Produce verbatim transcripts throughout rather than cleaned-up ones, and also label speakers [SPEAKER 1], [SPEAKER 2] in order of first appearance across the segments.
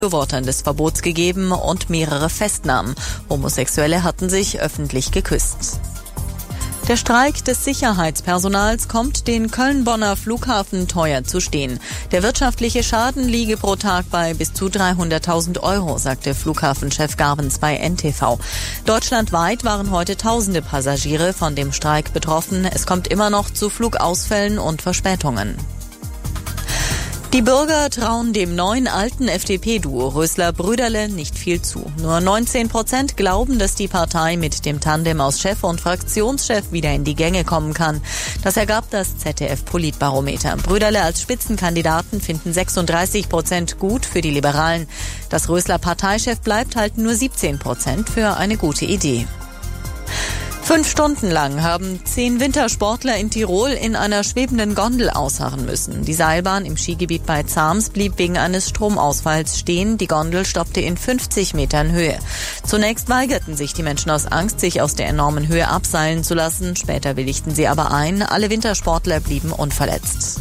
[SPEAKER 1] Befürwortern des Verbots gegeben und mehrere Festnahmen. Homosexuelle hatten sich öffentlich geküsst. Der Streik des Sicherheitspersonals kommt den Köln-Bonner Flughafen teuer zu stehen. Der wirtschaftliche Schaden liege pro Tag bei bis zu dreihunderttausend Euro, sagte Flughafenchef Garbens bei N T V. Deutschlandweit waren heute tausende Passagiere von dem Streik betroffen. Es kommt immer noch zu Flugausfällen und Verspätungen. Die Bürger trauen dem neuen alten F D P-Duo Rösler-Brüderle nicht viel zu. Nur neunzehn Prozent glauben, dass die Partei mit dem Tandem aus Chef und Fraktionschef wieder in die Gänge kommen kann. Das ergab das Z D F-Politbarometer. Brüderle als Spitzenkandidaten finden sechsunddreißig Prozent gut für die Liberalen. Das Rösler-Parteichef bleibt halten nur siebzehn Prozent für eine gute Idee. Fünf Stunden lang haben zehn Wintersportler in Tirol in einer schwebenden Gondel ausharren müssen. Die Seilbahn im Skigebiet bei Zahms blieb wegen eines Stromausfalls stehen. Die Gondel stoppte in fünfzig Metern Höhe. Zunächst weigerten sich die Menschen aus Angst, sich aus der enormen Höhe abseilen zu lassen. Später willigten sie aber ein. Alle Wintersportler blieben unverletzt.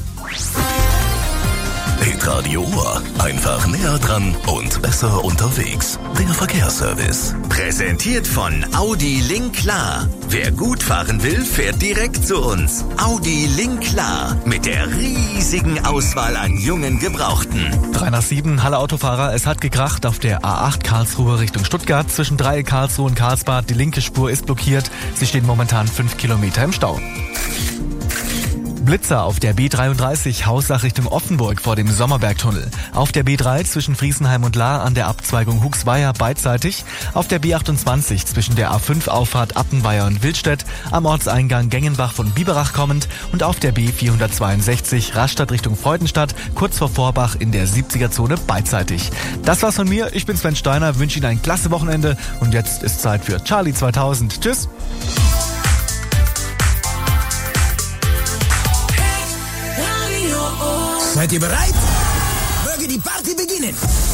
[SPEAKER 2] Hitradio Ohr. Einfach näher dran und besser unterwegs. Der Verkehrsservice.
[SPEAKER 3] Präsentiert von Audi Link-Klar. Wer gut fahren will, fährt direkt zu uns. Audi Link-Klar. Mit der riesigen Auswahl an jungen Gebrauchten.
[SPEAKER 4] drei nach sieben, Halle Autofahrer. Es hat gekracht auf der A acht Karlsruhe Richtung Stuttgart. Zwischen Dreieck Karlsruhe und Karlsbad. Die linke Spur ist blockiert. Sie stehen momentan fünf Kilometer im Stau. Blitzer auf der B dreiunddreißig Hausach Richtung Offenburg vor dem Sommerbergtunnel. Auf der B drei zwischen Friesenheim und Lahr an der Abzweigung Huxweier beidseitig. Auf der B achtundzwanzig zwischen der A fünf Auffahrt Appenweier und Wildstedt. Am Ortseingang Gengenbach von Biberach kommend. Und auf der B vierhundertzweiundsechzig Rastatt Richtung Freudenstadt kurz vor Vorbach in der siebziger-Zone beidseitig. Das war's von mir. Ich bin Sven Steiner, wünsche Ihnen ein klasse Wochenende. Und jetzt ist Zeit für Charlie zweitausend. Tschüss.
[SPEAKER 5] Seid ihr bereit? Möge die Party beginnen!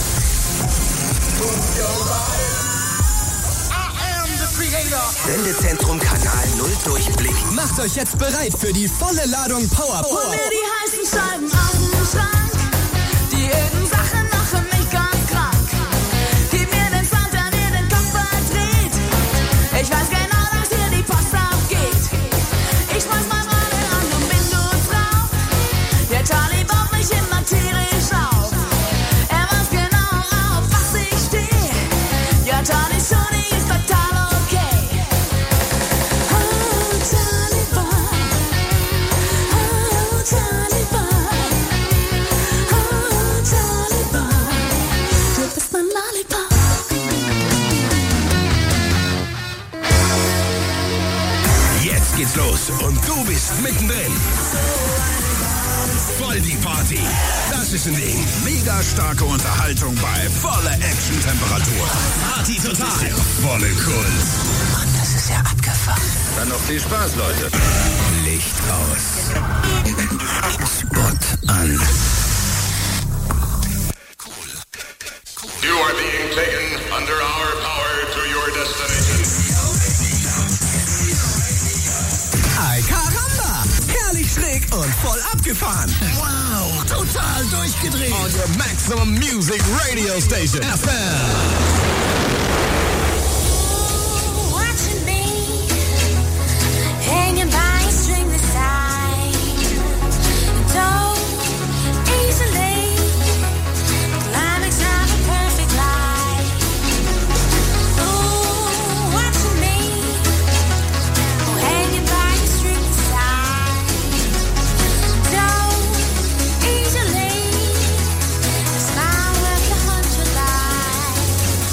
[SPEAKER 3] Sendezentrum Kanal null Durchblick.
[SPEAKER 5] Macht euch jetzt bereit für die volle Ladung Power.
[SPEAKER 6] Hol mir die heißen Scheiben aus dem Schrank. Die öden Sachen machen mich ganz krank. Gib mir den Sound, der dir den Kopf verdreht. Ich weiß genau, dass hier die Post abgeht. Ich schmeiß mein Radio an und bin gut drauf. Der Charlie baut mich immer tierisch auf. Er weiß genau, auf was ich stehe. Ja, Charlie Shoni ist total okay. Oh, Charlie Boy. Oh, Charlie Boy. Oh, Charlie Boy. Du bist mein Lollipop.
[SPEAKER 5] Jetzt geht's los und du bist mittendrin. Voll die Party. Das ist ein Ding. Mega starke Unterhaltung bei voller Action-Temperatur. Party total. Volle Kult.
[SPEAKER 3] Mann, das ist ja abgefahren.
[SPEAKER 5] Dann noch viel Spaß, Leute. Licht aus. Spot an.
[SPEAKER 7] You are being taken under our power to your destination.
[SPEAKER 5] Ay, caramba! Herrlich schräg und voll abgefahren. Wow, total durchgedreht. On your Maximum Music Radio Station. F M.
[SPEAKER 6] Watching me hanging by a string this side. Don't easily climax have a perfect life. Ooh, watching me hanging by a string this side. Don't easily smile with the hunter light.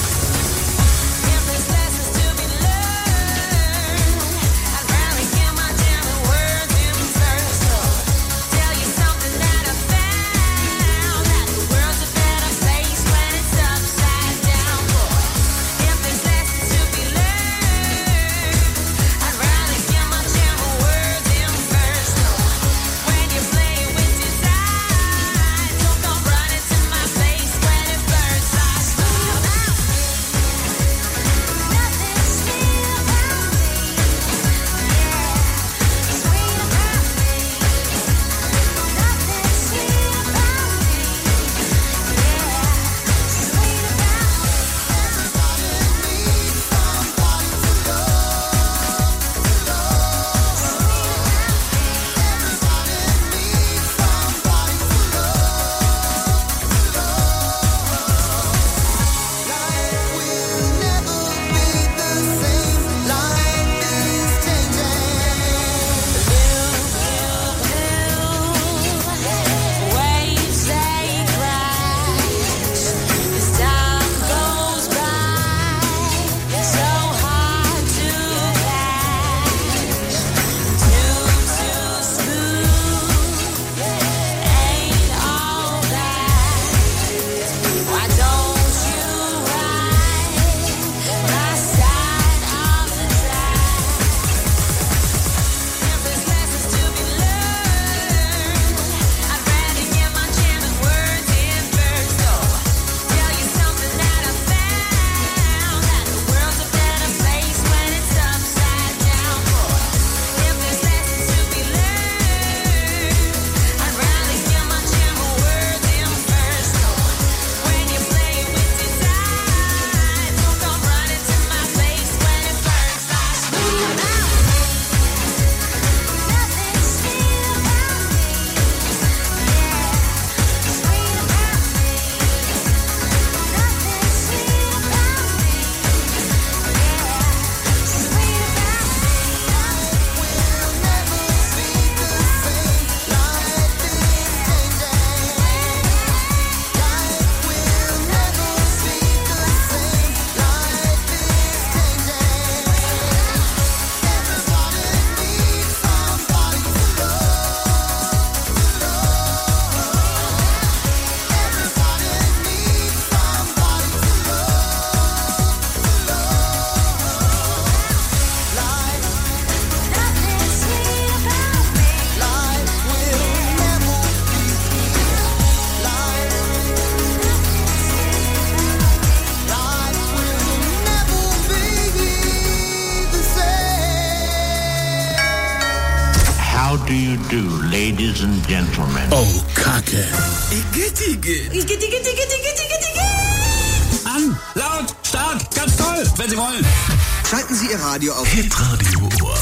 [SPEAKER 8] do, ladies and gentlemen.
[SPEAKER 5] Oh, Kacke.
[SPEAKER 6] Igitt, Igitt. Igitt, Igitt, Igitt, Igitt, Igitt, Igitt.
[SPEAKER 5] An, laut, stark, ganz toll, wenn Sie wollen.
[SPEAKER 9] Schalten Sie Ihr Radio auf
[SPEAKER 2] Hitradio Ohr.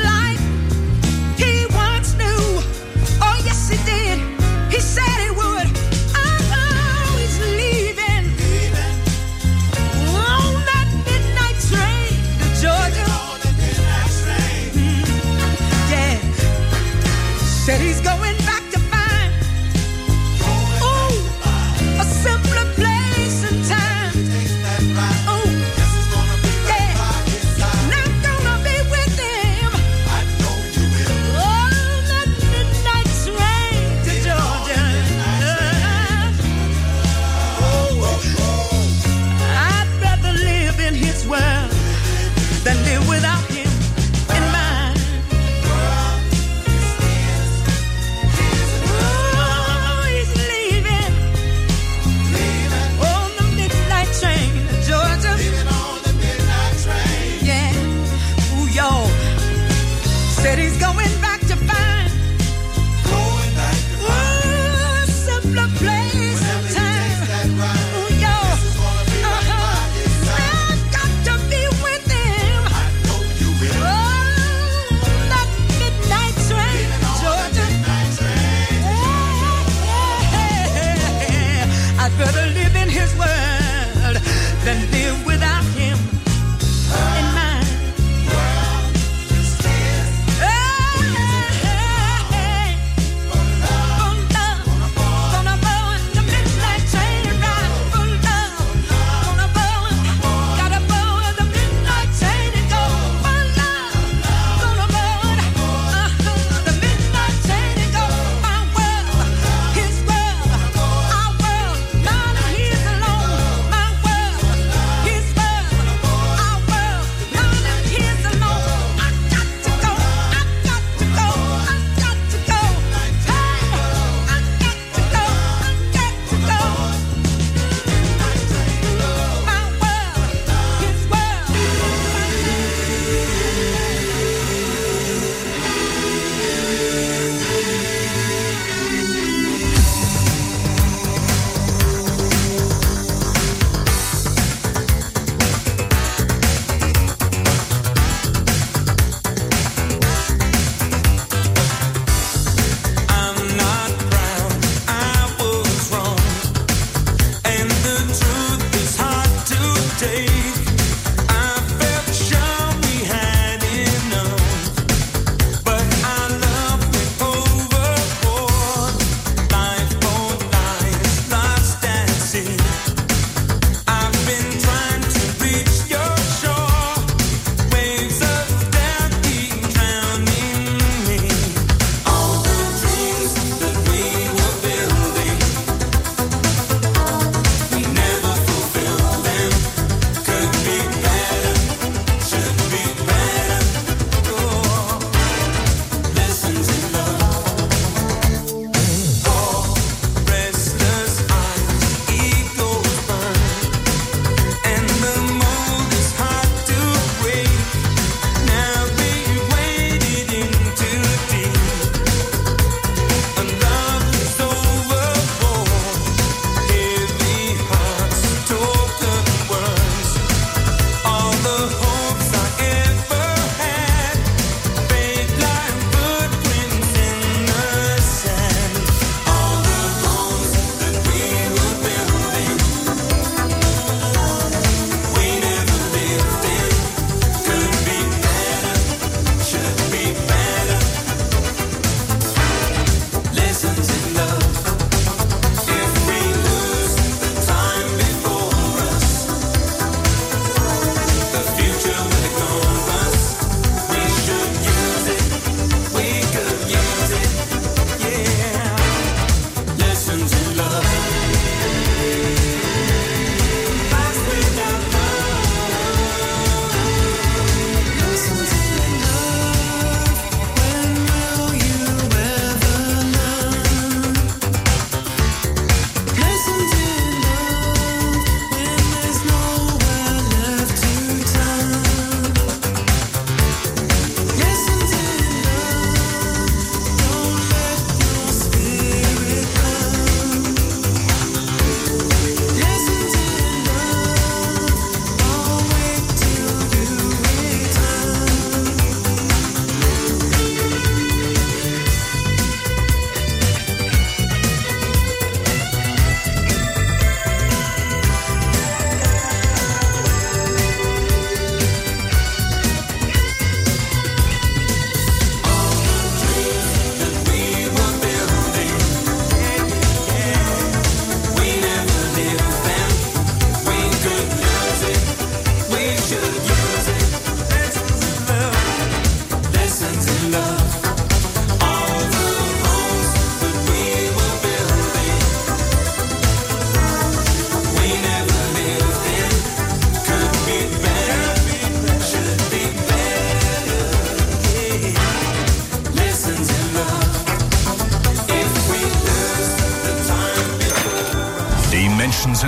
[SPEAKER 6] He said he would.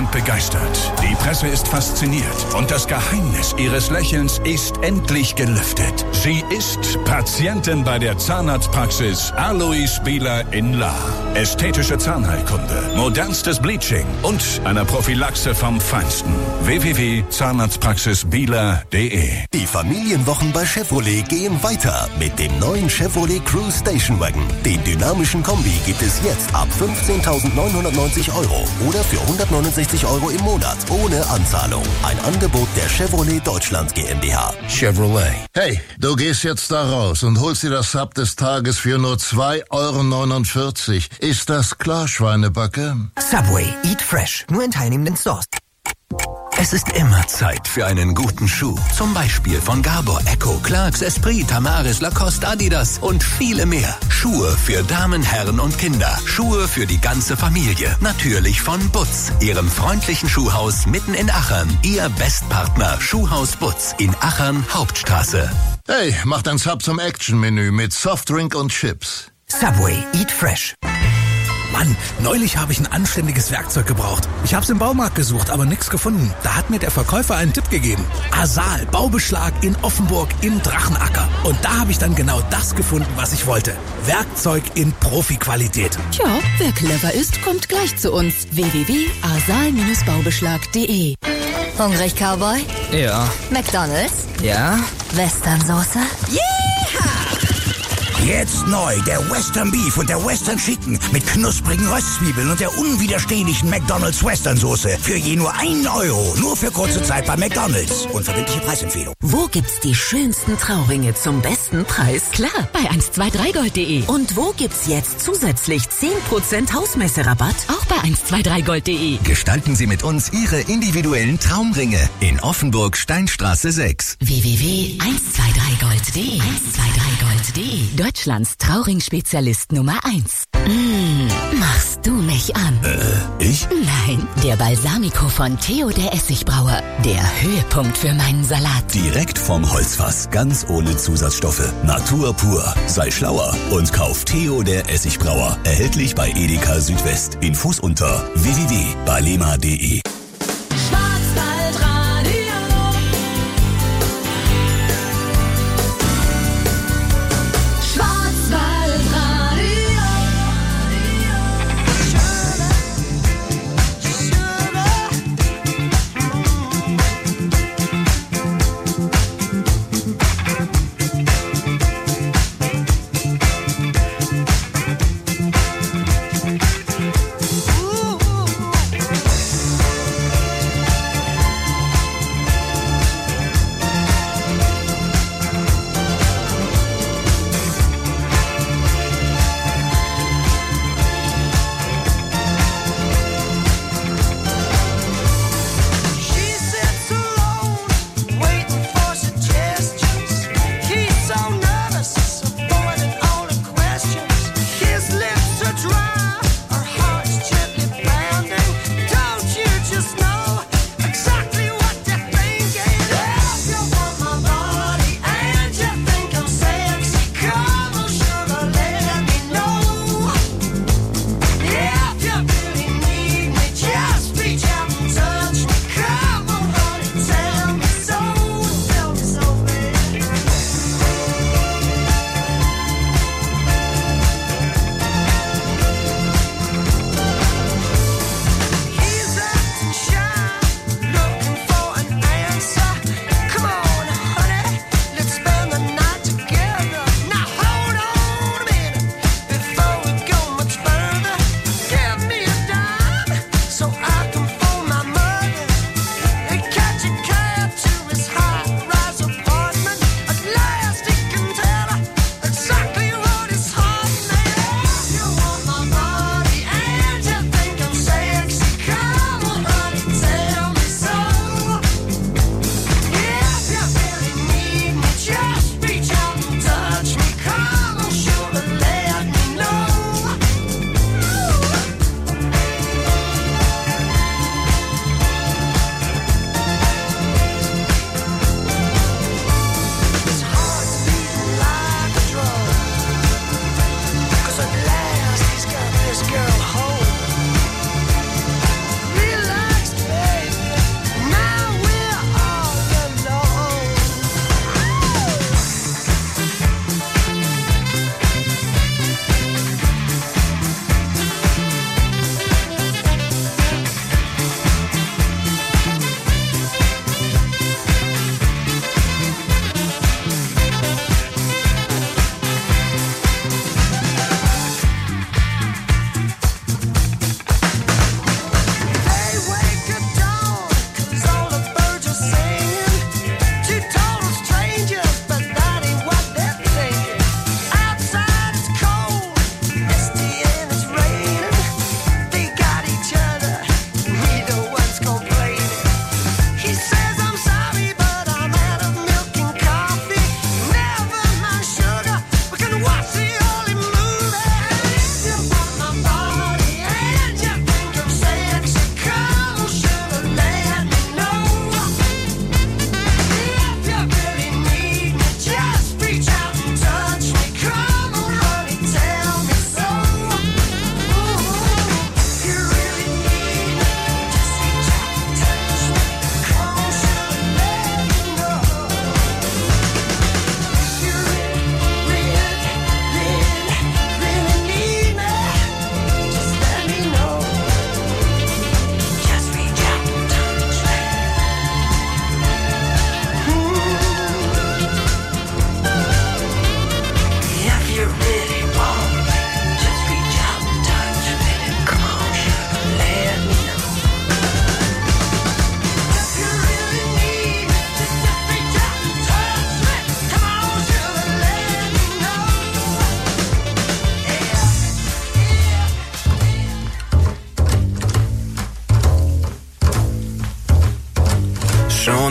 [SPEAKER 10] sind begeistert. Die Presse ist fasziniert. Und das Geheimnis ihres Lächelns ist endlich gelüftet. Sie ist Patientin bei der Zahnarztpraxis Alois Bieler in Lahr. Ästhetische Zahnheilkunde, modernstes Bleaching und eine Prophylaxe vom Feinsten. w w w punkt zahnarztpraxis bieler punkt de.
[SPEAKER 11] Die Familienwochen bei Chevrolet gehen weiter mit dem neuen Chevrolet Cruze Station Wagon. Den dynamischen Kombi gibt es jetzt ab fünfzehntausendneunhundertneunzig Euro oder für hundertneunundsechzig Euro im Monat ohne Anzahlung. Ein Angebot der Chevrolet Deutschland GmbH.
[SPEAKER 12] Chevrolet. Hey, du gehst jetzt da raus und holst dir das Sub des Tages für nur zwei Euro neunundvierzig. Ist das klar, Schweinebacke?
[SPEAKER 13] Subway. Eat fresh. Nur in teilnehmenden Stores.
[SPEAKER 3] Es ist immer Zeit für einen guten Schuh. Zum Beispiel von Gabor, Echo, Clarks, Esprit, Tamaris, Lacoste, Adidas und viele mehr. Schuhe für Damen, Herren und Kinder. Schuhe für die ganze Familie. Natürlich von Butz, ihrem freundlichen Schuhhaus mitten in Achern. Ihr Bestpartner Schuhhaus Butz in Achern Hauptstraße.
[SPEAKER 12] Hey, mach dein Sub zum Action-Menü mit Softdrink und Chips.
[SPEAKER 13] Subway. Eat fresh.
[SPEAKER 14] Mann, neulich habe ich ein anständiges Werkzeug gebraucht. Ich habe es im Baumarkt gesucht, aber nichts gefunden. Da hat mir der Verkäufer einen Tipp gegeben. Asal, Baubeschlag in Offenburg im Drachenacker. Und da habe ich dann genau das gefunden, was ich wollte. Werkzeug in Profi-Qualität.
[SPEAKER 15] Tja, wer clever ist, kommt gleich zu uns. w w w punkt asal Bindestrich baubeschlag punkt de.
[SPEAKER 16] Hungrig, Cowboy?
[SPEAKER 17] Ja.
[SPEAKER 16] McDonald's?
[SPEAKER 17] Ja.
[SPEAKER 16] Westernsoße?
[SPEAKER 18] Yeah! Jetzt neu der Western Beef und der Western Chicken mit knusprigen Röstzwiebeln und der unwiderstehlichen McDonald's Western Soße für je nur einen Euro. Nur für kurze Zeit bei McDonald's. Unverbindliche Preisempfehlung.
[SPEAKER 15] Wo gibt's die schönsten Trauringe zum besten Preis? Klar, bei eins zwei drei gold punkt de. Und wo gibt's jetzt zusätzlich zehn Prozent Hausmesserabatt? Auch bei eins zwei drei gold punkt de.
[SPEAKER 3] Gestalten Sie mit uns Ihre individuellen Traumringe in Offenburg Steinstraße sechs.
[SPEAKER 15] w w w punkt eins zwei drei gold punkt de. eins zwei drei gold punkt de. Deutschlands Trauring-Spezialist Nummer eins. Mmh, machst du mich an?
[SPEAKER 3] Äh, ich?
[SPEAKER 15] Nein, der Balsamico von Theo der Essigbrauer. Der Höhepunkt für meinen Salat.
[SPEAKER 3] Direkt vom Holzfass, ganz ohne Zusatzstoffe. Natur pur. Sei schlauer und kauf Theo der Essigbrauer. Erhältlich bei Edeka Südwest. Infos unter w w w punkt balema punkt de.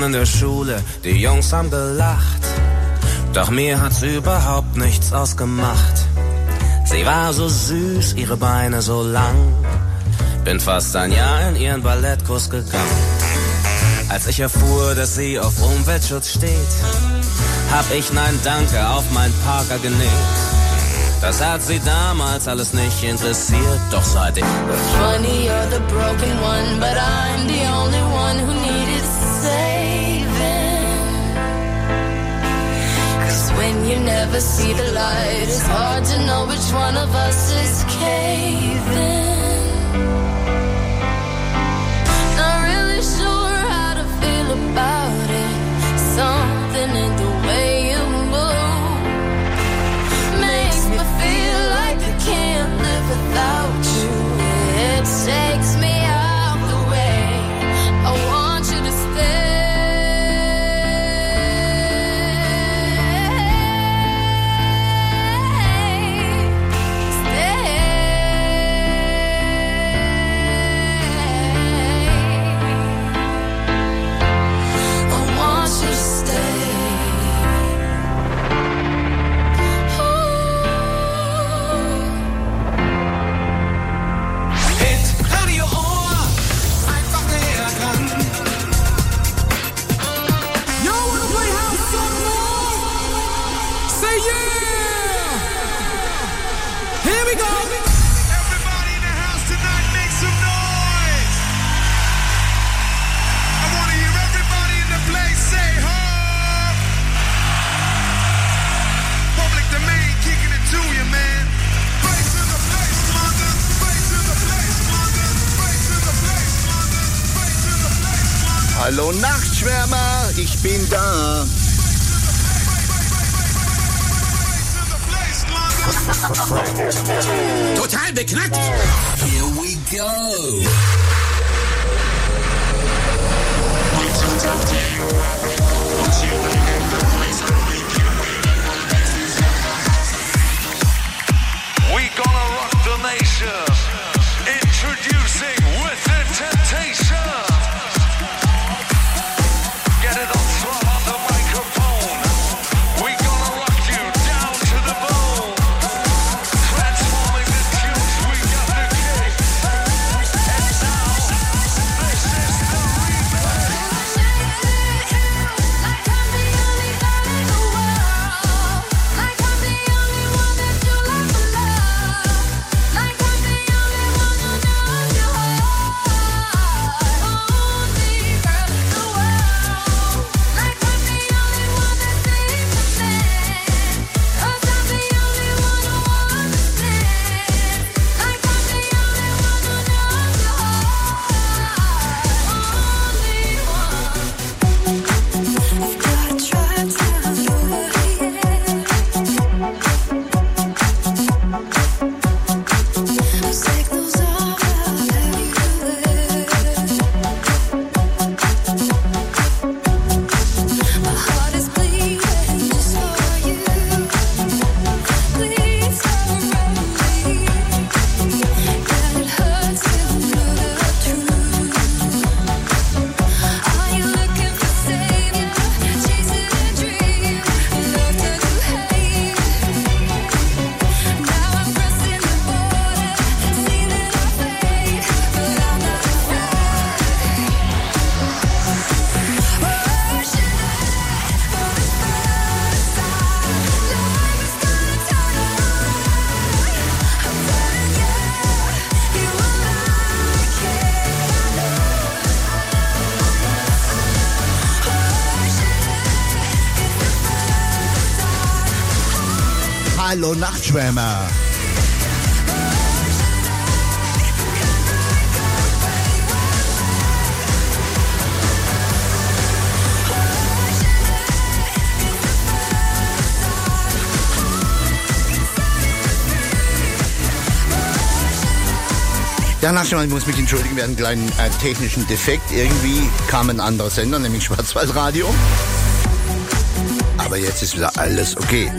[SPEAKER 17] in der Schule, die Jungs haben gelacht. Doch mir hat's überhaupt nichts ausgemacht. Sie war so süß, ihre Beine so lang. Bin fast ein Jahr in ihren Ballettkurs gegangen. Als ich erfuhr, dass sie auf Umweltschutz steht, hab ich Nein Danke auf mein Parker genäht. Das hat sie damals alles nicht interessiert, doch seit ich...
[SPEAKER 6] Funny, you're the broken one, but I'm the only one who needed saving. Cause when you never see the light, it's hard to know which one of us is caving. Not really sure how to feel about it. Something in the way you move makes me feel like I can't live without you. It takes me out the way. I want you to stay.
[SPEAKER 19] Hallo Nachtschwärmer, ich bin da.
[SPEAKER 18] Total beknackt.
[SPEAKER 19] Here we go.
[SPEAKER 20] We gonna rock the nation. Introducing With the Temptation. Get it on slot on the microphone. We gonna rock you down to the bone. Transforming the tunes, we got the kick. And now, this is the replay. Like I'm the only guy in the world. Like I'm the only one that you love to love. Like I'm the only one who knows your heart. Only girl in the world. Like I'm the only one that sees the man. 'Cause I'm the only one who understands. Like I'm the only one who knows your heart. Only one. I've got tried to signals all about my heart is bleeding just for you. Please don't run me. Yeah, it hurts to know the truth. Are you looking for savior? Chasing a dream, love turns to hate. Now I'm crossing the border, sealing our fate, but I'm not afraid. Oh, should I, for the first time, life is gonna turn around. I'm telling you, you will like it, I know. Oh, should I, it's the first time.
[SPEAKER 19] Hallo Nachtschwärmer. Ja, Nachtschwärmer, ich muss mich entschuldigen, wir hatten einen kleinen äh, technischen Defekt. Irgendwie kam ein anderer Sender, nämlich Schwarzwaldradio. Aber jetzt ist wieder alles okay.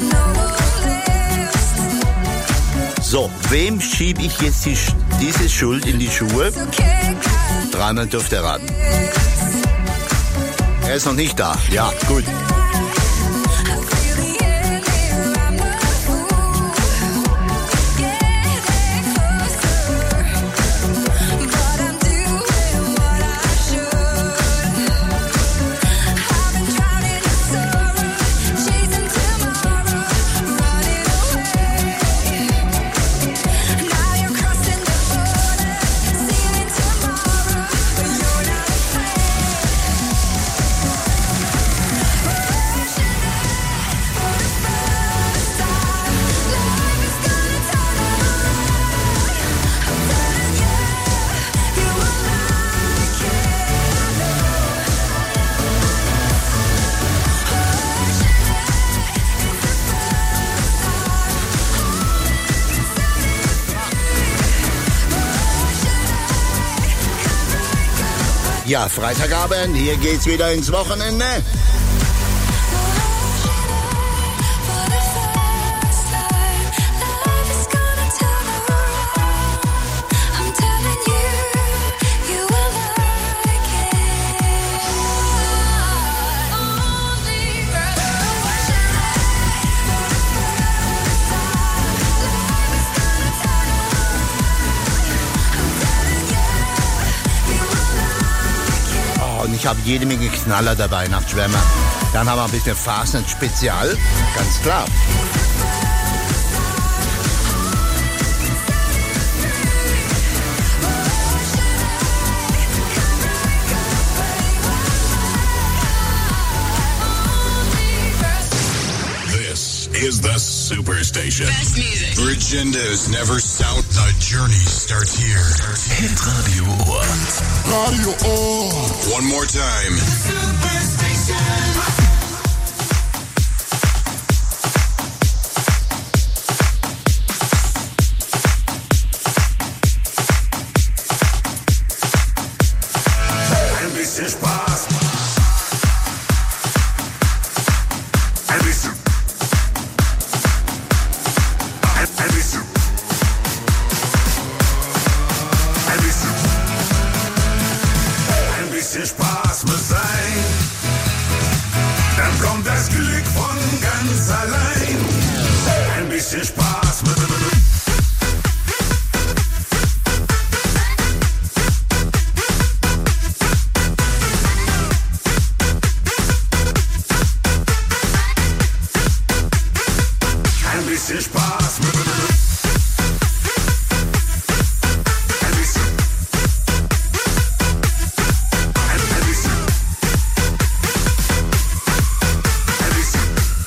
[SPEAKER 19] So, wem schiebe ich jetzt die, diese Schuld in die Schuhe? Dreimal dürft ihr raten. Er ist noch nicht da. Ja, gut. Ja, Freitagabend, hier geht's wieder ins Wochenende. Ich habe jede Menge Knaller dabei, Nachtschwärmer. Dann haben wir ein bisschen Fastnet-Spezial, ganz klar.
[SPEAKER 10] This is the Superstation.
[SPEAKER 2] Best music. Bridgendos never sound. The journey starts here. Hit Radio Ohr. Radio Ohr. One more time. Superstation.
[SPEAKER 10] Ein bisschen Spaß. Ein bisschen. Ein, ein bisschen. Ein bisschen. Ein bisschen Spaß muss sein. Dann kommt das Glück von ganz allein. Ein bisschen Spaß muss sein. Ein bisschen Spaß mit ein bisschen ein, ein bisschen ein bisschen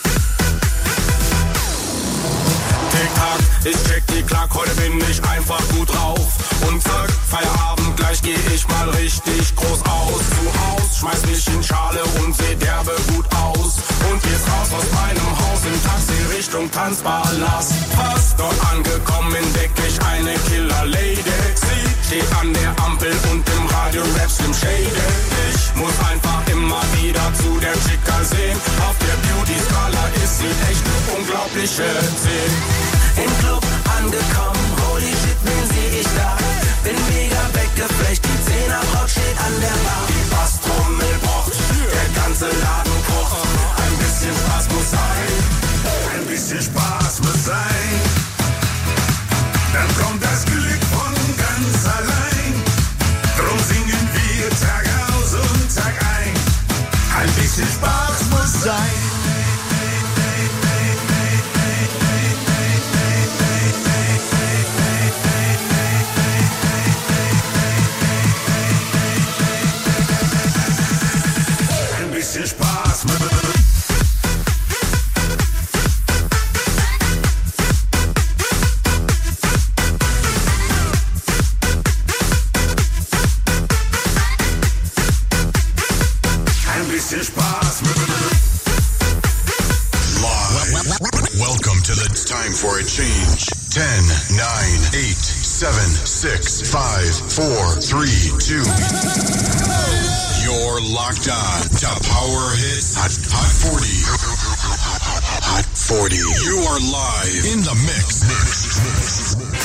[SPEAKER 10] Tick-Tack, ich check die Klack, heute bin ich einfach gut drauf. Und zack, Feierabend, gleich geh ich mal richtig groß aus. Zu Haus, schmeiß mich in Schale und seh derbe gut aus. Und jetzt raus aus meinem Haus im Taxi Richtung Tanzpalast. Fast dort angekommen entdeck ich eine Killer-Lady. Sie steht an der Ampel und im Radio raps im Shade. Ich muss einfach immer wieder zu der Chica sehen. Auf der Beauty-Skala ist sie echt eine unglaubliche zehn. Im Club angekommen, holy shit, wen seh ich da? Bin mega weggeflecht, die Zehnerbraut steht an der Bar. Die Basstrommel pocht, der ganze Laden kocht. Ein bisschen Spaß muss sein, ein bisschen Spaß muss sein. Dann kommt das Glück von ganz allein. Drum singen wir Tag aus und Tag ein. Ein bisschen Spaß muss sein. Ein bisschen Spaß muss sein. Ein bisschen Spaß mit
[SPEAKER 2] Welcome to the time for a change. ten, nine, eight, seven, six, five, four, three, two. You're locked on to Power Hits Hot, Hot forty. Hot forty. You are live in the mix. mix, mix, mix.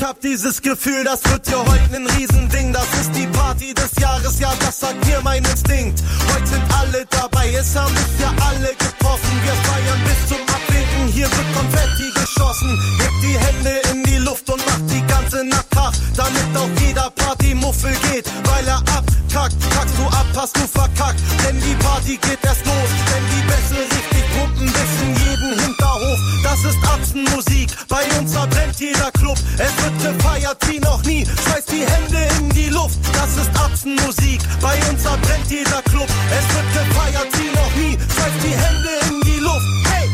[SPEAKER 21] hab dieses Gefühl, das wird hier heute ein Riesending. Das ist die Party des Jahres, ja, das sagt mir mein Instinkt. Heute sind alle dabei, es haben sich ja alle getroffen. Wir feiern bis zum Abwinken, hier wird Konfetti geschossen. Hebt die Hände in die Luft und macht die ganze Nacht Krach, damit auch jeder Partymuffel geht, weil er abkackt. Kackst du ab, hast du verkackt, denn die Party geht erst los, wenn die Bässe richtig pumpen bis in jeden Hinterhof. Das ist Apsenmusik, bei uns verbrennt jeder Club. Es wird gefeiert wie noch nie, schmeißt die Hände in die Luft. Das ist Apsenmusik, bei uns verbrennt jeder Club. Es wird gefeiert wie noch nie, schmeißt die Hände in die Luft. Hey!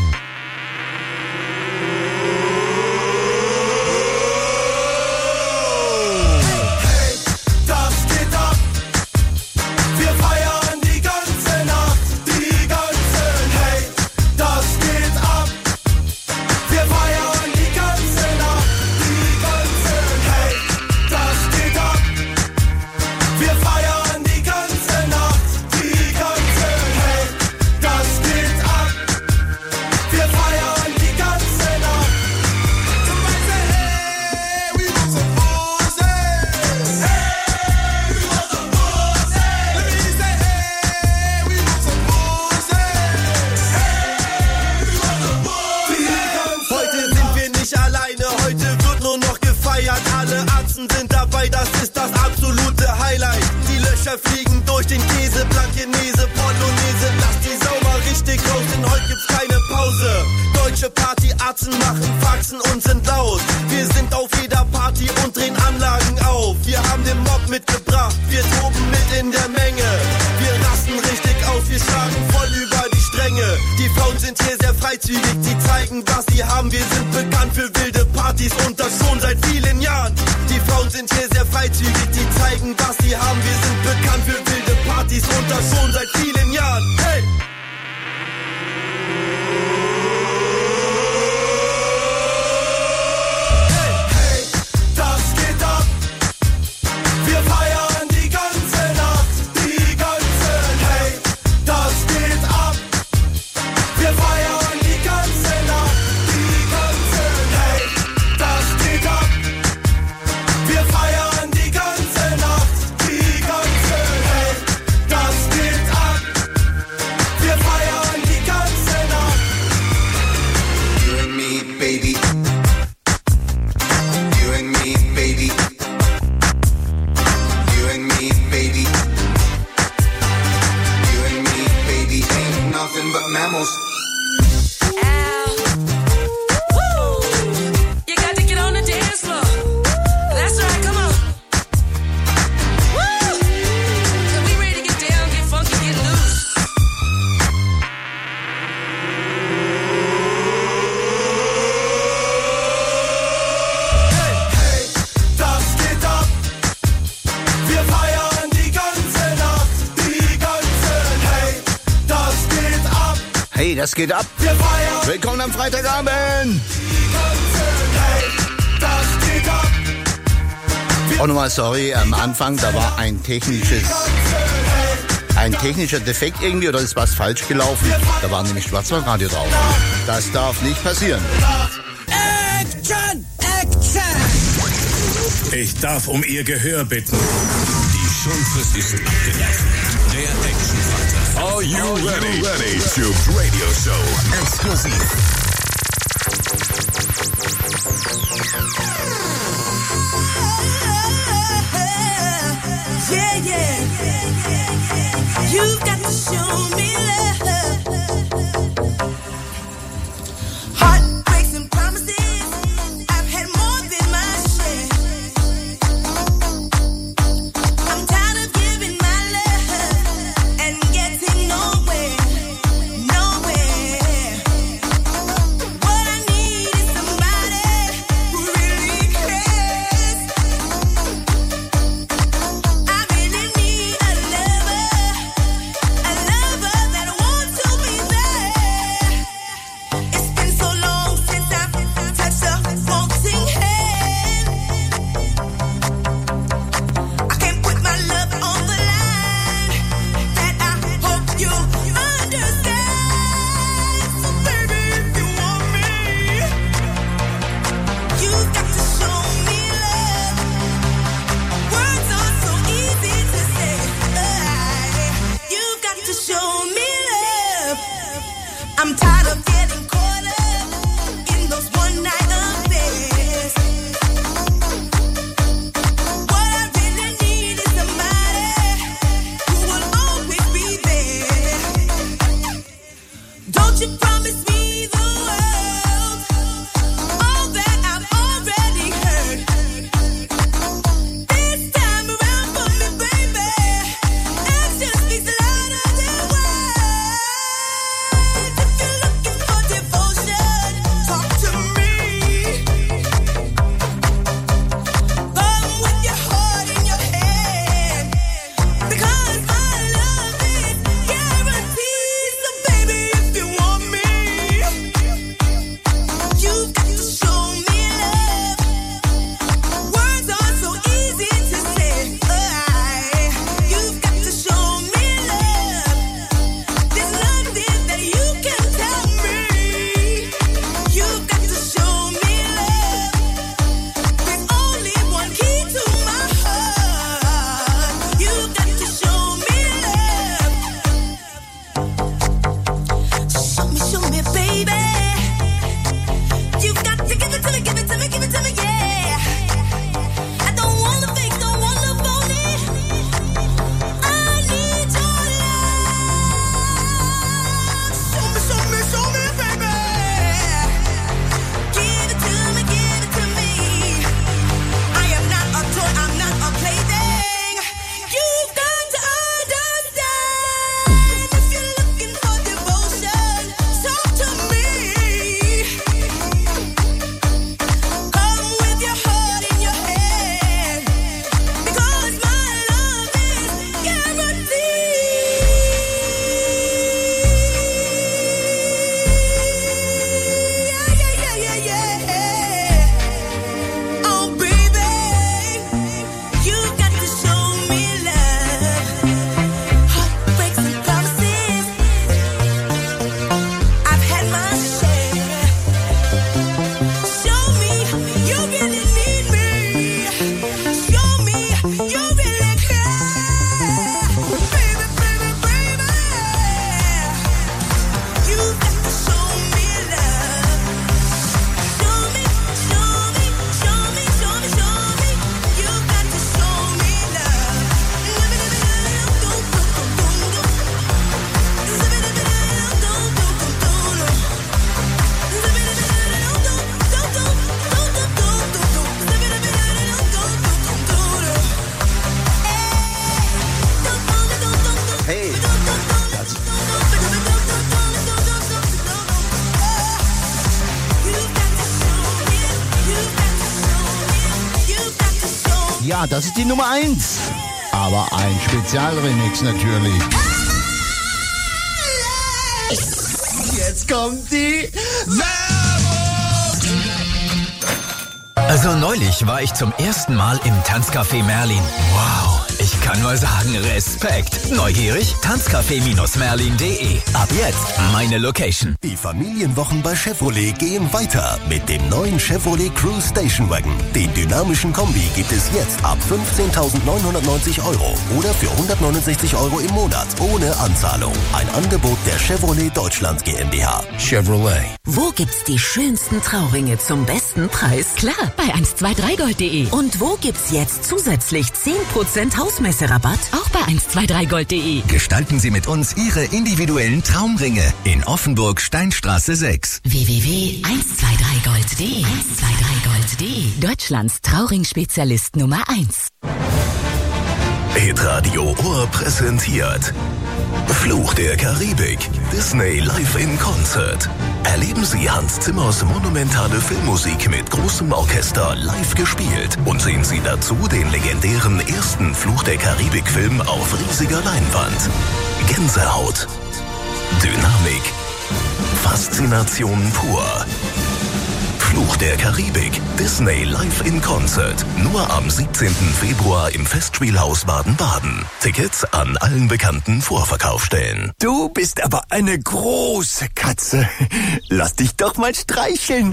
[SPEAKER 21] Hey, das geht ab. Wir feiern die ganze Nacht, die ganze. Hey, das geht ab. Wir feiern die ganze Nacht, die ganze. Hey, das geht ab. Wir feiern die ganze Nacht, die ganze. Hey, das geht ab. Wir feiern die ganze Nacht. Somebody say, hey, we want some booze. Hey, we want some booze. Let me say, hey, we want some booze. Hey, we want some booze. Heute sind wir nicht alleine, heute wird nur noch gefeiert. Alle Atzen sind dabei, das ist das absolute Highlight. Die Löcher fliegen durch den Käse, Blankenese, Polonaise. Lass die Sau mal richtig raus, denn heute gibt's keine Pause. Deutsche Partyatzen machen Faxen und sind laut. Wir sind auf jeder Party und drehen Anlagen auf. Wir haben den Mob mitgebracht, wir toben mit in der Menge. Wir rasten richtig aus, wir schlagen voll über die Stränge. Die Frauen sind hier sehr freizügig, sie zeigen, was sie haben. Wir sind bekannt für wilde Partys und das schon seit vielen Jahren. Die Frauen sind hier sehr freizügig, die zeigen, was sie haben. Wir sind bekannt für wilde Partys und das schon seit vielen Jahren. Hey! Hey, hey, das geht ab. Wir feiern die ganze Nacht, die ganze. Hey, das geht ab. Wir feiern die ganze Nacht, die ganze. Hey, das geht ab. Wir feiern die ganze Nacht, die ganze. Hey, das geht ab. Wir feiern die ganze Nacht.
[SPEAKER 9] You and me, baby. You and me, baby. You and me, baby. You and me, baby. Ain't nothing but mammals.
[SPEAKER 6] You got to get on the dance floor. That's right, come on. Woo! So we ready to get down, get funky, get loose.
[SPEAKER 21] Hey, hey, das geht ab. Wir feiern die ganze Nacht, die ganze. Hey, das geht ab.
[SPEAKER 19] Hey, das geht ab.
[SPEAKER 21] Wir feiern
[SPEAKER 19] Willkommen am Freitagabend.
[SPEAKER 21] die ganze. Hey, das geht ab.
[SPEAKER 19] Auch nochmal sorry, am Anfang, da war ein technisches, ein technischer Defekt irgendwie oder ist was falsch gelaufen. Da war nämlich Schwarzwaldradio drauf. Das darf nicht passieren.
[SPEAKER 5] Action! Action!
[SPEAKER 10] Ich darf um Ihr Gehör bitten. Die Schonfrist ist abgelaufen. Der Actionfighter.
[SPEAKER 2] Are you ready? ready? Tubes Radio Show. Exklusiv.
[SPEAKER 6] Yeah, yeah. You've got to show me love. Heartbreaks and promises. I've had more than my share. I'm tired of giving my love and getting nowhere, nowhere. What I need is somebody who really cares. I really need a lover
[SPEAKER 19] ja, das ist die Nummer eins. Aber ein Spezialremix natürlich. Jetzt kommt die Werbung!
[SPEAKER 3] Also neulich war ich zum ersten Mal im Tanzcafé Merlin. Wow, ich kann nur sagen, Respekt. Neugierig? Tanzcafé Merlin punkt de. Ab jetzt meine Location.
[SPEAKER 11] Die Familienwochen bei Chevrolet gehen weiter mit dem neuen Chevrolet Cruise Station Wagon. Den dynamischen Kombi gibt es jetzt ab fünfzehntausendneunhundertneunzig Euro oder für hundertneunundsechzig Euro im Monat ohne Anzahlung. Ein Angebot der Chevrolet Deutschland GmbH. Chevrolet.
[SPEAKER 15] Wo gibt's die schönsten Trauringe zum besten Preis? Klar, bei eins zwei drei gold punkt de. Und wo gibt's jetzt zusätzlich zehn Prozent Hausmesserabatt? Auch bei eins zwei drei gold punkt de.
[SPEAKER 3] Gestalten Sie mit uns Ihre individuellen Traumringe in Offenburg Steinstraße sechs.
[SPEAKER 15] w w w punkt eins zwei drei gold punkt de. eins zwei drei gold punkt de. Deutschlands Trauring-Spezialist Nummer eins.
[SPEAKER 3] Hitradio Ohr präsentiert Fluch der Karibik, Disney Live in Concert. Erleben Sie Hans Zimmers monumentale Filmmusik mit großem Orchester live gespielt und sehen Sie dazu den legendären ersten Fluch der Karibik-Film auf riesiger Leinwand. Gänsehaut, Dynamik, Faszination pur. Fluch der Karibik, Disney Live in Concert. Nur am siebzehnten Februar im Festspielhaus Baden-Baden. Tickets an allen bekannten Vorverkaufsstellen.
[SPEAKER 1] Du bist aber eine große Katze. Lass dich doch mal streicheln.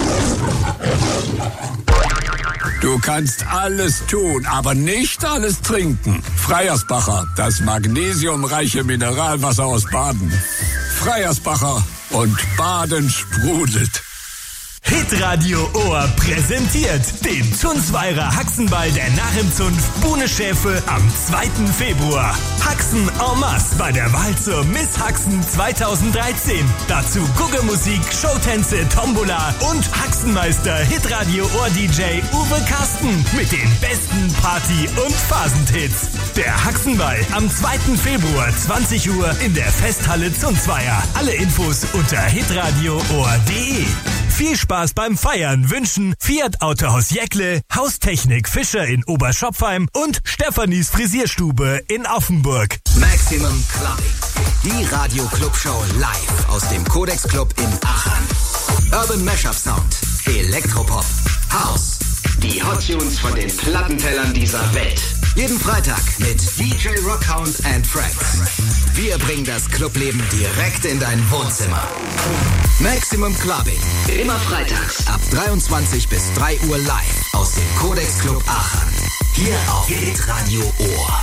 [SPEAKER 10] Du kannst alles tun, aber nicht alles trinken. Freiersbacher, das magnesiumreiche Mineralwasser aus Baden. Freiersbacher und Baden sprudelt.
[SPEAKER 22] Hitradio Ohr präsentiert den Zunzweiler Haxenball der Narrenzunft Buhneschäfe am zweiten Februar. Haxen en masse bei der Wahl zur Miss Haxen zweitausenddreizehn. Dazu Guggemusik, Showtänze, Tombola und Haxenmeister Hitradio Ohr D J Uwe Carsten mit den besten Party- und Phasentits. Der Haxenball am zweiten Februar zwanzig Uhr in der Festhalle Zunzweier. Alle Infos unter hitradio ohr punkt de. Viel Spaß beim Feiern wünschen Fiat Autohaus Jäckle, Haustechnik Fischer in Oberschopfheim und Stefanis Frisierstube in Offenburg.
[SPEAKER 13] Maximum Clubbing. Die Radio-Club-Show live aus dem Codex Club in Aachen. Urban Mashup Sound, Elektropop, House. Die Hot Tunes von den Plattentellern dieser Welt. Jeden Freitag mit D J Rockhound and Friends. Wir bringen das Clubleben direkt in dein Wohnzimmer. Maximum Clubbing. Immer freitags ab dreiundzwanzig bis drei Uhr live aus dem Codex Club Aachen. Hier auf Hitradio Ohr.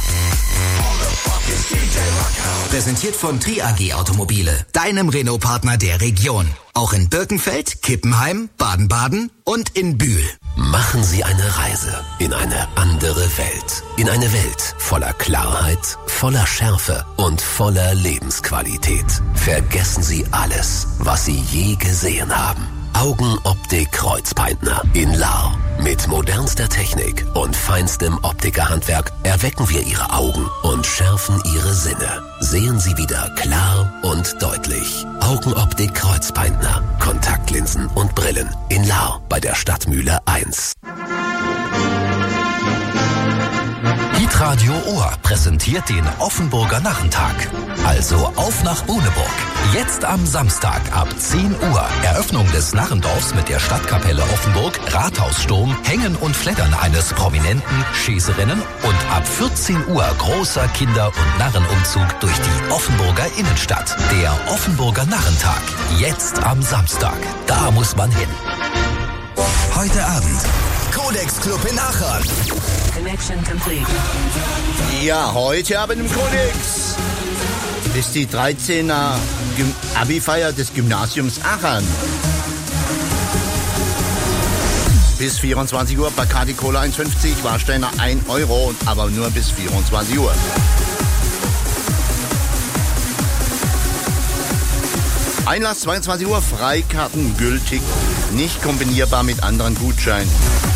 [SPEAKER 13] Präsentiert von Tri A G Automobile, deinem Renault-Partner der Region. Auch in Birkenfeld, Kippenheim, Baden-Baden und in Bühl.
[SPEAKER 3] Machen Sie eine Reise in eine andere Welt. In eine Welt voller Klarheit, voller Schärfe und voller Lebensqualität. Vergessen Sie alles, was Sie je gesehen haben. Augenoptik Kreuzpeitner in Lahr. Mit modernster Technik und feinstem Optikerhandwerk erwecken wir Ihre Augen und schärfen Ihre Sinne. Sehen Sie wieder klar und deutlich. Augenoptik Kreuzpeitner. Kontaktlinsen und Brillen in Lahr bei der Stadtmühle eins. Hitradio Ohr präsentiert den Offenburger Narrentag. Also auf nach Bohneburg. Jetzt am Samstag ab zehn Uhr. Eröffnung des Narrendorfs mit der Stadtkapelle Offenburg, Rathaussturm, Hängen und Flattern eines Prominenten, Schäßerinnen und ab vierzehn Uhr großer Kinder- und Narrenumzug durch die Offenburger Innenstadt. Der Offenburger Narrentag. Jetzt am Samstag. Da muss man hin.
[SPEAKER 13] Heute Abend. Codex Club in Aachen.
[SPEAKER 15] Connection complete.
[SPEAKER 19] Ja, heute Abend im Codex ist die dreizehner Gym- Abi-Feier des Gymnasiums Aachen. Bis vierundzwanzig Uhr, Bacardi Cola eins fünfzig, Warsteiner ein Euro, aber nur bis vierundzwanzig Uhr. Einlass zweiundzwanzig Uhr, Freikarten gültig, nicht kombinierbar mit anderen Gutscheinen.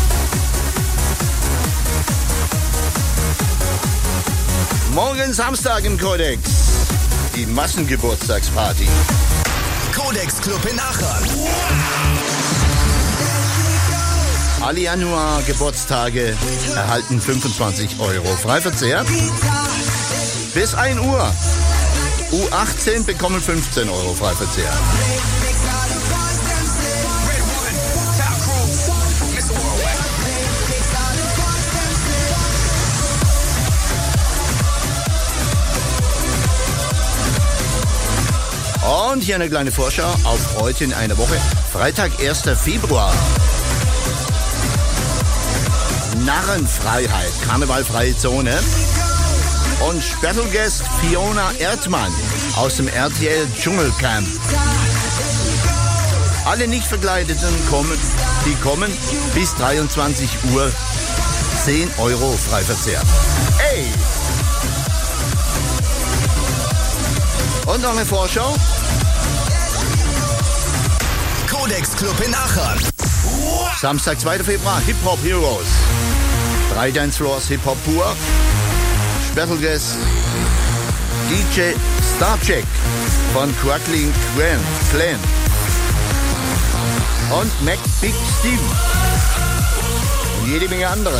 [SPEAKER 19] Morgen Samstag im Codex, die Massengeburtstagsparty.
[SPEAKER 13] Codex Club in Aachen.
[SPEAKER 19] Alle Januar-Geburtstage erhalten fünfundzwanzig Euro Freiverzehr. Bis ein Uhr. U achtzehn bekommen fünfzehn Euro Freiverzehr. Und hier eine kleine Vorschau auf heute in einer Woche. Freitag, erster Februar. Narrenfreiheit, Karnevalfreie Zone. Und Special Guest Fiona Erdmann aus dem R T L Dschungelcamp. Alle nicht Verkleideten kommen, die kommen bis dreiundzwanzig Uhr. zehn Euro Freiverzehr. Ey! Und noch eine Vorschau.
[SPEAKER 5] Codex Club in Aachen.
[SPEAKER 19] Samstag, zweiter Februar, Hip-Hop Heroes. Drei Dancefloors, Hip-Hop pur. Special Guest D J Starcheck von Crackling Clan. Und Mac Big Steven. Und jede Menge andere.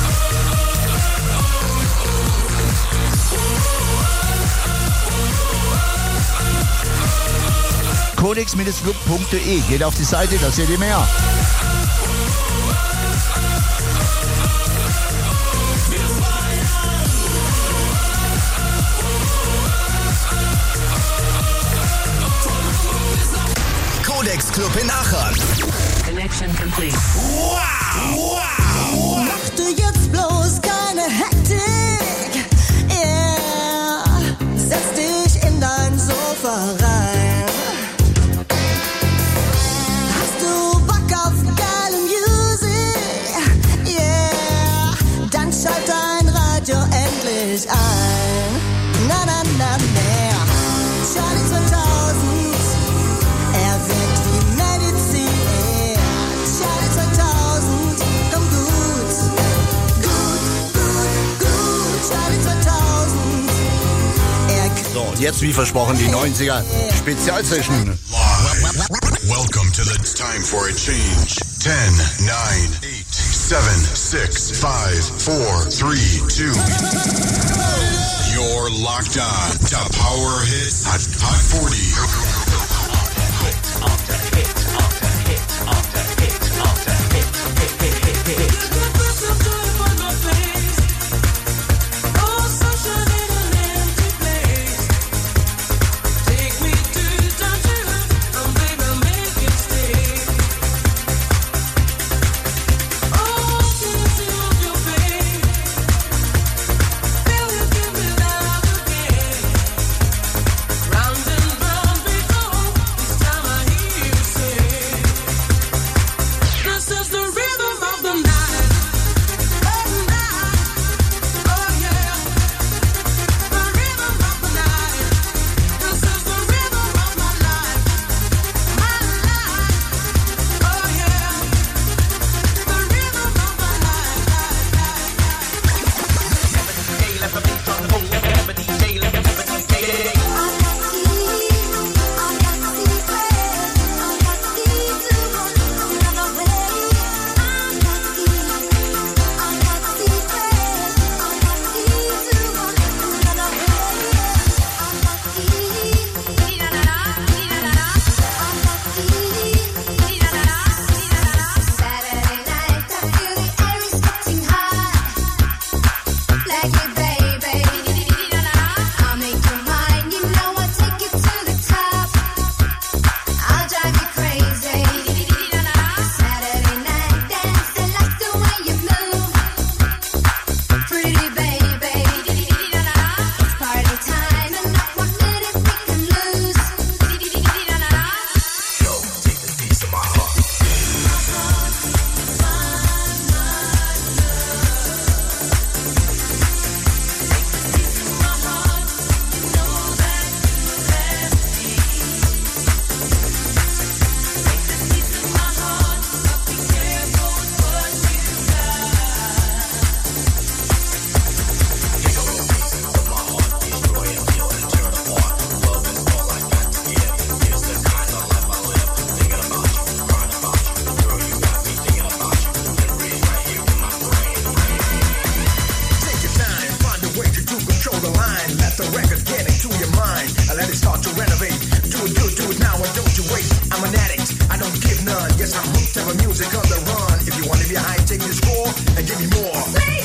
[SPEAKER 4] codex club punkt de. Geht auf die Seite, da seht ihr mehr.
[SPEAKER 5] Codex Club in Aachen.
[SPEAKER 15] Connection complete.
[SPEAKER 5] Wow, wow.
[SPEAKER 6] Mach du jetzt bloß keine Hektik. Yeah. Setz dich in dein Sofa rein. Hast du Bock auf geile Musik? Yeah. Dann schalt dein Radio endlich ein. Na, na, na, mehr. Charlie zweitausend. Er wirkt wie Medizin. Charlie zweitausend. Komm gut. Gut, gut, gut. Charlie zweitausend. Er
[SPEAKER 19] So, und jetzt wie versprochen die neunziger Spezialsession.
[SPEAKER 2] Welcome to the time for a change. ten, nine, eight, seven, six, five, four, three, two. You're locked on to Power Hits Hot, Hot forty.
[SPEAKER 6] Round and round we go.
[SPEAKER 5] and give me more.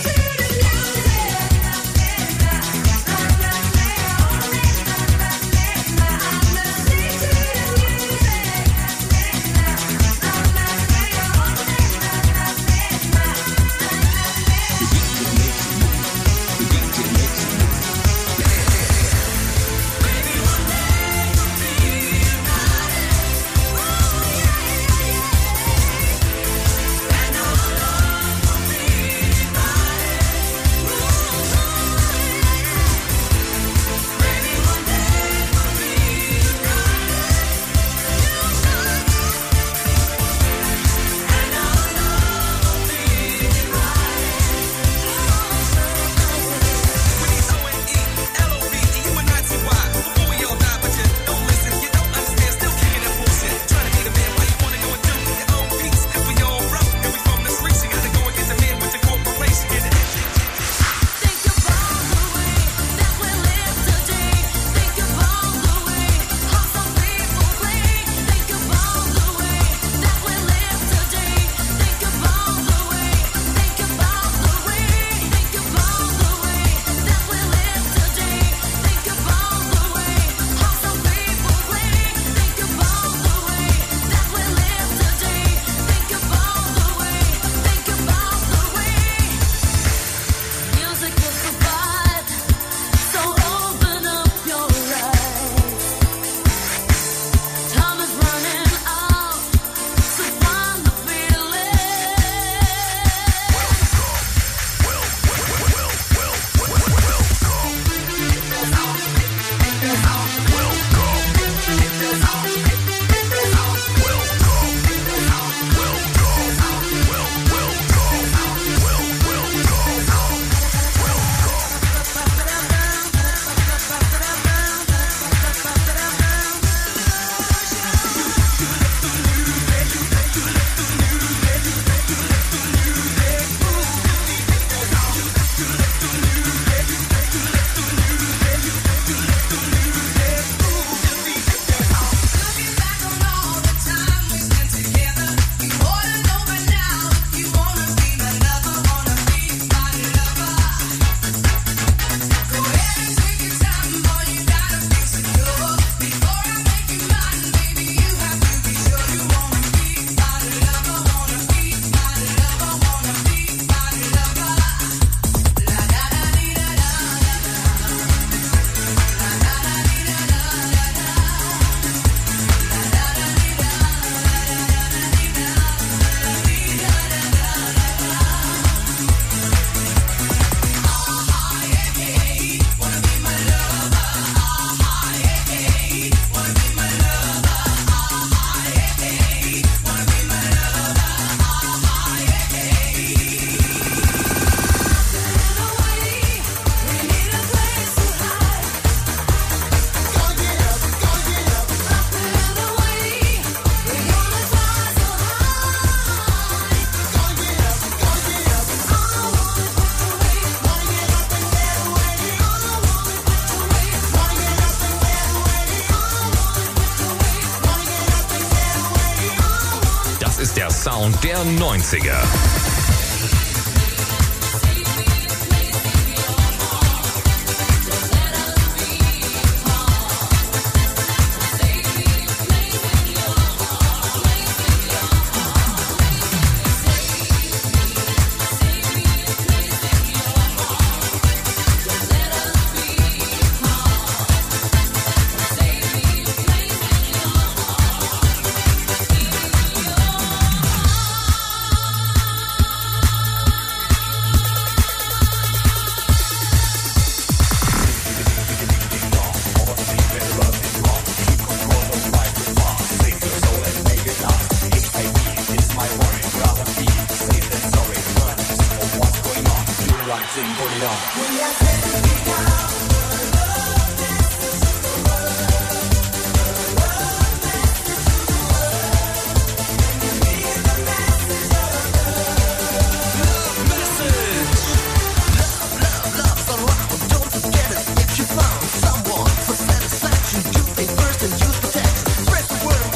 [SPEAKER 7] Sound der neunziger.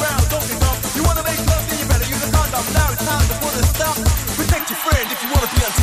[SPEAKER 5] Protect your friend if you wanna be on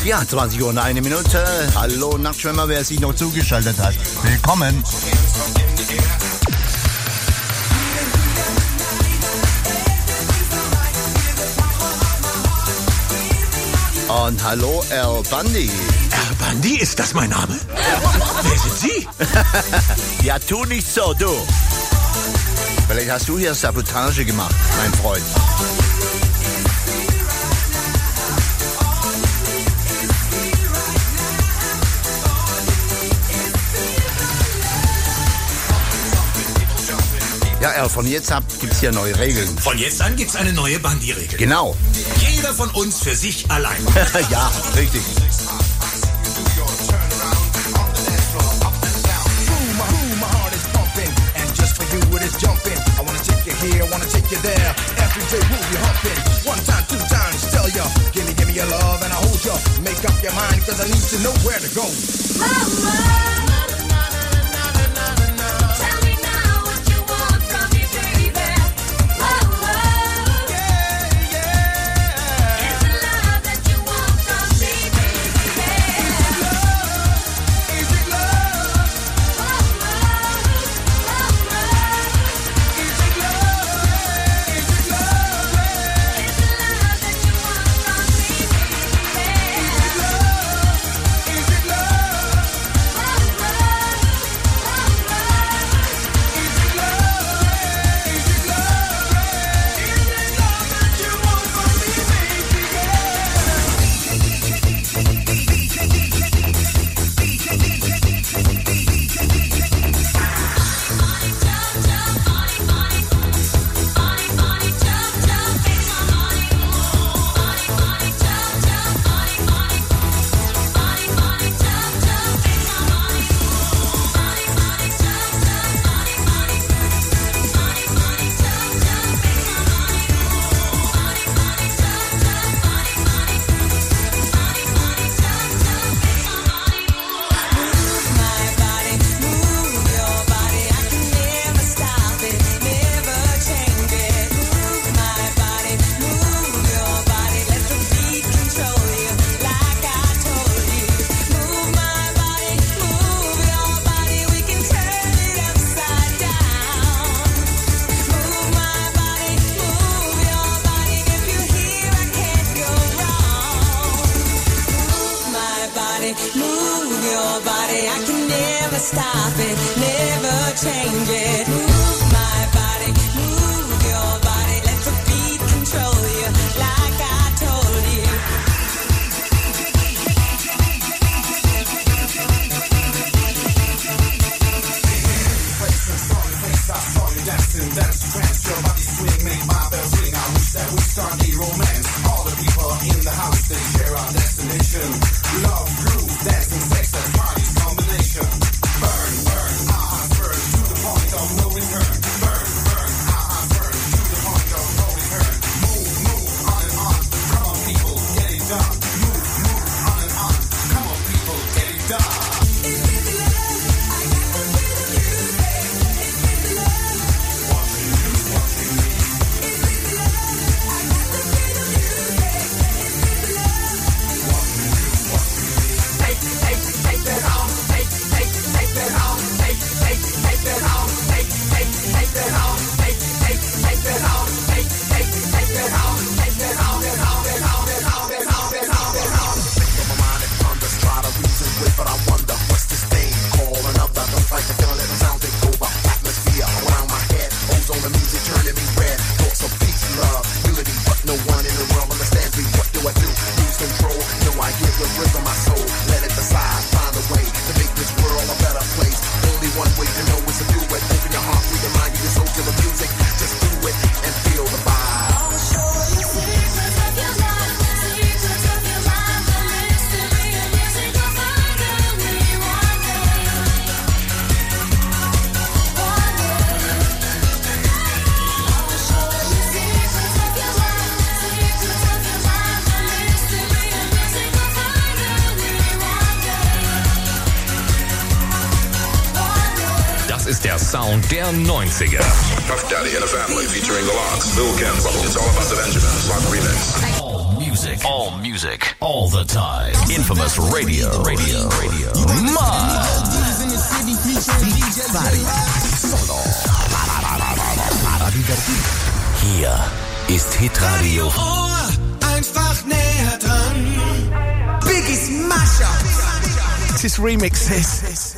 [SPEAKER 19] Ja, zwanzig Uhr und eine Minute. Hallo Nachtschwimmer, wer sich noch zugeschaltet hat. Willkommen. Und hallo, El Bandi.
[SPEAKER 8] El Bandi, ist das mein Name? Wer sind Sie?
[SPEAKER 19] Ja, tu nicht so, du. Vielleicht hast du hier Sabotage gemacht, mein Freund. Ja, El, von jetzt ab gibt's hier neue Regeln.
[SPEAKER 8] Von jetzt an gibt's eine neue Bandi-Regel.
[SPEAKER 19] Genau.
[SPEAKER 8] Jeder von uns für sich allein.
[SPEAKER 19] Ja, richtig.
[SPEAKER 7] ist der Sound der neunziger.
[SPEAKER 2] Puff Daddy and a Family featuring The Lox, Lil Kim. It's all about the Benjamins. Lock Remix.
[SPEAKER 3] All music music. All music. All the time. Infamous Radio. Radio. Radio. Mud. Hier ist Hitradio.
[SPEAKER 5] Ohr, einfach näher dran. Biggies Mashup.
[SPEAKER 4] Das ist Remixes.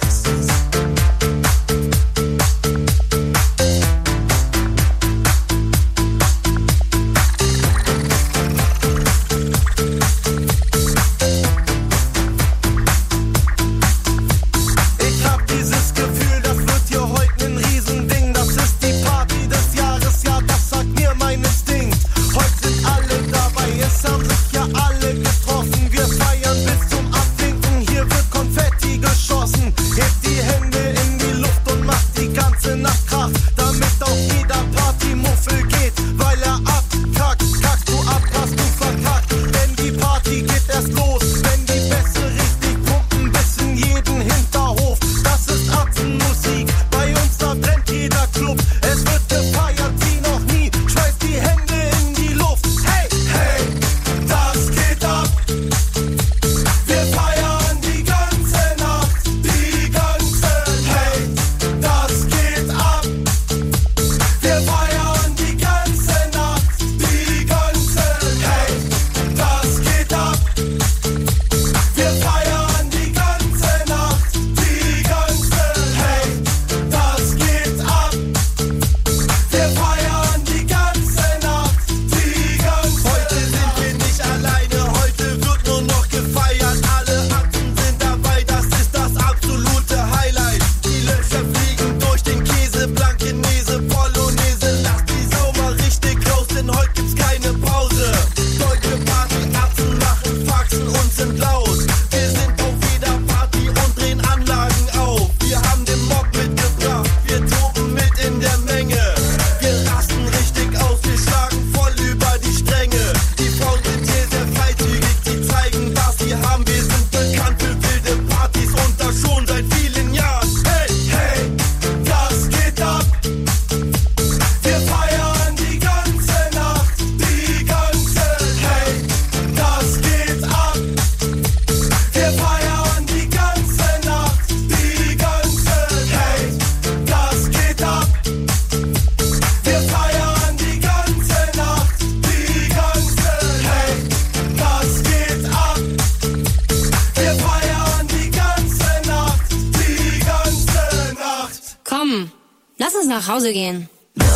[SPEAKER 12] Nach Hause gehen.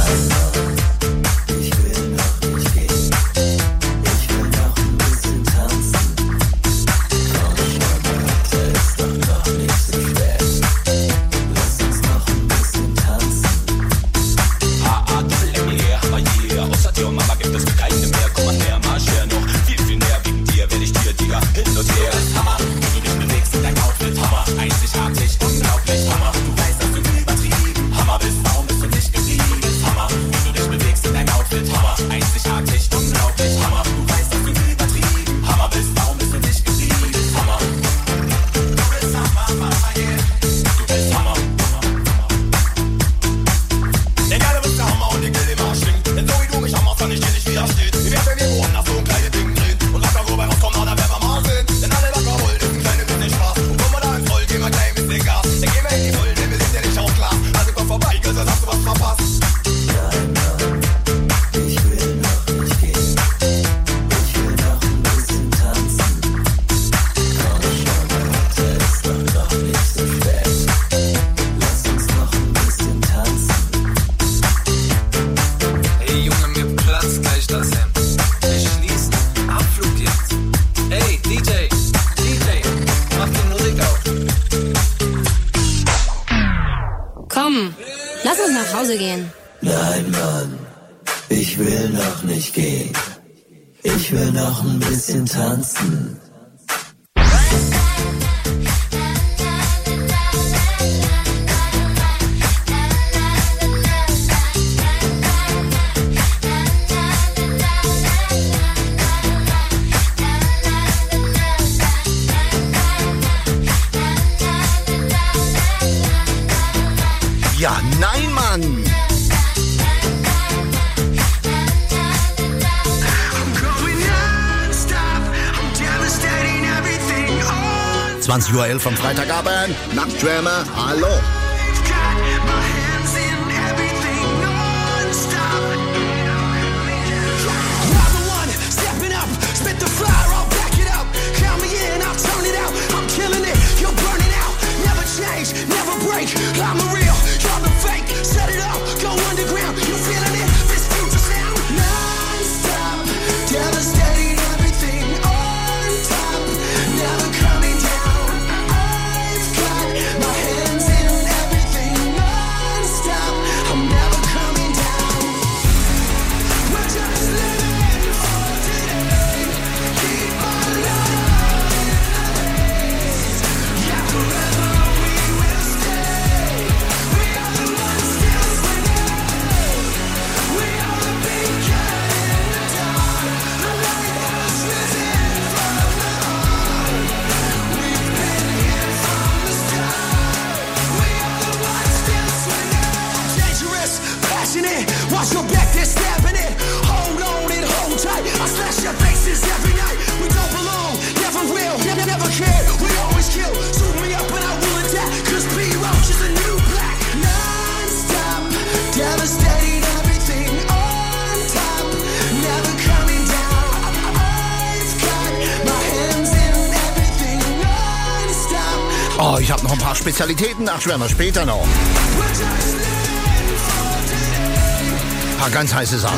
[SPEAKER 12] Komm, lass uns nach Hause gehen.
[SPEAKER 14] Nein, Mann, ich will noch nicht gehen. Ich will noch ein bisschen tanzen.
[SPEAKER 19] Ja, nein, Mann!
[SPEAKER 5] I'm going non-stop.
[SPEAKER 19] zwanzig Uhr elf am Freitagabend. Nachtschwärmer, hallo.
[SPEAKER 5] Never break, I'm a real, you're the fake. Set it up, go underground. You feeling it? This future sound non-stop, devastating everything on top, never coming down. I've got my hands in everything non-stop. I'm never coming down. We're just living for today. Keep on loving. Yeah, forever. Watch your back, they're stabbing it. Hold on and hold tight. I slash your faces every night. We don't belong, never will, never, never cared. We always kill. Suit me up and I will attack. Cause B-Roach is a new black. Non-stop, devastating everything on top. Never coming down. I've got my hands in everything non-stop.
[SPEAKER 19] Oh, ich habe noch ein paar Spezialitäten, Nachtschwärmer, später noch. Ein paar ganz heiße Sachen.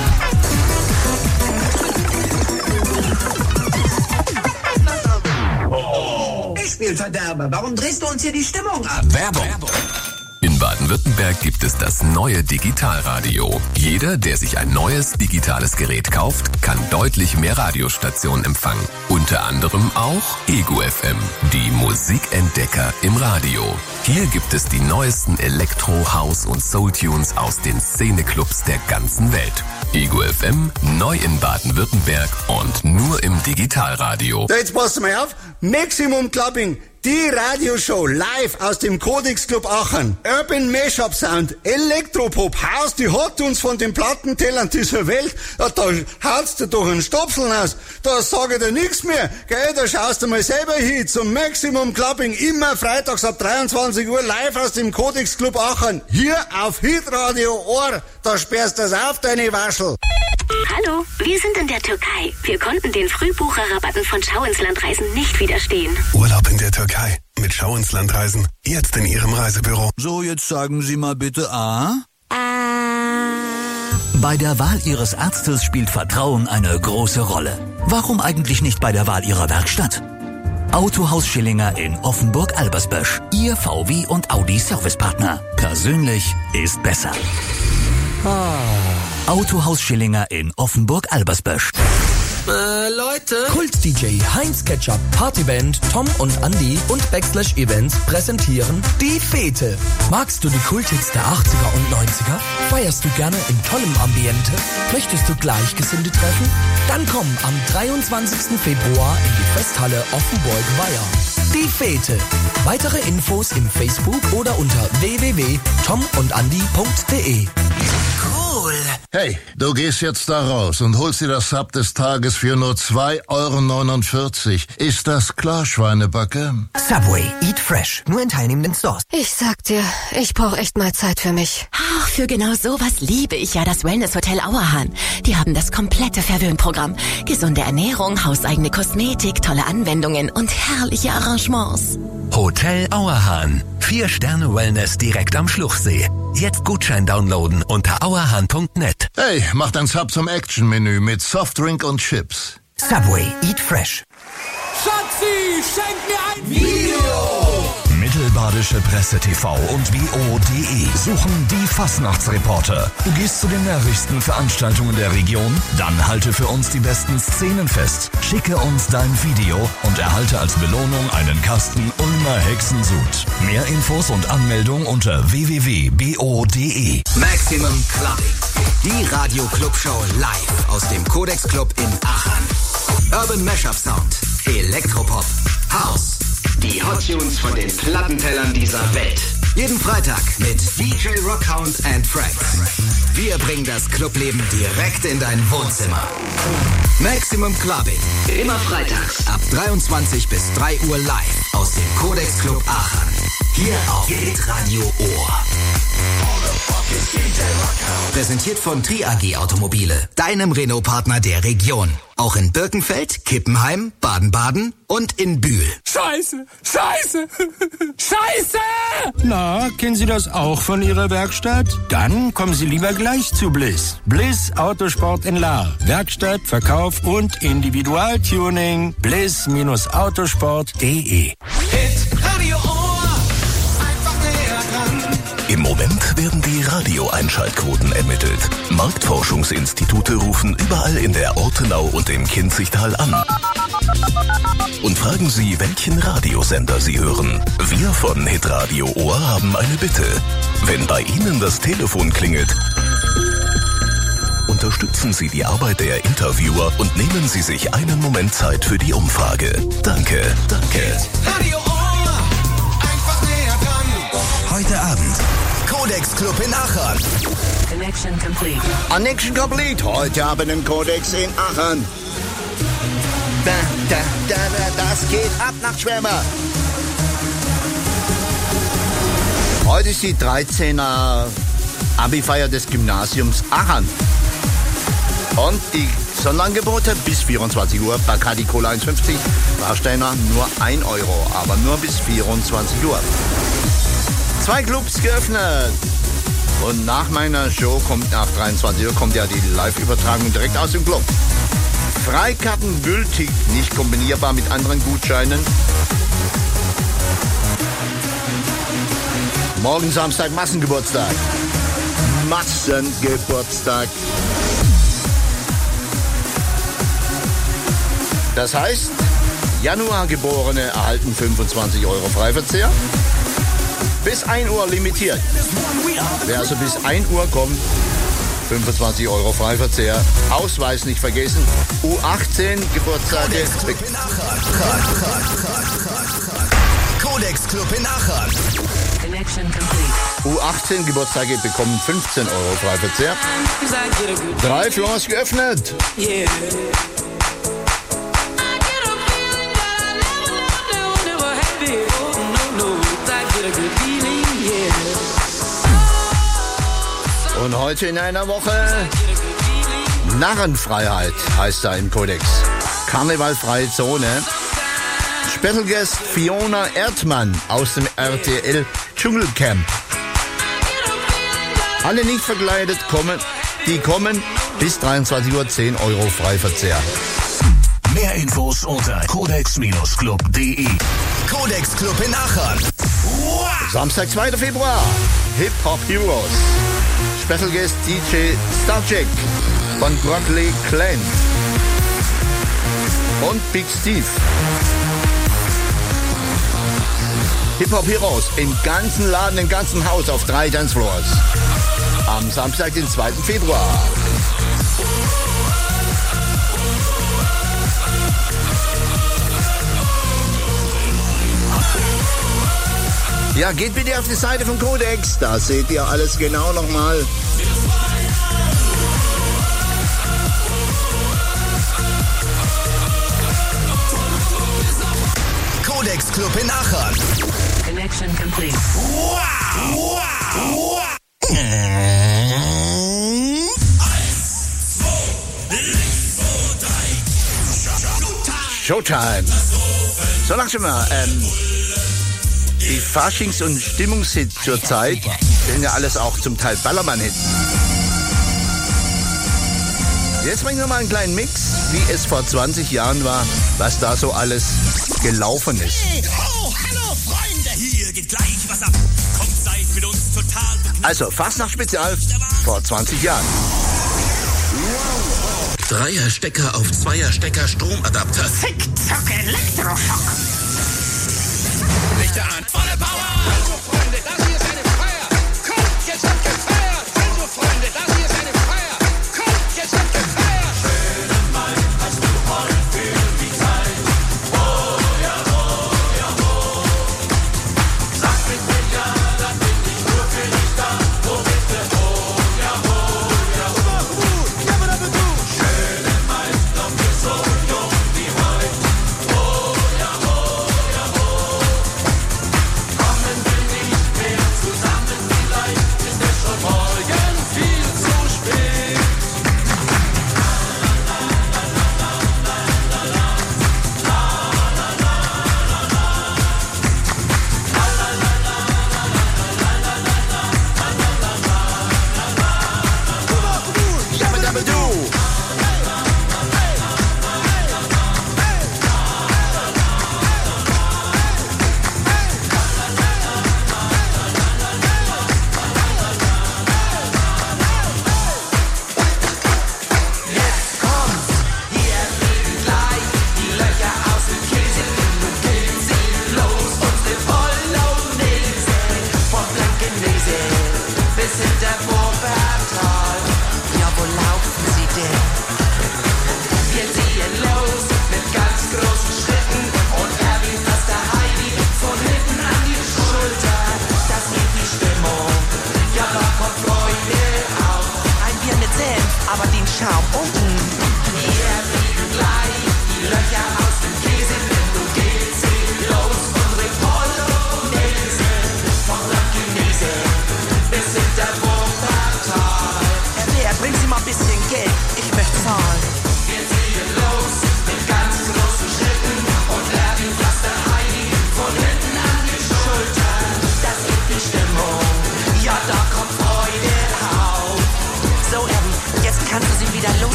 [SPEAKER 16] Ich spiel Verderber. Warum drehst du uns hier die Stimmung ab?
[SPEAKER 3] Werbung. In Baden-Württemberg gibt es das neue Digitalradio. Jeder, der sich ein neues digitales Gerät kauft, kann deutlich mehr Radiostationen empfangen. Unter anderem auch Ego F M, die Musikentdecker im Radio. Hier gibt es die neuesten Elektro-, House- und Soul-Tunes aus den Szeneclubs der ganzen Welt. Ego F M, neu in Baden-Württemberg und nur im Digitalradio.
[SPEAKER 21] So, jetzt passt mal auf. Maximum Clubbing. Die Radioshow live aus dem Codex Club Aachen. Urban Mashup Sound, Elektropop, House, die hat uns von den Plattentellern dieser Welt. Ja, da hautst du doch einen Stopseln aus. Da sag ich dir nichts mehr. Gell, da schaust du mal selber hin zum Maximum Clubbing. Immer freitags ab dreiundzwanzig Uhr live aus dem Codex Club Aachen. Hier auf Hitradio Ohr. Da sperrst du's auf, deine Waschel.
[SPEAKER 17] Hallo, wir sind in der Türkei. Wir konnten den Frühbucherrabatten von Schau ins Land Reisen nicht widerstehen.
[SPEAKER 23] Urlaub in der Türkei mit Schau ins Land Reisen. Jetzt in Ihrem Reisebüro.
[SPEAKER 4] So, jetzt sagen Sie mal bitte A.
[SPEAKER 24] Bei der Wahl Ihres Arztes spielt Vertrauen eine große Rolle. Warum eigentlich nicht bei der Wahl Ihrer Werkstatt? Autohaus Schillinger in Offenburg-Albersbösch. Ihr V W und Audi Servicepartner. Persönlich ist besser. Autohaus Schillinger in Offenburg-Albersbösch.
[SPEAKER 25] Äh, Leute. Kult-D J Heinz Ketchup, Partyband Tom und Andy und Backslash Events präsentieren Die Fete. Magst du die Kulthits der achtziger und neunziger? Feierst du gerne in tollem Ambiente? Möchtest du Gleichgesinnte treffen? Dann komm am dreiundzwanzigsten Februar in die Festhalle Offenburg-Weiher. Die Fete. Weitere Infos im Facebook oder unter w w w punkt tom und andy punkt d e.
[SPEAKER 26] Hey, du gehst jetzt da raus und holst dir das Sub des Tages für nur zwei Euro neunundvierzig. Ist das klar, Schweinebacke?
[SPEAKER 27] Subway, eat fresh. Nur in teilnehmenden Stores.
[SPEAKER 28] Ich sag dir, ich brauche echt mal Zeit für mich.
[SPEAKER 15] Ach, für genau sowas liebe ich ja das Wellness-Hotel Auerhahn. Die haben das komplette Verwöhnprogramm. Gesunde Ernährung, hauseigene Kosmetik, tolle Anwendungen und herrliche Arrangements.
[SPEAKER 3] Hotel Auerhahn. Vier Sterne Wellness direkt am Schluchsee. Jetzt Gutschein downloaden unter auerhahn punkt net.
[SPEAKER 26] Hey, mach dein Sub zum Action-Menü mit Softdrink und Chips.
[SPEAKER 27] Subway, eat fresh.
[SPEAKER 5] Schatzi, schenk mir ein Video!
[SPEAKER 10] Mittelbadische Presse T V und W O punkt D E suchen die Fastnachtsreporter. Du gehst zu den nervigsten Veranstaltungen der Region? Dann halte für uns die besten Szenen fest. Schicke uns dein Video und erhalte als Belohnung einen Kasten Ulmer Hexensud. Mehr Infos und Anmeldung unter w w w punkt b o punkt d e.
[SPEAKER 13] Maximum Clubbing. Die Radio-Club-Show live aus dem Codex Club in Aachen. Urban Mashup Sound, Elektropop, House. Die Hot Tunes von den Plattentellern dieser Welt. Jeden Freitag mit D J Rockhound and Friends. Wir bringen das Clubleben direkt in dein Wohnzimmer. Maximum Clubbing. Immer freitags ab dreiundzwanzig bis drei Uhr live aus dem Codex Club Aachen. Hier auf Hitradio Ohr. Präsentiert von Tri A G Automobile, deinem Renault-Partner der Region. Auch in Birkenfeld, Kippenheim, Baden-Baden und in Bühl.
[SPEAKER 1] Scheiße, scheiße, scheiße! Na, kennen Sie das auch von Ihrer Werkstatt? Dann kommen Sie lieber gleich zu Bliss. Bliss Autosport in Lahr. Werkstatt, Verkauf und Individualtuning. bliss Autosport punkt de.
[SPEAKER 5] Radio Ohr, einfach näher dran.
[SPEAKER 3] Im Moment werden die Radioeinschaltquoten ermittelt. Marktforschungsinstitute rufen überall in der Ortenau und im Kinzigtal an und fragen Sie, welchen Radiosender Sie hören. Wir von Hitradio Ohr haben eine Bitte. Wenn bei Ihnen das Telefon klingelt, unterstützen Sie die Arbeit der Interviewer und nehmen Sie sich einen Moment Zeit für die Umfrage. Danke, danke.
[SPEAKER 5] Radio Ohr, einfach näher dran.
[SPEAKER 13] Heute Abend Codex Club in Aachen.
[SPEAKER 15] Connection complete.
[SPEAKER 19] Connection complete. Heute Abend im Codex in Aachen. Da, da, da, da, das geht ab nach Schwärmer. Heute ist die dreizehner Abi-Feier des Gymnasiums Aachen. Und die Sonderangebote bis vierundzwanzig Uhr. Bacardi Cola eins fünfzig, Warsteiner nur ein Euro, aber nur bis vierundzwanzig Uhr. Zwei Clubs geöffnet. Und nach meiner Show kommt, nach dreiundzwanzig Uhr, kommt ja die Live-Übertragung direkt aus dem Club. Freikarten gültig, nicht kombinierbar mit anderen Gutscheinen. Morgen Samstag Massengeburtstag. Massengeburtstag. Das heißt, Januargeborene erhalten fünfundzwanzig Euro Freiverzehr. Bis ein Uhr limitiert. Wer also bis ein Uhr kommt, fünfundzwanzig Euro Freiverzehr. Ausweis nicht vergessen. U achtzehn Geburtstage.
[SPEAKER 13] Codex Club in Aachen.
[SPEAKER 15] Connection complete.
[SPEAKER 19] U achtzehn Geburtstage bekommen fünfzehn Euro Freiverzehr. Drei Floors geöffnet.
[SPEAKER 5] Yeah.
[SPEAKER 19] Und heute in einer Woche Narrenfreiheit heißt da im Kodex. Karnevalfreie Zone. Special Guest Fiona Erdmann aus dem R T L Dschungelcamp. Alle nicht verkleidet kommen, die kommen bis dreiundzwanzig Uhr zehn Euro Freiverzehr.
[SPEAKER 3] Mehr Infos unter codex Club punkt de.
[SPEAKER 13] Codex Club in Aachen.
[SPEAKER 19] Samstag, zweiter Februar. Hip-Hop Heroes. Special Guest D J Starjack von Broccoli Clan und Big Steve. Hip-Hop Heroes im ganzen Laden, im ganzen Haus auf drei Dancefloors. Am Samstag, den zweiten Februar. Ja, geht bitte auf die Seite von Codex, da seht ihr alles genau nochmal.
[SPEAKER 13] Codex Club in Aachen.
[SPEAKER 15] Connection complete.
[SPEAKER 13] Wow, wow, wow.
[SPEAKER 19] Showtime. So, langsam mal, ähm, die Faschings- und Stimmungshits zur Zeit sind ja alles auch zum Teil Ballermann-Hits. Jetzt bringen wir mal einen kleinen Mix, wie es vor zwanzig Jahren war, was da so alles gelaufen ist.
[SPEAKER 5] Oh, hallo Freunde, hier geht gleich was ab. Kommt, seid mit uns total begnügt.
[SPEAKER 19] Also, Fastnacht-Spezial vor zwanzig Jahren.
[SPEAKER 3] Dreier-Stecker auf Zweier-Stecker Stromadapter.
[SPEAKER 5] Zick-Zack, Elektroschock. Lichter an, volle Power. Also Freunde, das hier ist eine Feier. Kommt, jetzt wird gefeiert. Also Freunde, das hier ist eine Feier. Kommt, jetzt wird gefeiert. Schönen Wein hast du heute für die Zeit. Oh ja, oh ja, oh. Sag bitte ja, dann bin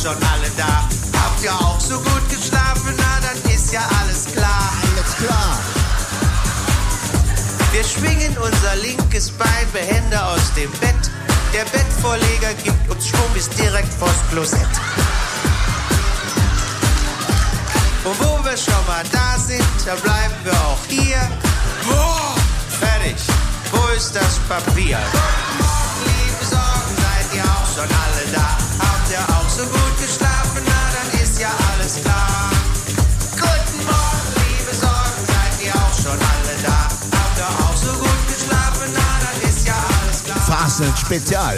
[SPEAKER 5] schon alle da. Habt ihr auch so gut geschlafen? Na, dann ist ja alles klar.
[SPEAKER 19] Alles klar.
[SPEAKER 5] Wir schwingen unser linkes Bein behende aus dem Bett. Der Bettvorleger gibt uns Schwung bis direkt vors Klosett. Und wo wir schon mal da sind, da bleiben wir auch hier. Boah, fertig, wo ist das Papier? Liebe Sorgen, seid ihr auch schon alle da? Habt ihr auch so gut geschlafen? Na, dann ist ja alles klar. Guten Morgen, liebe Sorgen, seid ihr auch schon alle da? Habt ihr auch so gut geschlafen? Na, dann ist ja alles klar.
[SPEAKER 19] Fastnet Spezial.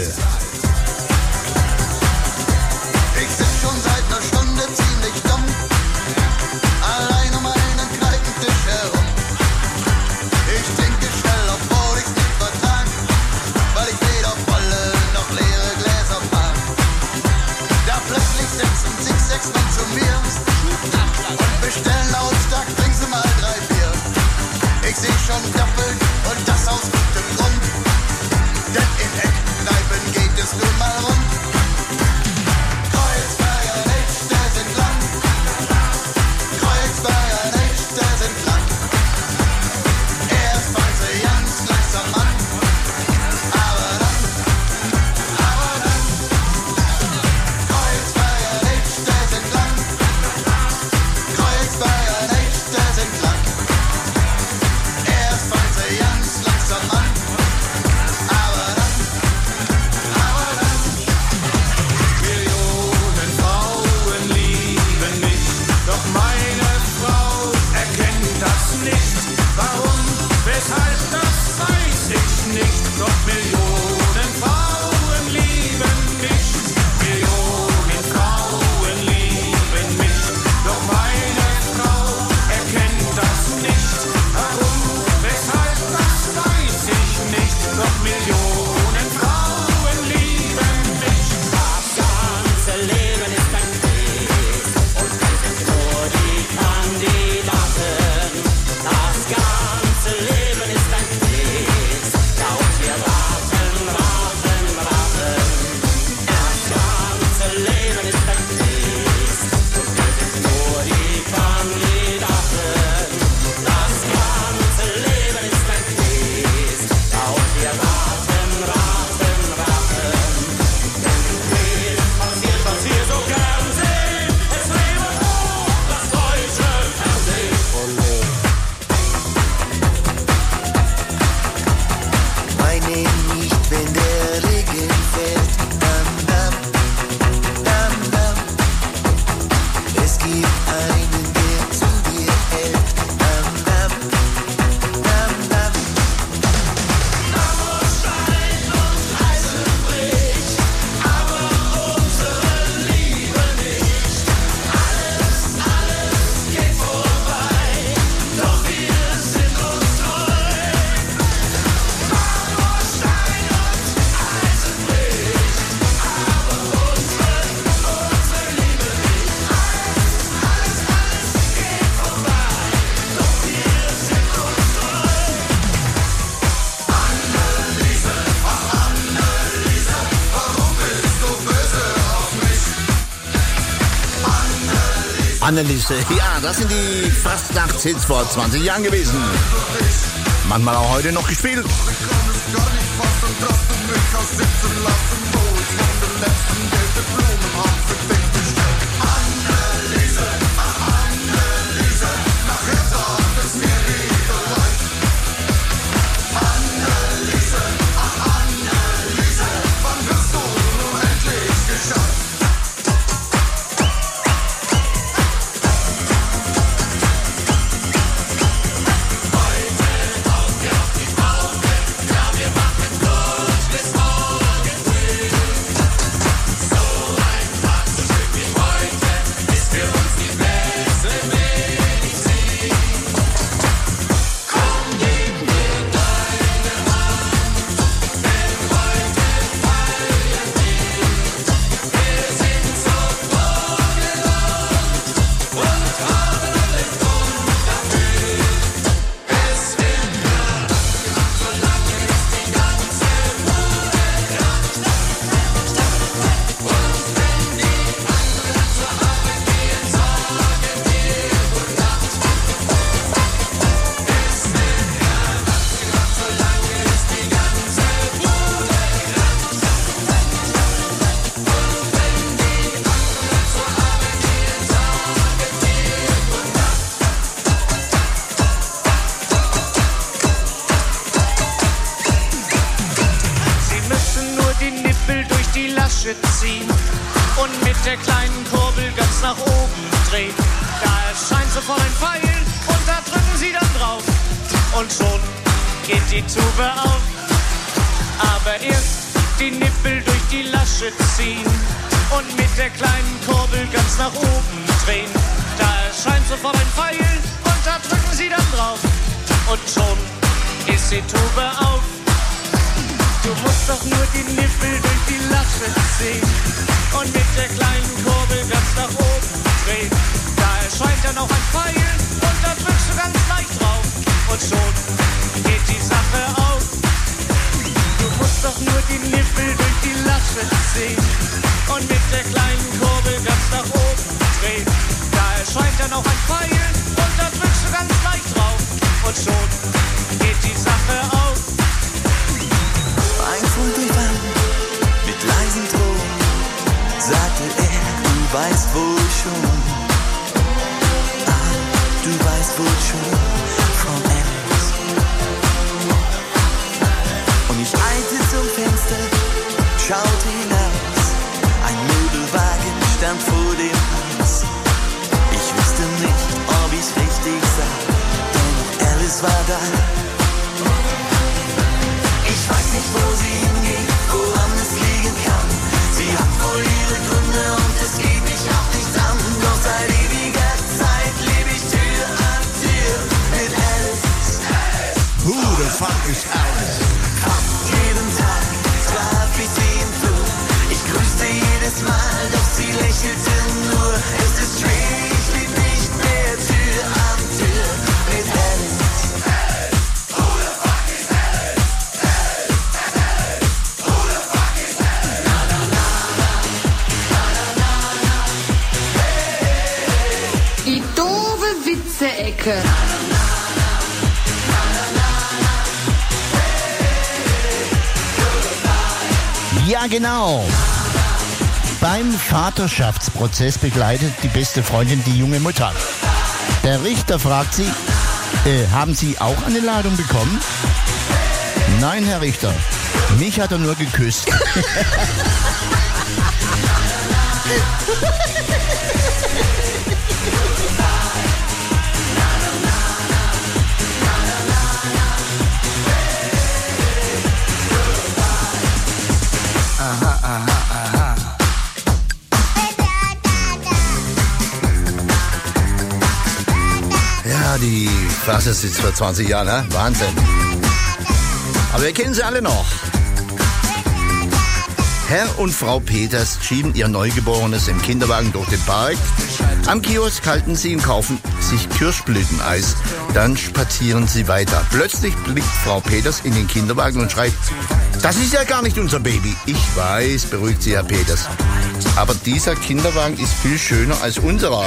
[SPEAKER 6] Ich sitz schon seit einer Stunde ziemlich dumm, allein um einen Kneipentisch herum. Ich trinke schnell, obwohl ich's nicht vertrag, weil ich weder volle noch leere Gläser mag. Da plötzlich setzen sich sechs Mann zu mir und bestellen lautstark, trink sie mal drei Bier. Ich seh schon doppelt und das aus gutem Grund, denn in Eckkneipen geht es nun mal rund. Kreuzberger Nächte sind lang, Kreuzberger Nächte sind lang. Erst fangen sie ganz langsam an, aber dann, aber dann. Kreuzberger Nächte sind lang, Kreuzberger Nächte sind lang. Erst fangen sie ganz langsam an, aber dann, aber dann. Millionen Frauen lieben mich, doch meine Frau erkennt das nicht. Warum, weshalb, das weiß ich nicht. Doch Millionen Frauen lieben mich, Millionen Frauen lieben mich, doch meine Frau erkennt das nicht. Warum, weshalb, das weiß ich nicht. Doch Millionen Frauen lieben mich. Das ganze Leben ist ein Quiz und wir sind nur die Kandidaten. Das ganze Leben ist ein Quiz, ja und wir raten, raten, raten. Das ganze Leben ist ein Quiz und wir sind nur die Kandidaten. Das ganze Leben ist ein Quiz, ja und wir raten, raten, raten. Denn im Quiz passiert, was wir so gern sehen. Es lebe hoch das deutsche Fernsehen.
[SPEAKER 5] Weine nicht, wenn der Regen fällt. Dam, dam, dam, dam. Es gibt einen, der zu dir hält. Dam, dam, dam, dam. Marmorstein und Eisen bricht, aber unsere Liebe nicht. Alles, alles geht vorbei, doch wir sind uns treu. Marmorstein und Eisen bricht, aber unsere, unsere Liebe nicht. Alles, alles, alles geht vorbei, doch wir sind uns treu. Anneliese, ach Anneliese, warum bist du böse auf mich? Anneliese.
[SPEAKER 19] Anneliese, ja, das sind die Fastnachtshits vor zwanzig Jahren gewesen. Manchmal auch heute noch gespielt.
[SPEAKER 5] Heute auf die Augen
[SPEAKER 6] Nippel durch die Lasche ziehen und mit der kleinen Kurbel ganz nach oben drehen. Da erscheint sofort ein Pfeil und da drücken sie dann drauf und schon geht die Tube auf. Aber erst die Nippel durch die Lasche ziehen und mit der kleinen Kurbel ganz nach oben drehen. Da erscheint sofort ein Pfeil und da drücken sie dann drauf und schon ist die Tube auf. Du musst doch nur die Nippel durch die Lasche ziehen und mit der kleinen Kurbel ganz nach oben drehen. Da erscheint dann auch ein Pfeil und da drückst du ganz leicht drauf und schon geht die Sache auf. Du musst doch nur die Nippel durch die Lasche ziehen und mit der kleinen Kurbel ganz nach oben drehen. Da erscheint dann auch ein Pfeil und da drückst du ganz leicht drauf und schon geht die Sache auf.
[SPEAKER 14] Ein Funkelfang mit leisen Ton, sagte er, du weißt wohl schon. Ah, du weißt wohl schon, Frau Alice. Und ich eilte zum Fenster, schaute hinaus. Ein Möbelwagen stand vor dem Haus. Ich wusste nicht, ob ich's richtig sah, denn Alice war da. Ich weiß nicht, wo sie hinging, woran es liegen kann. Sie hat wohl ihre Gründe und es geht mich auch nichts an. Doch seit ewiger Zeit lebe ich Tür an Tür mit Alice.
[SPEAKER 4] Who the fuck is Alice?
[SPEAKER 14] Fast jeden Tag traf ich sie im Flur. Ich grüßte jedes Mal, doch sie lächelte nur. Es ist schwer, ich lebe nicht mehr Tür an Tür mit Alice.
[SPEAKER 2] Die doofe Witze-Ecke.
[SPEAKER 4] Ja, genau. Beim Vaterschaftsprozess begleitet die beste Freundin die junge Mutter. Der Richter fragt sie, äh, haben Sie auch eine Ladung bekommen? Nein, Herr Richter, mich hat er nur geküsst.
[SPEAKER 5] Aha, aha, aha.
[SPEAKER 19] Ja, die Phase ist jetzt vor zwanzig Jahren, ne? Wahnsinn. Aber wir kennen sie alle noch. Herr und Frau Peters schieben ihr Neugeborenes im Kinderwagen durch den Park. Am Kiosk halten sie und kaufen sich Kirschblüteneis. Dann spazieren sie weiter. Plötzlich blickt Frau Peters in den Kinderwagen und schreit, das ist ja gar nicht unser Baby. Ich weiß, beruhigt sie Herr Peters. Aber dieser Kinderwagen ist viel schöner als unserer.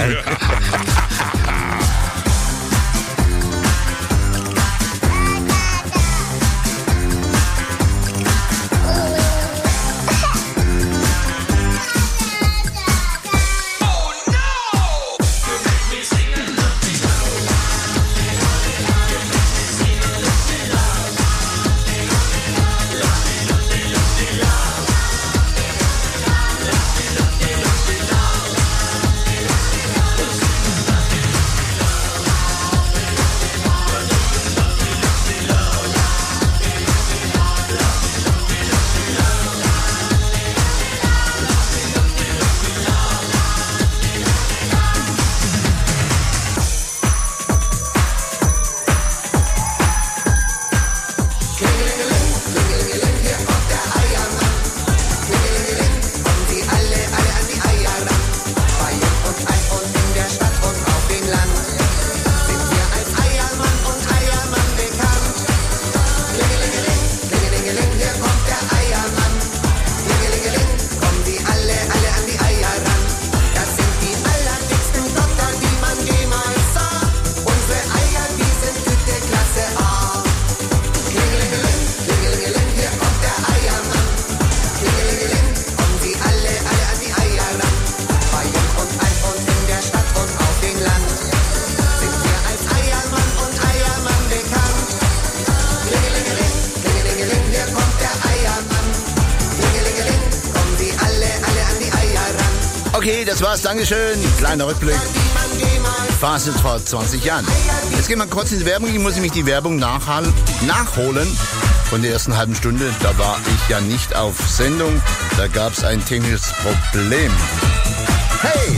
[SPEAKER 19] Okay, das war's. Dankeschön. Kleiner Rückblick. Fazit vor zwanzig Jahren. Jetzt gehen wir kurz in die Werbung. Ich muss nämlich die Werbung nachholen. Von der ersten halben Stunde. Da war ich ja nicht auf Sendung. Da gab es ein technisches Problem. Hey!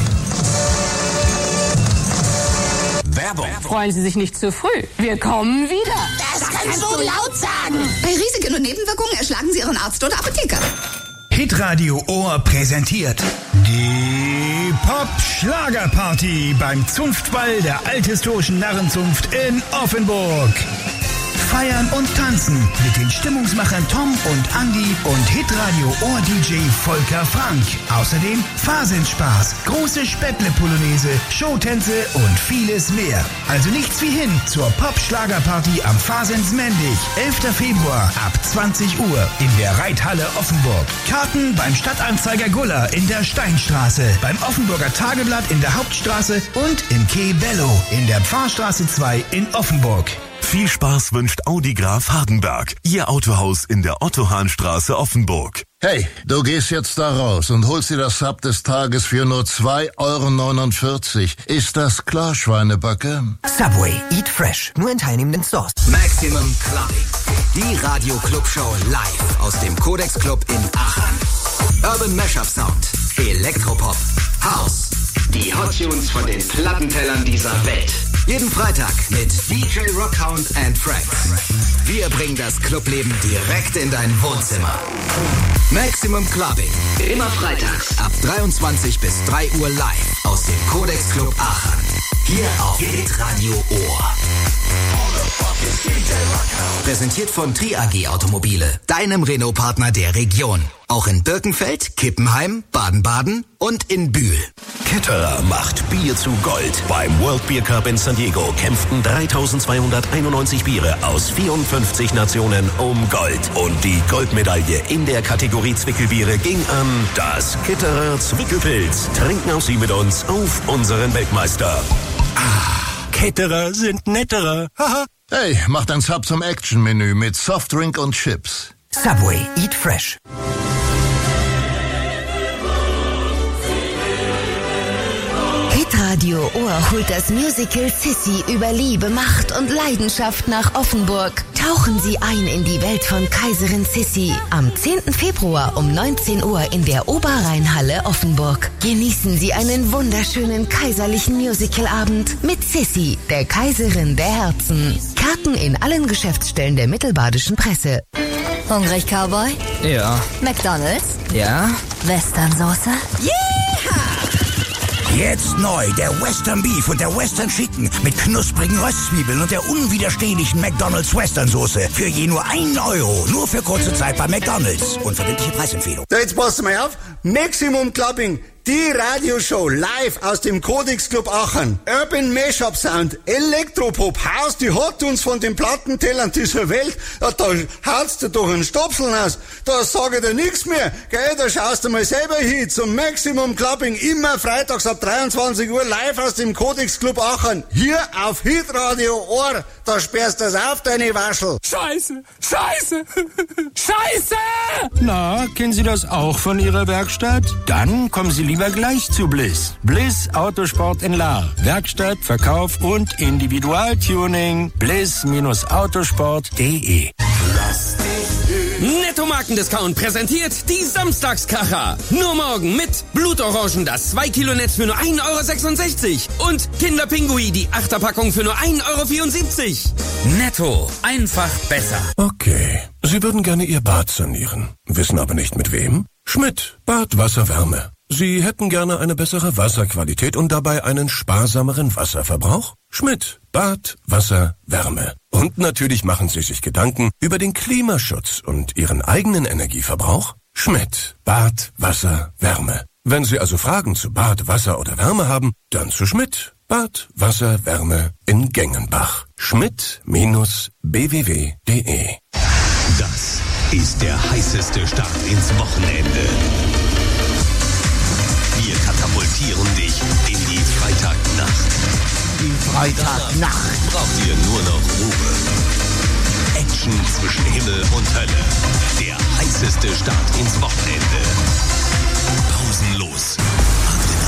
[SPEAKER 7] Werbung. Freuen Sie sich nicht zu früh. Wir kommen wieder.
[SPEAKER 8] Das kannst du laut sagen. Bei Risiken und Nebenwirkungen erschlagen Sie Ihren Arzt oder Apotheker.
[SPEAKER 9] Hitradio Ohr präsentiert die Pop-Schlager-Party beim Zunftball der althistorischen Narrenzunft in Offenburg. Feiern und tanzen mit den Stimmungsmachern Tom und Andi und Hitradio Ohr-D J Volker Frank. Außerdem Phasenspaß, große Spätle-Polonaise, Showtänze und vieles mehr. Also nichts wie hin zur Pop-Schlager-Party am Phasens Mendig. elfter Februar ab zwanzig Uhr in der Reithalle Offenburg. Karten beim Stadtanzeiger Guller in der Steinstraße, beim Offenburger Tageblatt in der Hauptstraße und im Quai Bello in der Pfarrstraße zwei in Offenburg.
[SPEAKER 11] Viel Spaß wünscht Audi Graf Hardenberg, Ihr Autohaus in der Otto-Hahn-Straße Offenburg.
[SPEAKER 26] Hey, du gehst jetzt da raus und holst dir das Sub des Tages für nur zwei Euro neunundvierzig. Ist das klar, Schweinebacke?
[SPEAKER 27] Subway, eat fresh. Nur in teilnehmenden Stores.
[SPEAKER 13] Maximum Clubbing. Die Radio-Club-Show live aus dem Codex Club in Aachen. Urban Mashup Sound. Elektropop. House. Die Hot Tunes von den Plattentellern dieser Welt. Jeden Freitag mit D J Rockhound and Franks. Wir bringen das Clubleben direkt in dein Wohnzimmer. Maximum Clubbing. Immer freitags ab dreiundzwanzig bis drei Uhr live aus dem Codex Club Aachen. Hier auf Hitradio Ohr. Präsentiert von Tri A G Automobile, deinem Renault-Partner der Region. Auch in Birkenfeld, Kippenheim, Baden-Baden und in Bühl.
[SPEAKER 12] Ketterer macht Bier zu Gold. Beim World Beer Cup in San Diego kämpften dreitausendzweihunderteinundneunzig Biere aus vierundfünfzig Nationen um Gold. Und die Goldmedaille in der Kategorie Zwickelbiere ging an das Ketterer Zwickelpilz. Trinken auch Sie mit uns auf unseren Weltmeister.
[SPEAKER 1] Ah, Ketterer sind netterer. Haha.
[SPEAKER 26] Hey, mach dein Sub zum Action-Menü mit Softdrink und Chips.
[SPEAKER 27] Subway, eat fresh.
[SPEAKER 15] Hitradio Ohr holt das Musical Sissy über Liebe, Macht und Leidenschaft nach Offenburg. Tauchen Sie ein in die Welt von Kaiserin Sissy. Am zehnten Februar um neunzehn Uhr in der Oberrheinhalle Offenburg. Genießen Sie einen wunderschönen kaiserlichen Musicalabend mit Sissy, der Kaiserin der Herzen. Karten in allen Geschäftsstellen der Mittelbadischen Presse.
[SPEAKER 18] Hungrig, Cowboy?
[SPEAKER 20] Ja.
[SPEAKER 18] McDonald's?
[SPEAKER 20] Ja.
[SPEAKER 18] Westernsoße? Jetzt neu der Western Beef und der Western Chicken mit knusprigen Röstzwiebeln und der unwiderstehlichen McDonald's Western Soße für je nur einen Euro. Nur für kurze Zeit bei McDonald's. Unverbindliche Preisempfehlung.
[SPEAKER 21] So, jetzt passt mal auf. Maximum Clubbing. Die Radioshow live aus dem Codex Club Aachen. Urban Mashup Sound, Elektropop, House, die Hot Tunes von den Plattentellern dieser Welt. Ja, da haust du doch einen Stopseln aus. Da sage ich dir nichts mehr. Gell, da schaust du mal selber hin zum Maximum Clubbing. Immer freitags ab dreiundzwanzig Uhr live aus dem Codex Club Aachen. Hier auf Hitradio Ohr. Da sperrst du das auf, deine Waschel.
[SPEAKER 1] Scheiße, Scheiße, Scheiße! Na, kennen Sie das auch von Ihrer Werkstatt? Dann kommen Sie lieber gleich zu Bliss. Bliss Autosport in Lahr. Werkstatt, Verkauf und Individualtuning. bliss Autosport punkt de.
[SPEAKER 22] Netto Markendiscount präsentiert die Samstagskracher. Nur morgen mit Blutorangen das zwei Kilo Netz für nur ein Euro sechsundsechzig und Kinderpingui die Achterpackung für nur ein Euro vierundsiebzig. Netto, einfach besser.
[SPEAKER 12] Okay, Sie würden gerne Ihr Bad sanieren, wissen aber nicht mit wem? Schmidt, Bad Wasserwärme. Sie hätten gerne eine bessere Wasserqualität und dabei einen sparsameren Wasserverbrauch? Schmidt, Bad, Wasser, Wärme. Und natürlich machen Sie sich Gedanken über den Klimaschutz und Ihren eigenen Energieverbrauch? Schmidt, Bad, Wasser, Wärme. Wenn Sie also Fragen zu Bad, Wasser oder Wärme haben, dann zu Schmidt, Bad, Wasser, Wärme in Gengenbach. Schmidt B W W punkt de.
[SPEAKER 29] Das ist der heißeste Start ins Wochenende. Wir katapultieren dich in die Freitagnacht.
[SPEAKER 4] Die Freitagnacht.
[SPEAKER 29] Braucht ihr nur noch Ruhe. Action zwischen Himmel und Hölle. Der heißeste Start ins Wochenende. Pausenlos. Adrenalin.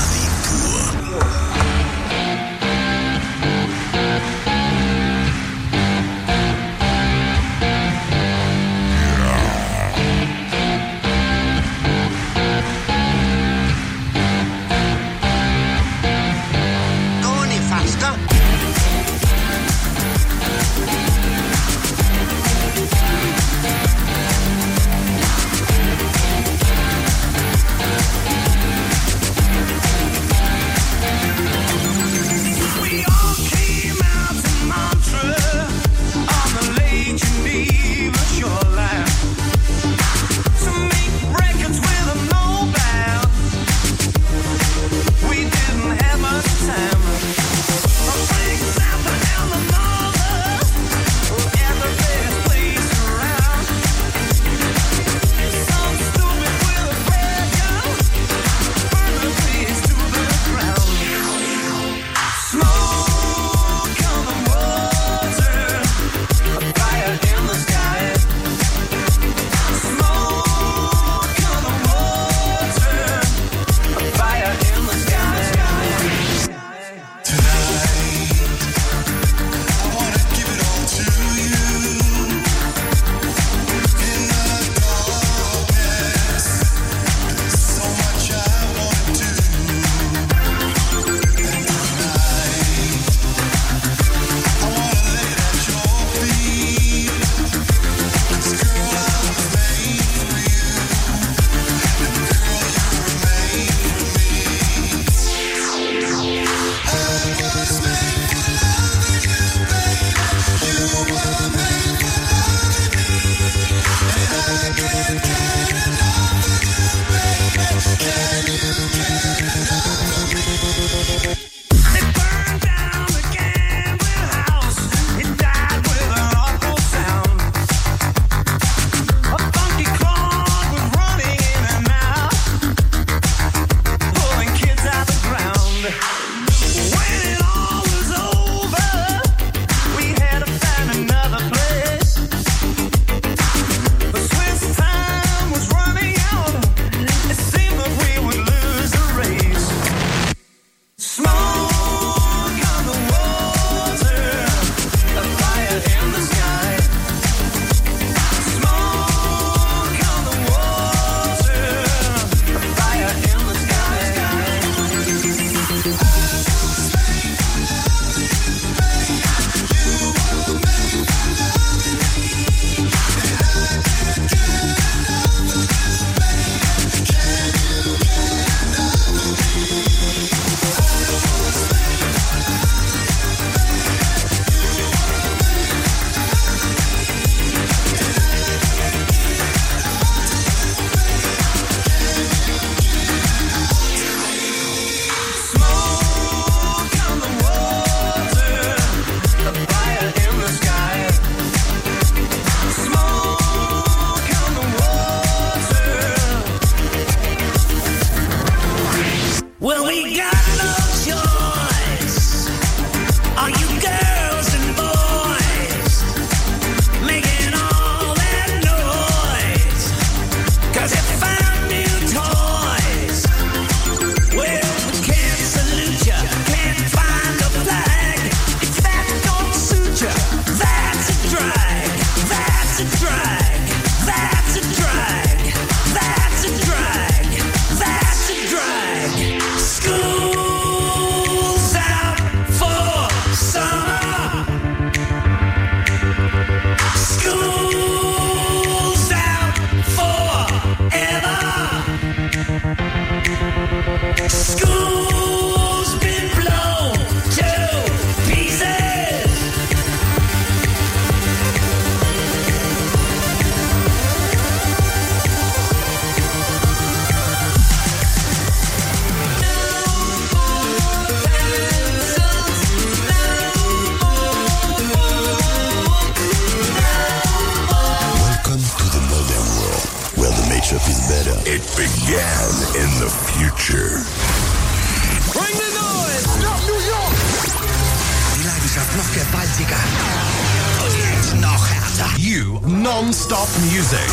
[SPEAKER 11] It began in the future.
[SPEAKER 5] Bring the noise! Stop New York!
[SPEAKER 18] Die Leidenschaft noch gewaltiger. Und jetzt noch härter.
[SPEAKER 29] You non-stop music.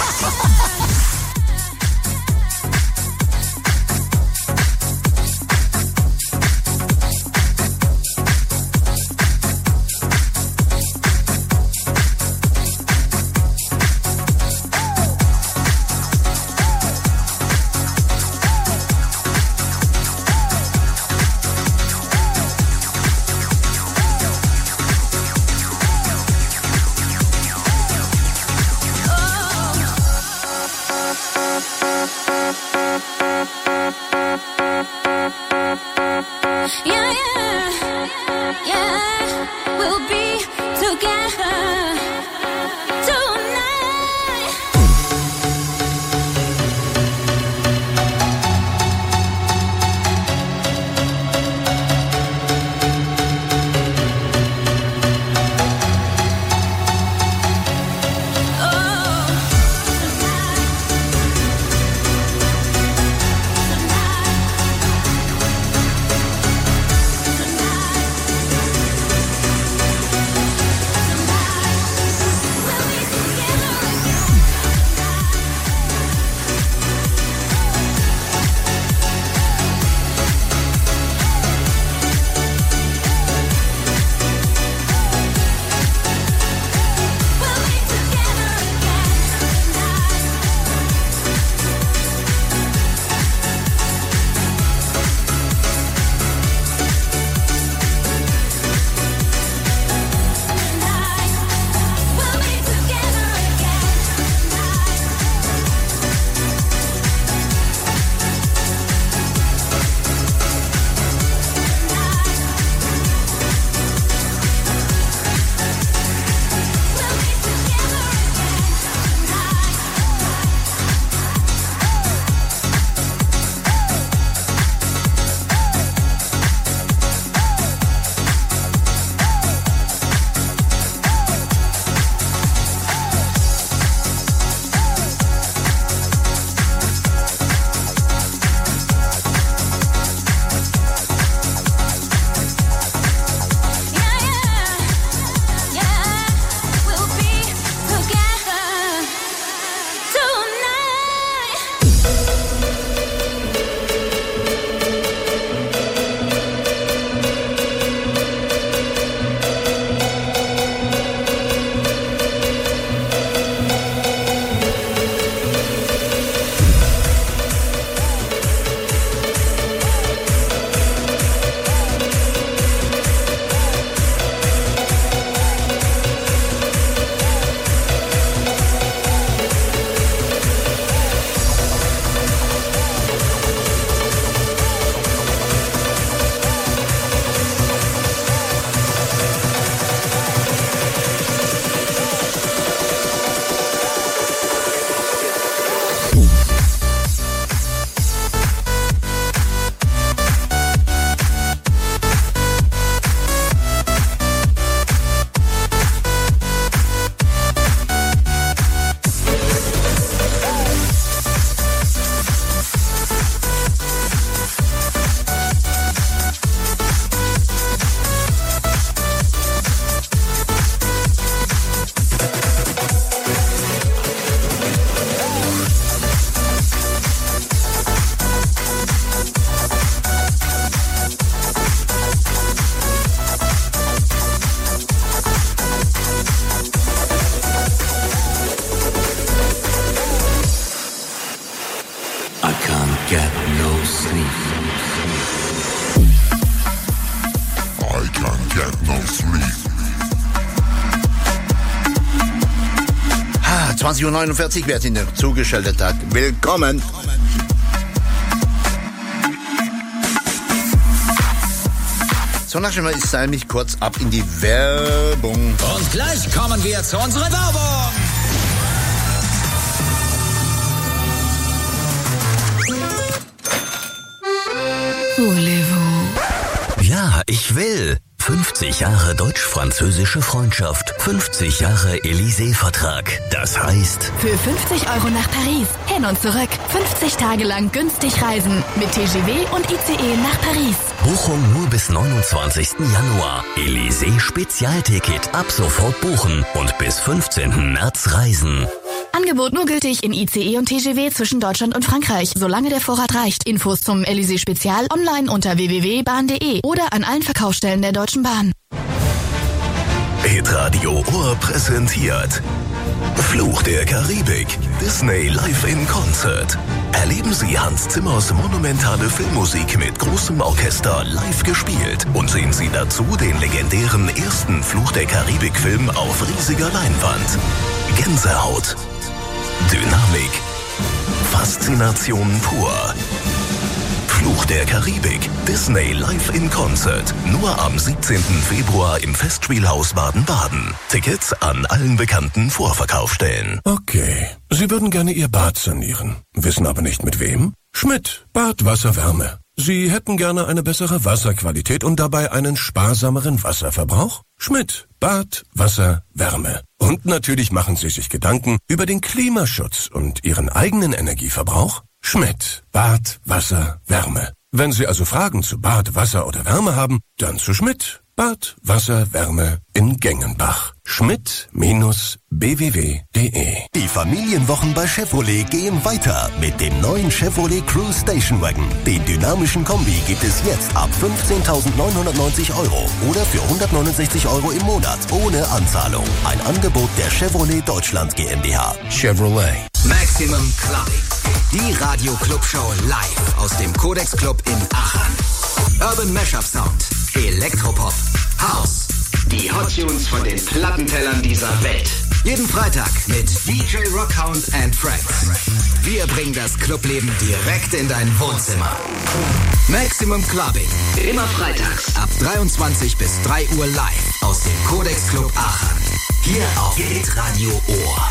[SPEAKER 19] zwanzig Uhr neunundvierzig, wer sich noch zugeschaltet hat, willkommen. So, nachher mal ist mich kurz ab in die Werbung.
[SPEAKER 18] Und gleich kommen wir zu unserer Werbung.
[SPEAKER 27] Voulez-vous? Ja, ich will. Fünf
[SPEAKER 3] fünfzig Jahre deutsch-französische Freundschaft, fünfzig Jahre Élysée-Vertrag. Das heißt...
[SPEAKER 10] Für fünfzig Euro nach Paris, hin und zurück. fünfzig Tage lang günstig reisen. Mit T G V und I C E nach Paris.
[SPEAKER 3] Buchung nur bis neunundzwanzigsten Januar. Élysée Spezialticket ab sofort buchen und bis fünfzehnten März reisen.
[SPEAKER 10] Angebot nur gültig in I C E und T G V zwischen Deutschland und Frankreich, solange der Vorrat reicht. Infos zum Élysée Spezial online unter w w w punkt bahn punkt de oder an allen Verkaufsstellen der Deutschen Bahn.
[SPEAKER 11] Hitradio Ohr präsentiert Fluch der Karibik, Disney live in Concert. Erleben Sie Hans Zimmers monumentale Filmmusik mit großem Orchester live gespielt und sehen Sie dazu den legendären ersten Fluch der Karibik-Film auf riesiger Leinwand. Gänsehaut, Dynamik, Faszination pur. Fluch der Karibik, Disney live in Concert. Nur am siebzehnten Februar im Festspielhaus Baden-Baden. Tickets an allen bekannten Vorverkaufsstellen.
[SPEAKER 12] Okay, Sie würden gerne Ihr Bad sanieren, wissen aber nicht mit wem? Schmidt, Bad Wasserwärme. Sie hätten gerne eine bessere Wasserqualität und dabei einen sparsameren Wasserverbrauch? Schmidt, Bad, Wasser, Wärme. Und natürlich machen Sie sich Gedanken über den Klimaschutz und Ihren eigenen Energieverbrauch? Schmidt, Bad, Wasser, Wärme. Wenn Sie also Fragen zu Bad, Wasser oder Wärme haben, dann zu Schmidt, Bad, Wasser, Wärme in Gengenbach. Schmidt B W W punkt de.
[SPEAKER 16] Die Familienwochen bei Chevrolet gehen weiter mit dem neuen Chevrolet Cruze Station Wagon. Den dynamischen Kombi gibt es jetzt ab fünfzehntausendneunhundertneunzig Euro oder für hundertneunundsechzig Euro im Monat ohne Anzahlung. Ein Angebot der Chevrolet Deutschland GmbH.
[SPEAKER 13] Chevrolet. Maximum Clubbing. Die Radio Club Show live aus dem Codex Club in Aachen. Urban Mashup Sound. Elektropop. House. Die Hot Tunes von den Plattentellern dieser Welt. Jeden Freitag mit D J Rockhound and Friends. Wir bringen das Clubleben direkt in dein Wohnzimmer. Maximum Clubbing. Immer freitags ab dreiundzwanzig bis drei Uhr live aus dem Codex Club Aachen. Hier auf Hitradio Ohr.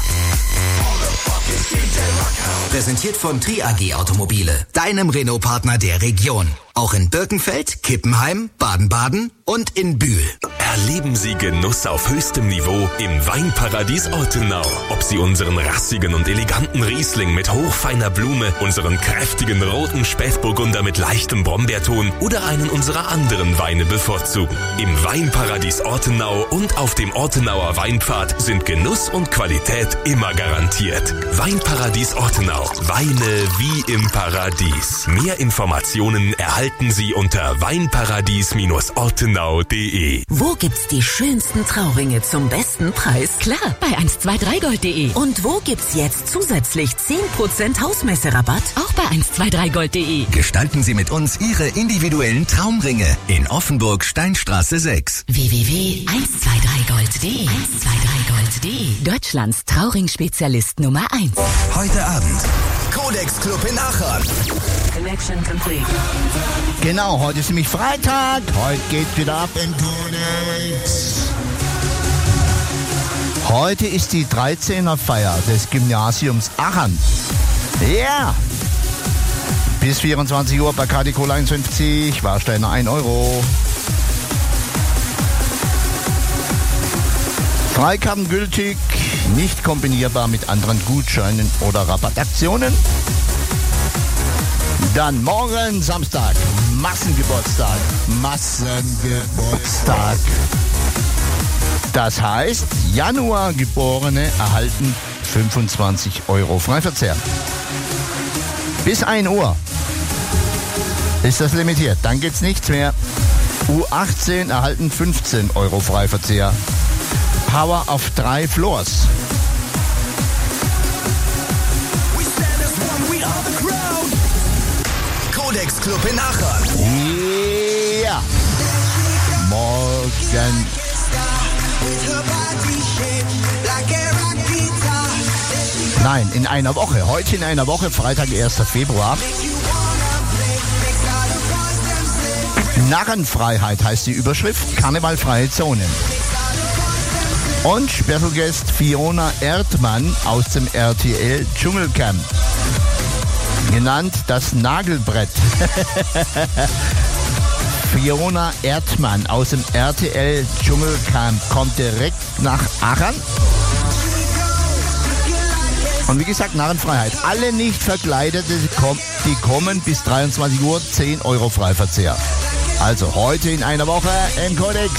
[SPEAKER 13] Präsentiert von Tri A G Automobile, deinem Renault-Partner der Region. Auch in Birkenfeld, Kippenheim, Baden-Baden und in Bühl.
[SPEAKER 17] Erleben Sie Genuss auf höchstem Niveau im Weinparadies Ortenau. Ob Sie unseren rassigen und eleganten Riesling mit hochfeiner Blume, unseren kräftigen roten Spätburgunder mit leichtem Brombeerton oder einen unserer anderen Weine bevorzugen. Im Weinparadies Ortenau und auf dem Ortenauer Weinpfad sind Genuss und Qualität immer garantiert. Weinparadies Ortenau. Weine wie im Paradies. Mehr Informationen erhalten Sie unter weinparadies Ortenau punkt de.
[SPEAKER 15] Wo gibt's die schönsten Trauringe zum besten Preis? Klar, bei eins zwei drei gold punkt de. Und wo gibt's jetzt zusätzlich zehn Prozent Hausmesserabatt? Auch bei eins zwei drei gold punkt de.
[SPEAKER 13] Gestalten Sie mit uns Ihre individuellen Traumringe in Offenburg Steinstraße sechs.
[SPEAKER 15] w w w punkt eins zwei drei gold punkt de. eins zwei drei gold punkt de. Deutschlands Trauring-Spezialist Nummer eins.
[SPEAKER 13] Heute Abend Codex Club in Aachen.
[SPEAKER 15] Connection complete.
[SPEAKER 4] Genau, heute ist nämlich Freitag. Heute geht wieder ab in Codex. Heute ist die dreizehner Feier des Gymnasiums Aachen. Ja! Yeah. Bis vierundzwanzig Uhr bei K D Kohle eins fünfzig, Warsteiner ein Euro. Freikarten gültig, nicht kombinierbar mit anderen Gutscheinen oder Rabattaktionen. Dann morgen Samstag, Massengeburtstag, Massengeburtstag. Das heißt, Januar-Geborene erhalten fünfundzwanzig Euro Freiverzehr. Bis ein Uhr ist das limitiert, dann geht's nichts mehr. U achtzehn erhalten fünfzehn Euro Freiverzehr. Power auf drei Floors.
[SPEAKER 13] Codex Club in Aachen.
[SPEAKER 4] Ja. Morgen. Nein, in einer Woche. Heute in einer Woche, Freitag, erster Februar. Narrenfreiheit heißt die Überschrift. Karnevalfreie Zonen. Und Special Guest Fiona Erdmann aus dem R T L Dschungelcamp. Genannt das Nagelbrett. Fiona Erdmann aus dem R T L Dschungelcamp kommt direkt nach Aachen. Und wie gesagt, Narrenfreiheit. Alle nicht Verkleidete, die kommen bis dreiundzwanzig Uhr, zehn Euro Freiverzehr. Also heute in einer Woche im Codex.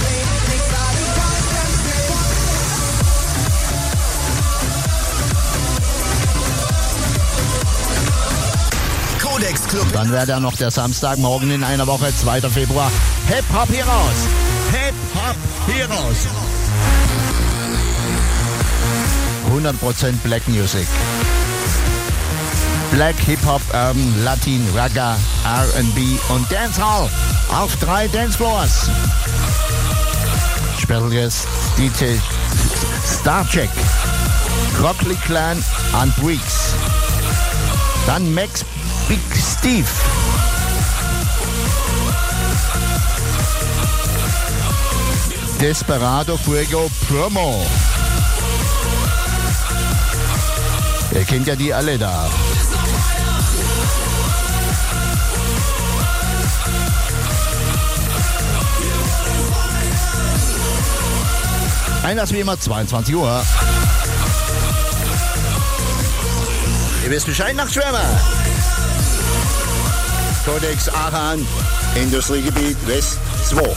[SPEAKER 13] Codex Club.
[SPEAKER 4] Dann wäre da noch der Samstagmorgen in einer Woche, zweiter Februar. Hip Hop Heroes. Hip Hop Heroes. hundert Prozent Black Music. Black Hip Hop, Urban, Latin, Ragga, R and B und Dancehall auf drei Dancefloors. Special Guest D J Starcheck, Crockley Clan und Weeks. Dann Max Big Steve. Desperado Fuego Promo. Ihr kennt ja die alle da. Einlass wie immer zweiundzwanzig Uhr. Ihr wisst Bescheid, Nachtschwärmer. Codex Aachen, Industriegebiet West zwei.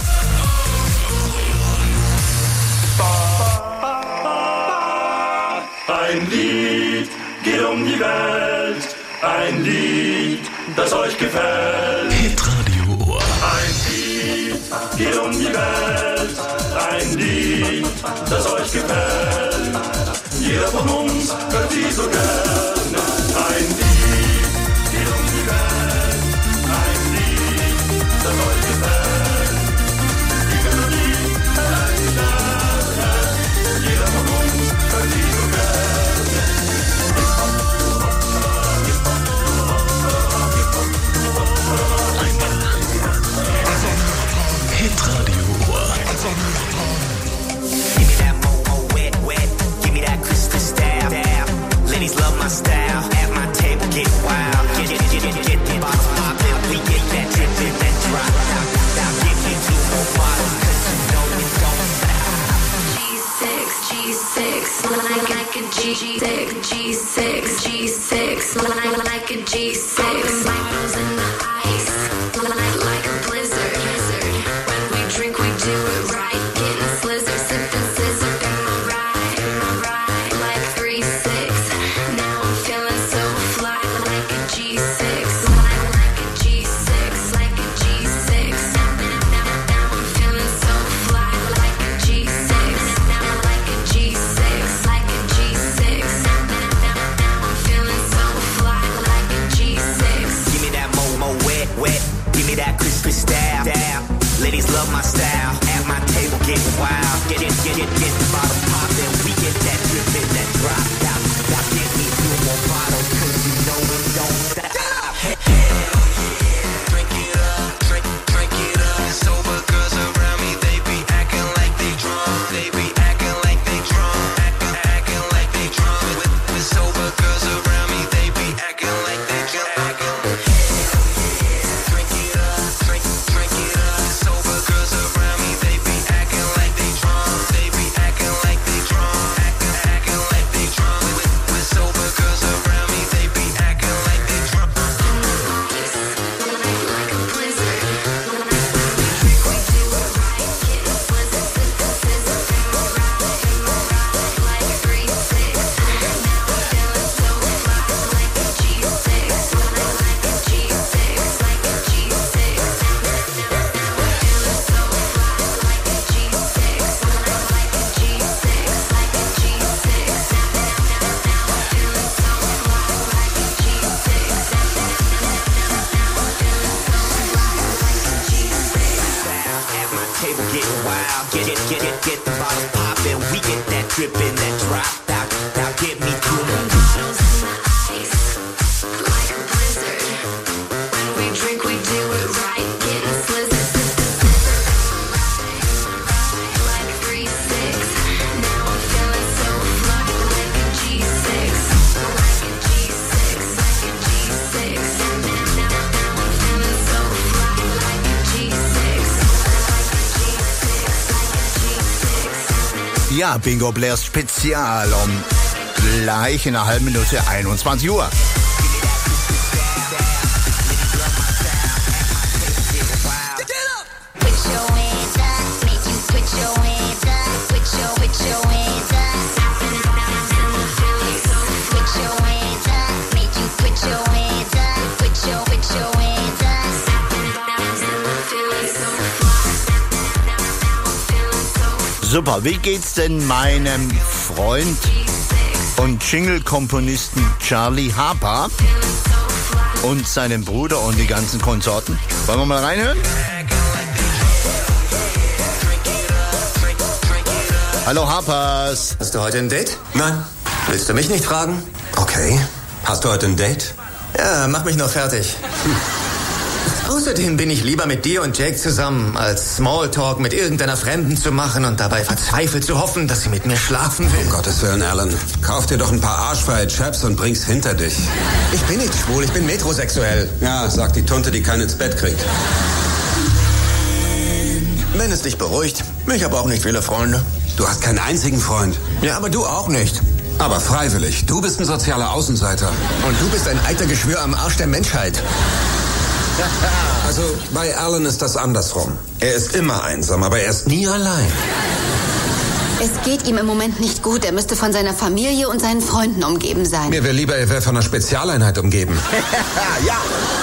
[SPEAKER 2] Ein Lied geht um die Welt, ein Lied, das euch gefällt.
[SPEAKER 11] Hitradio Ohr.
[SPEAKER 2] Ein Lied geht um die Welt, ein Lied, das euch gefällt. Jeder von uns hört sie so gerne. Ein Lied geht um die Welt, ein Lied, das euch gefällt. Die Melodie erleidet die Sterne. Jeder von uns hört sie so gerne.
[SPEAKER 11] Hitradio Ohr.
[SPEAKER 6] Give me that mo-mo wet, wet. Give me that crystal style. Ladies love my style. At my table, get wild. Get it, get it, get the bottles poppin'. We get that drip in that drop. Now, now give me two more bottles, 'cause you know it don't stop.
[SPEAKER 7] G six, G six, like, like a G six, G six, G six, like, like a G six. Bottles in the ice, like, like a blizzard. When we drink, we do it right. Getting slizzard, sipping scissor in my ride, my ride, like three six. Now I'm feeling so fly, like a G six, like, like a G six, like a G six. Now, now, now I'm feeling so fly, like a G six. Now, like a G six, like a G six. Now, now, now I'm feeling so fly, like a G six.
[SPEAKER 6] Give me that mo-mo wet, wet. Give me that crispy style. Ladies love my style. At my table, get wild. Get it, get it, get the bottle poppin'. We get that drip in that drop. Now, now give me two more bottles, 'cause you know it don't stop. Drink it up, drink, drink it up. Sober girls around me, they be acting like they drunk. They be acting like they drunk. Acting, acting like they drunk. With, with sober girls around me, they be acting like they drunk. Drink it up, drink, drink it up. Sober girls around me, they be acting like they drunk. They be acting like they drunk. Acting, acting like they drunk. With, with sober girls around me, they be acting like they drunk. Table getting wild, get it, get it, get the bottles poppin'. We get that drip in that drop. Now, now give me two more bottles in the ice, like a blizzard. When we drink, we do it right, getting slizzard, like three six. Now I'm feeling so fly, like a G six, like a G six, like a G six. Now, now, now I'm feeling so fly, like a G six.
[SPEAKER 19] Ja, Bingo Blairs Spezial um gleich in einer halben Minute einundzwanzig Uhr. Super, wie geht's denn meinem Freund und Jingle-Komponisten Charlie Harper und seinem Bruder und die ganzen Konsorten? Wollen wir mal reinhören? Hallo Harpers.
[SPEAKER 8] Hast du heute ein Date? Nein. Willst du mich nicht fragen? Okay. Hast du heute ein Date? Ja, mach mich noch fertig. Hm. Außerdem bin ich lieber mit dir und Jake zusammen, als Smalltalk mit irgendeiner Fremden zu machen und dabei verzweifelt zu hoffen, dass sie mit mir schlafen will.
[SPEAKER 9] Um Gottes Willen, Alan. Kauf dir doch ein paar arschfreie Chaps und bring's hinter dich.
[SPEAKER 8] Ich bin nicht schwul, ich bin metrosexuell.
[SPEAKER 9] Ja, sagt die Tunte, die keinen ins Bett kriegt.
[SPEAKER 8] Wenn es dich beruhigt, ich habe auch nicht viele Freunde.
[SPEAKER 9] Du hast keinen einzigen Freund.
[SPEAKER 8] Ja, aber du auch nicht.
[SPEAKER 9] Aber freiwillig. Du bist ein sozialer Außenseiter.
[SPEAKER 8] Und du bist ein Eitergeschwür am Arsch der Menschheit.
[SPEAKER 9] Also bei Alan ist das andersrum. Er ist immer einsam, aber er ist nie allein.
[SPEAKER 14] Es geht ihm im Moment nicht gut. Er müsste von seiner Familie und seinen Freunden umgeben sein.
[SPEAKER 9] Mir wäre lieber, er wäre von einer Spezialeinheit umgeben.
[SPEAKER 19] Ja.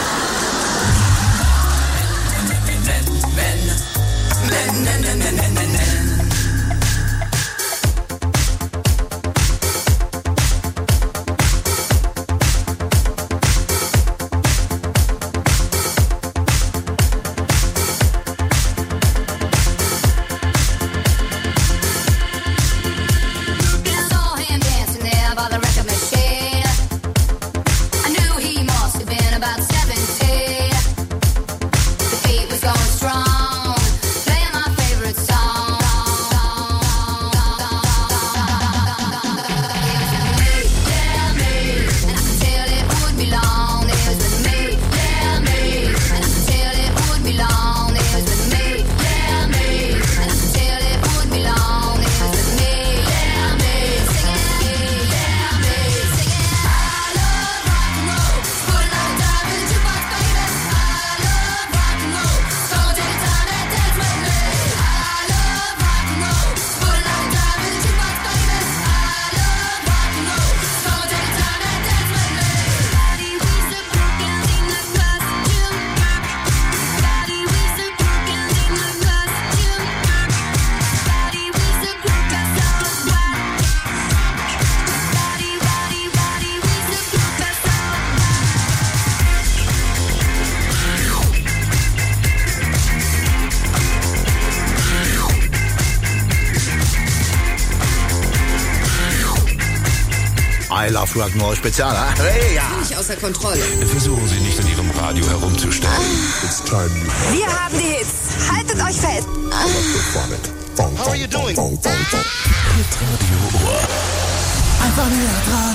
[SPEAKER 19] I Love Rock'n'Roll Spezial, ha? Hey, ja.
[SPEAKER 14] Ziemlich außer Kontrolle.
[SPEAKER 11] Versuchen Sie nicht in Ihrem Radio herumzustellen. It's time.
[SPEAKER 14] Wir haben die Hits. Haltet euch fest.
[SPEAKER 11] How are you doing? Hitradio Ohr.
[SPEAKER 5] Einfach näher dran.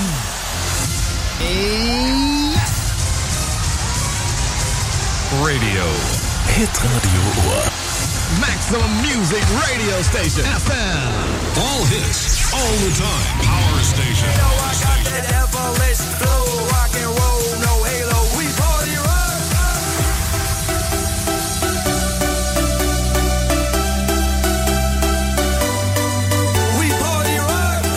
[SPEAKER 11] Radio. Hitradio Ohr.
[SPEAKER 20] Maximum Music Radio Station. F M.
[SPEAKER 11] All hits, all the time. Power Station.
[SPEAKER 5] You know I got that F-less flow, rock and roll, no halo. We party rock. We party rock.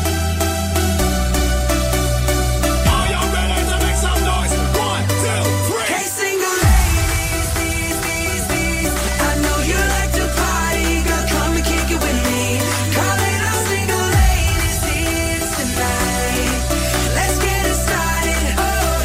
[SPEAKER 5] Are y'all ready to make some noise? One, two, three. Hey, single ladies, these, these, these. I know you like to party, girl. Come and kick it with me. Call it a single ladies, it's tonight. Let's get it started. Oh.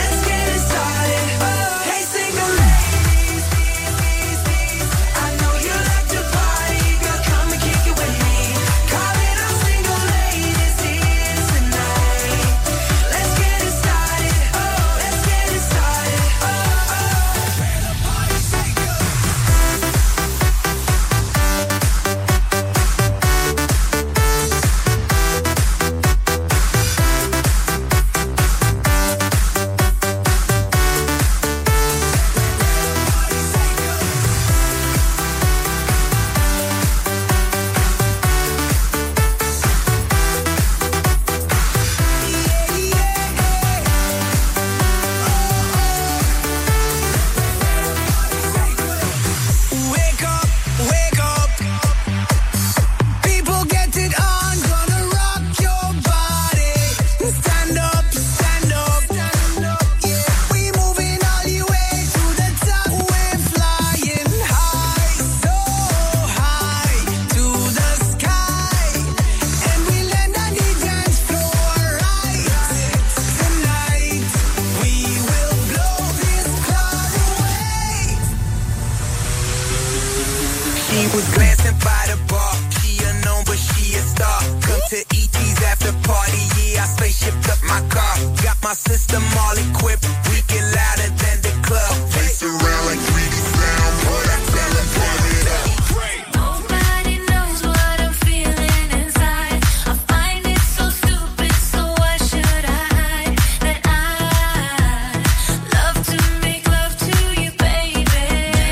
[SPEAKER 6] Was glancing by the bar. She unknown, but she a star. Come to E T's after party. Yeah, I spaceshipped up my car. Got my system all equipped. We get louder than the club. Face around like three D sound. Boy, I tell them, turn it up.
[SPEAKER 7] Nobody knows what I'm feeling inside. I find it so stupid, so why should I hide? That I love to make love to you, baby.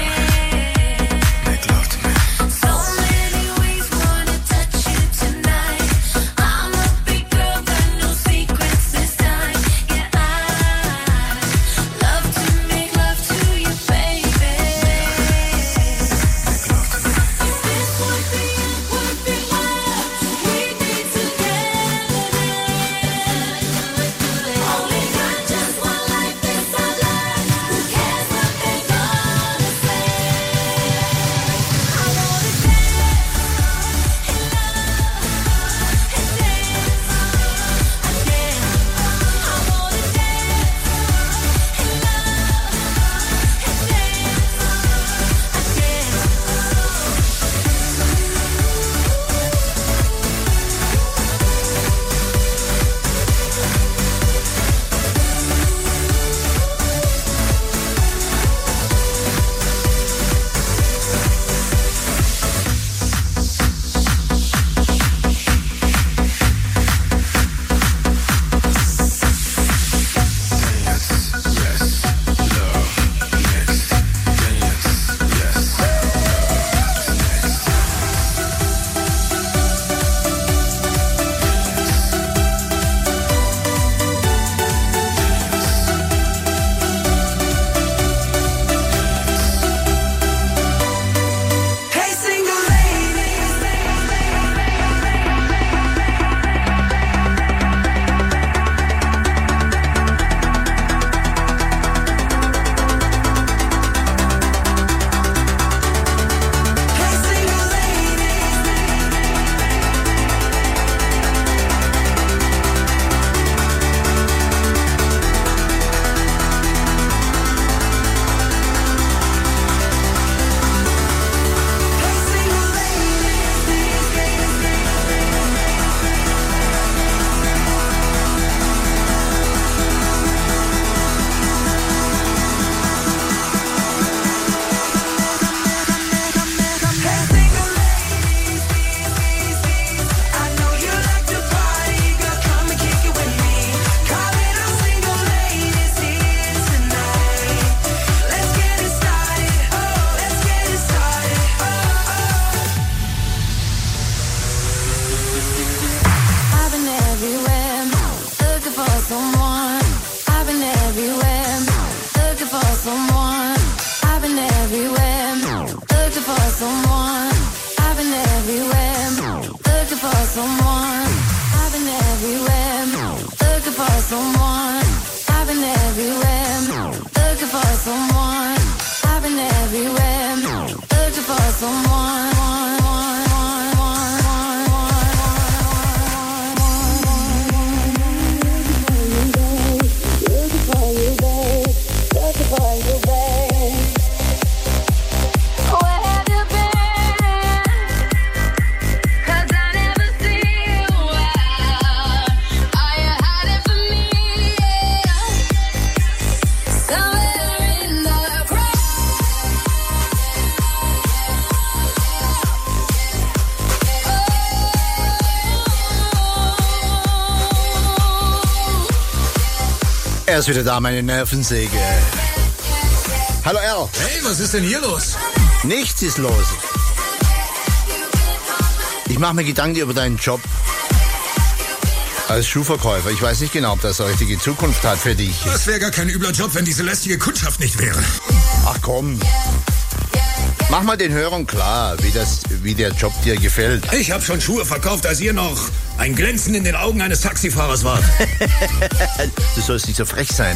[SPEAKER 6] Make love to me.
[SPEAKER 7] So many ways wanna touch you tonight. I'm a big girl, got no secrets this time. Yeah, I love to make love to you, baby. This would be it, would be what we need together. Only got just one life, this our life. Who cares what they gonna say? I wanna dance and love and dance again. I wanna dance and love and Hey, single ladies. Hey, single ladies. Hey, single Hey, single ladies. I know you like to party, girl. Come and kick it with me. Calling all single ladies here tonight. Let's get it started. Oh, let's get it started. I've been everywhere, looking for someone. I've been everywhere, looking for someone. I've been everywhere, looking for someone. I've been everywhere, looking for someone. I've been everywhere, looking for someone. I've been everywhere, looking for someone. I've been everywhere, looking for someone. Looking for you, babe. Looking for you, babe. Where have you been? 'Cause I never see you out. Are you hiding from me? Somewhere in the crowd.
[SPEAKER 19] Er ist wieder da, meine Nervensäge. Hallo Al.
[SPEAKER 1] Hey, was ist denn hier los?
[SPEAKER 19] Nichts ist los. Ich mache mir Gedanken über deinen Job als Schuhverkäufer. Ich weiß nicht genau, ob das eine richtige Zukunft hat für dich.
[SPEAKER 1] Das wäre gar kein übler Job, wenn diese lästige Kundschaft nicht wäre.
[SPEAKER 19] Ach komm. Mach mal den Hörern klar, wie, das, wie der Job dir gefällt.
[SPEAKER 1] Ich habe schon Schuhe verkauft, als ihr noch ein Glänzen in den Augen eines Taxifahrers wart.
[SPEAKER 19] Du sollst nicht so frech sein.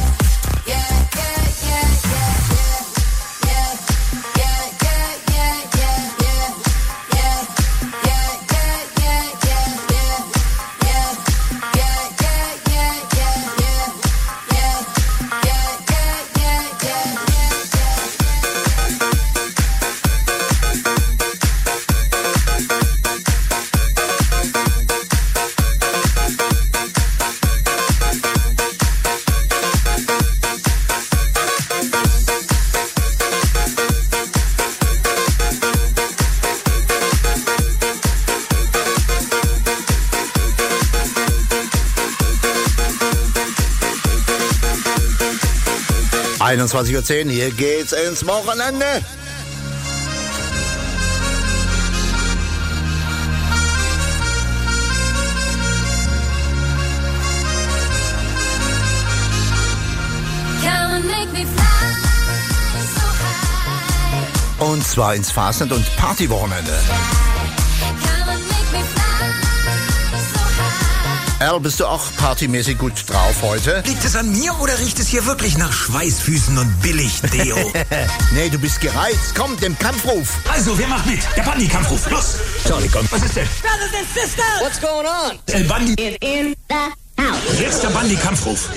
[SPEAKER 4] einundzwanzig Uhr zehn, hier geht's ins Wochenende.
[SPEAKER 7] Come and make me fly so high.
[SPEAKER 4] Und zwar ins Fastnet- und Partywochenende.
[SPEAKER 7] Come and make me fly so high.
[SPEAKER 4] Al, bist du auch partymäßig gut drauf heute?
[SPEAKER 18] Liegt es an mir oder riecht es hier wirklich nach Schweißfüßen und Billig-Deo?
[SPEAKER 4] Nee, du bist gereizt. Komm, dem Kampfruf.
[SPEAKER 1] Also, wer macht mit? Der Bundy-Kampfruf. Los! Charlie, komm. Was ist denn?
[SPEAKER 5] Brothers and sisters, what's going on?
[SPEAKER 1] El Bundy.
[SPEAKER 5] In, in the house.
[SPEAKER 1] Jetzt der Bundy-Kampfruf.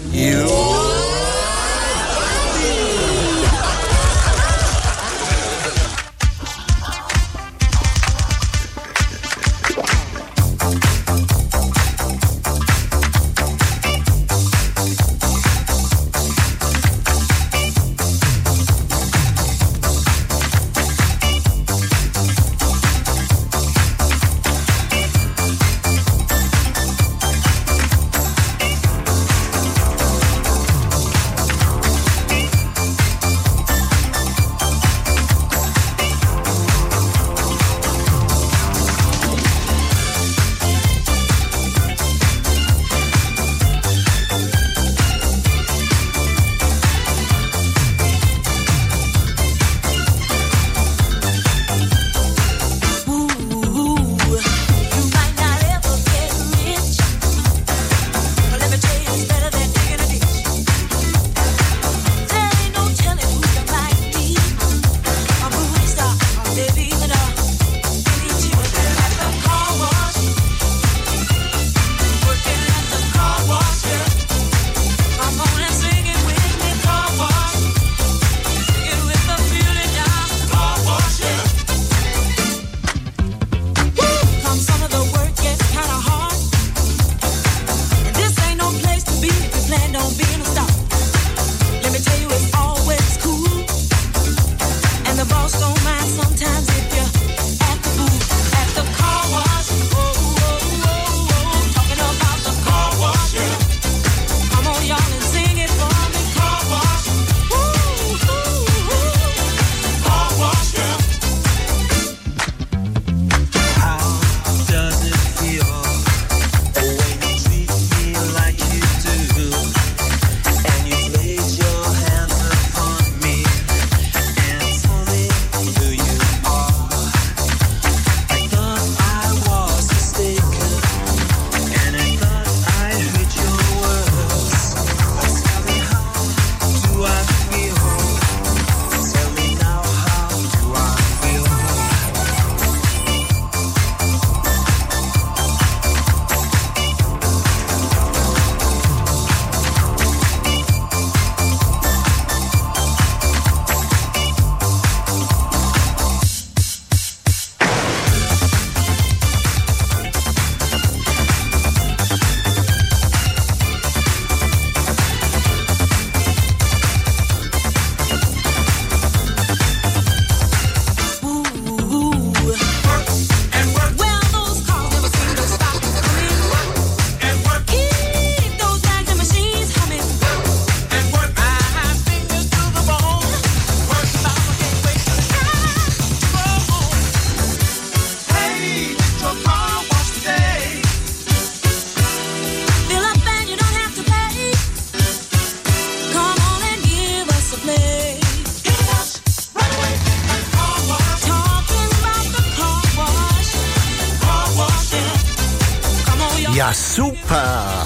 [SPEAKER 4] Ja, super.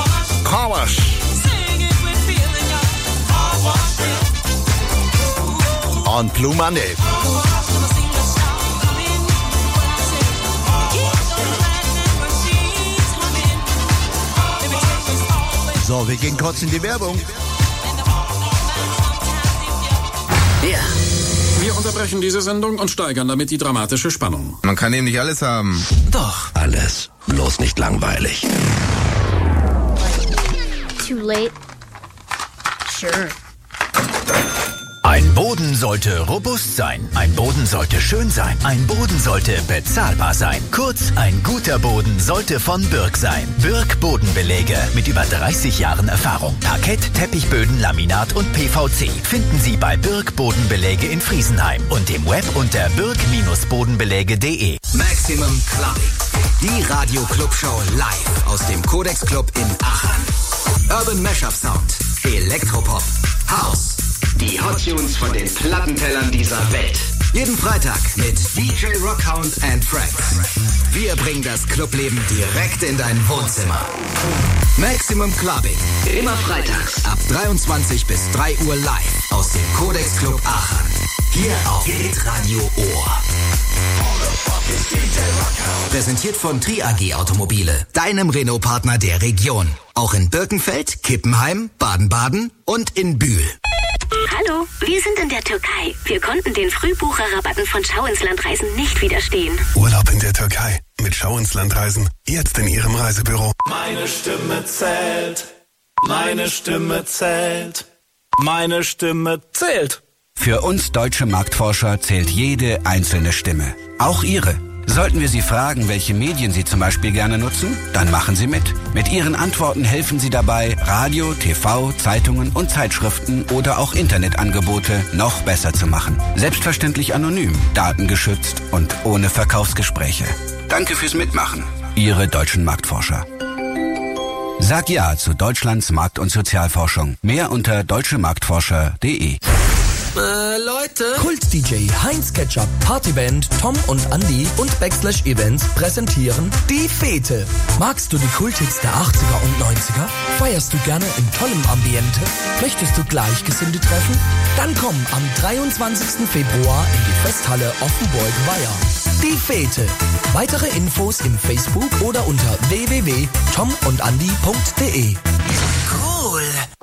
[SPEAKER 4] Car Wash. Und Blue Monday. So, wir gehen kurz in die Werbung.
[SPEAKER 21] Ja. Wir unterbrechen diese Sendung und steigern damit die dramatische Spannung.
[SPEAKER 22] Man kann eben nicht alles haben.
[SPEAKER 21] Doch.
[SPEAKER 12] Alles. Bloß nicht langweilig.
[SPEAKER 23] Too late. Sure.
[SPEAKER 3] Ein Boot
[SPEAKER 10] Boden sollte robust sein. Ein Boden sollte schön sein. Ein Boden sollte bezahlbar sein. Kurz, ein guter Boden sollte von Birk sein. Birk Bodenbelege mit über dreißig Jahren Erfahrung. Parkett, Teppichböden, Laminat und P V C finden Sie bei Birk Bodenbelege in Friesenheim und im Web unter birk Bodenbelege punkt de.
[SPEAKER 13] Maximum Clubbing. Die Radio Club Show live aus dem Codex Club in Aachen. Urban Mashup Sound, Elektropop, House. Die Hot Tunes von den Plattentellern dieser Welt. Jeden Freitag mit D J Rockhound and Friends. Wir bringen das Clubleben direkt in dein Wohnzimmer. Maximum Clubbing. Immer freitags ab dreiundzwanzig bis drei Uhr live aus dem Codex Club Aachen. Hier auf Hitradio Ohr. Präsentiert von Tri A G Automobile, deinem Renault-Partner der Region. Auch in Birkenfeld, Kippenheim, Baden-Baden und in Bühl.
[SPEAKER 22] Hallo, wir sind in der Türkei. Wir konnten den Frühbucherrabatten von Schau ins Land Reisen nicht widerstehen.
[SPEAKER 11] Urlaub in der Türkei mit Schau ins Land Reisen. Jetzt in Ihrem Reisebüro.
[SPEAKER 2] Meine Stimme zählt. Meine Stimme zählt. Meine Stimme zählt.
[SPEAKER 23] Für uns deutsche Marktforscher zählt jede einzelne Stimme. Auch Ihre. Sollten wir Sie fragen, welche Medien Sie zum Beispiel gerne nutzen, dann machen Sie mit. Mit Ihren Antworten helfen Sie dabei, Radio, T V, Zeitungen und Zeitschriften oder auch Internetangebote noch besser zu machen. Selbstverständlich anonym, datengeschützt und ohne Verkaufsgespräche. Danke fürs Mitmachen. Ihre deutschen Marktforscher. Sag Ja zu Deutschlands Markt- und Sozialforschung. Mehr unter deutschemarktforscher punkt de.
[SPEAKER 24] Äh, Leute. Kult-D J Heinz Ketchup, Partyband Tom und Andy und Backslash Events präsentieren Die Fete. Magst du die Kulthits der achtziger und neunziger? Feierst du gerne in tollem Ambiente? Möchtest du Gleichgesinnte treffen? Dann komm am dreiundzwanzigsten Februar in die Festhalle Offenburg-Weiher. Die Fete. Weitere Infos im Facebook oder unter w w w punkt tom und andy punkt de.
[SPEAKER 13] Cool.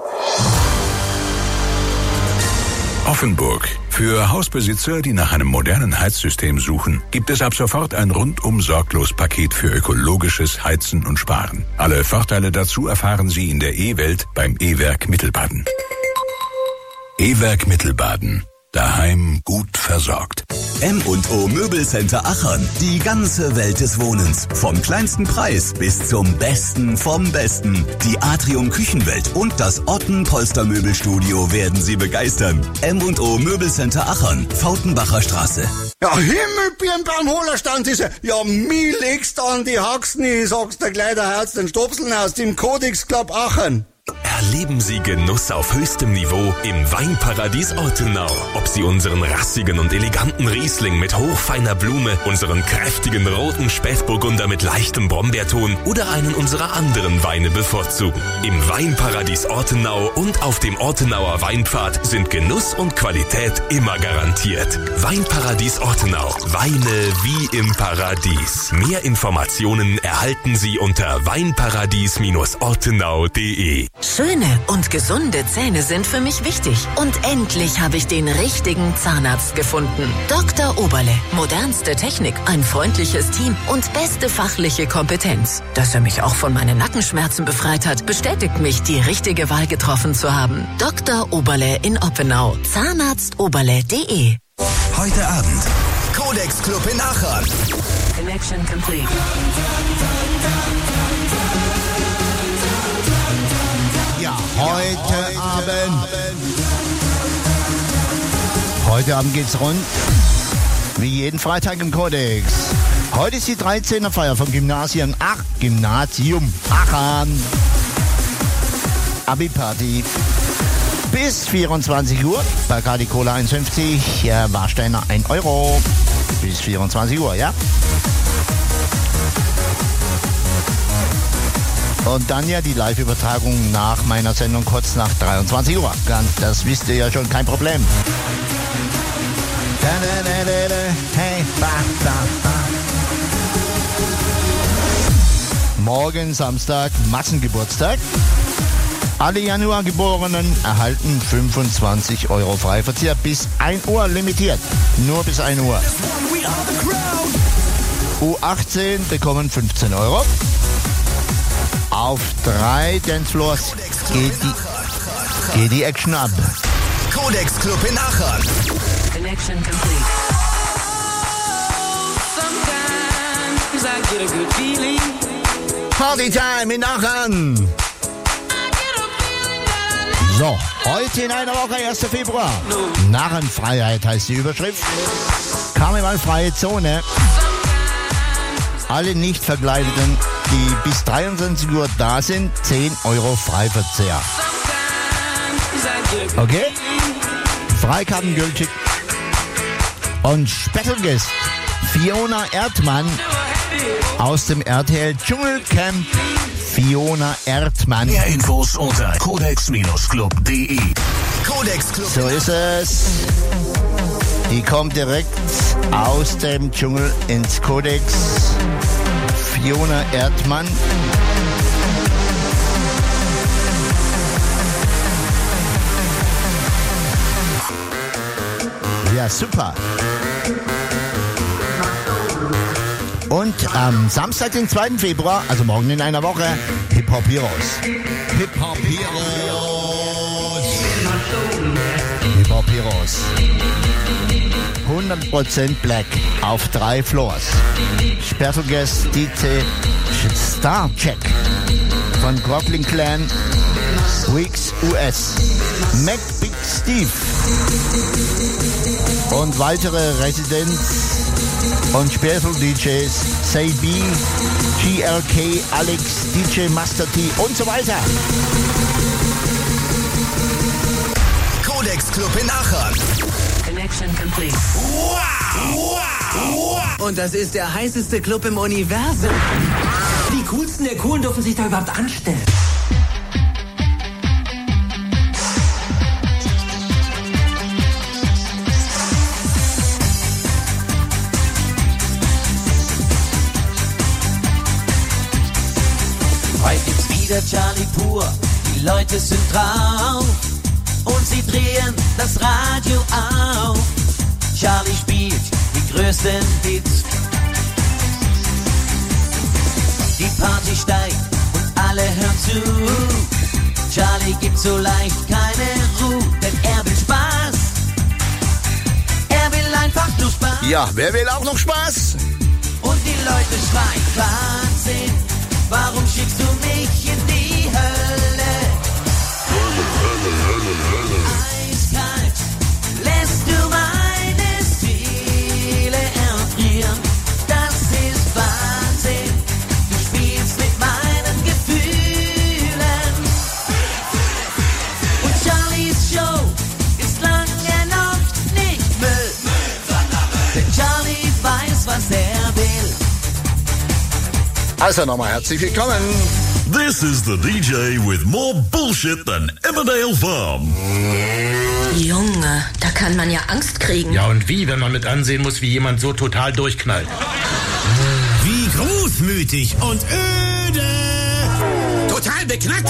[SPEAKER 25] Offenburg. Für Hausbesitzer, die nach einem modernen Heizsystem suchen, gibt es ab sofort ein rundum sorglos Paket für ökologisches Heizen und Sparen. Alle Vorteile dazu erfahren Sie in der E-Welt beim E-Werk Mittelbaden. E-Werk Mittelbaden. Daheim gut versorgt.
[SPEAKER 26] M und O Möbelcenter Aachen. Die ganze Welt des Wohnens. Vom kleinsten Preis bis zum Besten vom Besten. Die Atrium Küchenwelt und das Otten Polstermöbelstudio werden Sie begeistern. M und O Möbelcenter Aachen. Fautenbacher Straße.
[SPEAKER 27] Ja, Himmelbirn beim Hohlerstand ist er. Ja, mi legst an die Haxen, ich sag's dir gleich, der Herz den Stopseln aus dem Codex Club Aachen.
[SPEAKER 17] Erleben Sie Genuss auf höchstem Niveau im Weinparadies Ortenau. Ob Sie unseren rassigen und eleganten Riesling mit hochfeiner Blume, unseren kräftigen roten Spätburgunder mit leichtem Brombeerton oder einen unserer anderen Weine bevorzugen. Im Weinparadies Ortenau und auf dem Ortenauer Weinpfad sind Genuss und Qualität immer garantiert. Weinparadies Ortenau. Weine wie im Paradies. Mehr Informationen erhalten Sie unter weinparadies Ortenau punkt de.
[SPEAKER 15] Schöne und gesunde Zähne sind für mich wichtig. Und endlich habe ich den richtigen Zahnarzt gefunden. Doktor Oberle. Modernste Technik, ein freundliches Team und beste fachliche Kompetenz. Dass er mich auch von meinen Nackenschmerzen befreit hat, bestätigt mich, die richtige Wahl getroffen zu haben. Doktor Oberle in Oppenau. Zahnarzt oberle punkt de.
[SPEAKER 26] Heute Abend. Codex Club in Aachen.
[SPEAKER 15] Connection complete.
[SPEAKER 4] Ja, heute Abend. Heute Abend geht's rund. Wie jeden Freitag im Codex. Heute ist die dreizehner Feier vom Gymnasium Ach, Gymnasium Aachen. Abi-Party. Bis vierundzwanzig Uhr. Bacardi Cola eins fünfzig. Ja, Warsteiner ein Euro. Bis vierundzwanzig Uhr, ja? Und dann ja die Live-Übertragung nach meiner Sendung kurz nach dreiundzwanzig Uhr. Ganz, das wisst ihr ja schon, kein Problem. Hey, ba, ba, ba. Morgen Samstag Massengeburtstag. Alle Januargeborenen erhalten fünfundzwanzig Euro Freiverzehr bis ein Uhr limitiert. Nur bis ein Uhr. U achtzehn bekommen fünfzehn Euro. Auf drei Dancefloors geht die, geht die Action ab.
[SPEAKER 13] Codex Club in Aachen.
[SPEAKER 5] Connection complete. Sometimes I get a good feeling.
[SPEAKER 4] Partytime in Aachen. So, heute in einer Woche, erster Februar. Narrenfreiheit heißt die Überschrift. Karnevalfreie Zone. Alle Nicht-Verkleideten, die bis dreiundzwanzig Uhr da sind, zehn Euro Freiverzehr. Okay? Freikarten gültig. Und Special Guest Fiona Erdmann aus dem R T L Dschungelcamp. Fiona Erdmann.
[SPEAKER 11] Mehr Infos unter codex Club punkt de.
[SPEAKER 13] Codex Club.
[SPEAKER 4] So ist es. Die kommt direkt aus dem Dschungel ins Codex. Fiona Erdmann. Ja, super. Und am Samstag, den zweiten Februar, also morgen in einer Woche, Hip-Hop Heroes. Hip-Hop Heroes. Hip-Hop Heroes. hundert Prozent Black auf drei Floors. Special Guest D J Starcheck von Brooklyn Clan, Weeks U S, Mac Big Steve und weitere Residents und Special D Js, Say B, G L K, Alex, D J Master T und so weiter.
[SPEAKER 13] Codex Club in Aachen.
[SPEAKER 5] Connection complete.
[SPEAKER 13] Wow, wow, wow.
[SPEAKER 6] Und das ist der heißeste Club im Universum. Die coolsten der Coolen dürfen sich da überhaupt anstellen.
[SPEAKER 8] Heute gibt's wieder Charlie pur, die Leute sind drauf und sie drehen das Radio auf. Charlie spielt die größten Hits. Die Party steigt und alle hören zu. Charlie gibt so leicht keine Ruhe, denn er will Spaß. Er will einfach nur Spaß.
[SPEAKER 4] Ja, wer will auch noch Spaß?
[SPEAKER 8] Und die Leute schreien Wahnsinn. Warum schickst du mich in die Hölle? Hölle, Hölle, Hölle, Hölle. Eiskalt lässt du meine Seele erfrieren. Das ist Wahnsinn. Du spielst mit meinen Gefühlen. Und Charlies Show ist lange noch nicht Müll. Denn Charlie weiß, was er will.
[SPEAKER 4] Also nochmal herzlich willkommen.
[SPEAKER 9] This is the D J with more bullshit than Emmerdale Farm.
[SPEAKER 14] Junge, da kann man ja Angst kriegen.
[SPEAKER 16] Ja, und wie, wenn man mit ansehen muss, wie jemand so total durchknallt.
[SPEAKER 18] Wie großmütig und öde.
[SPEAKER 1] Total beknackt.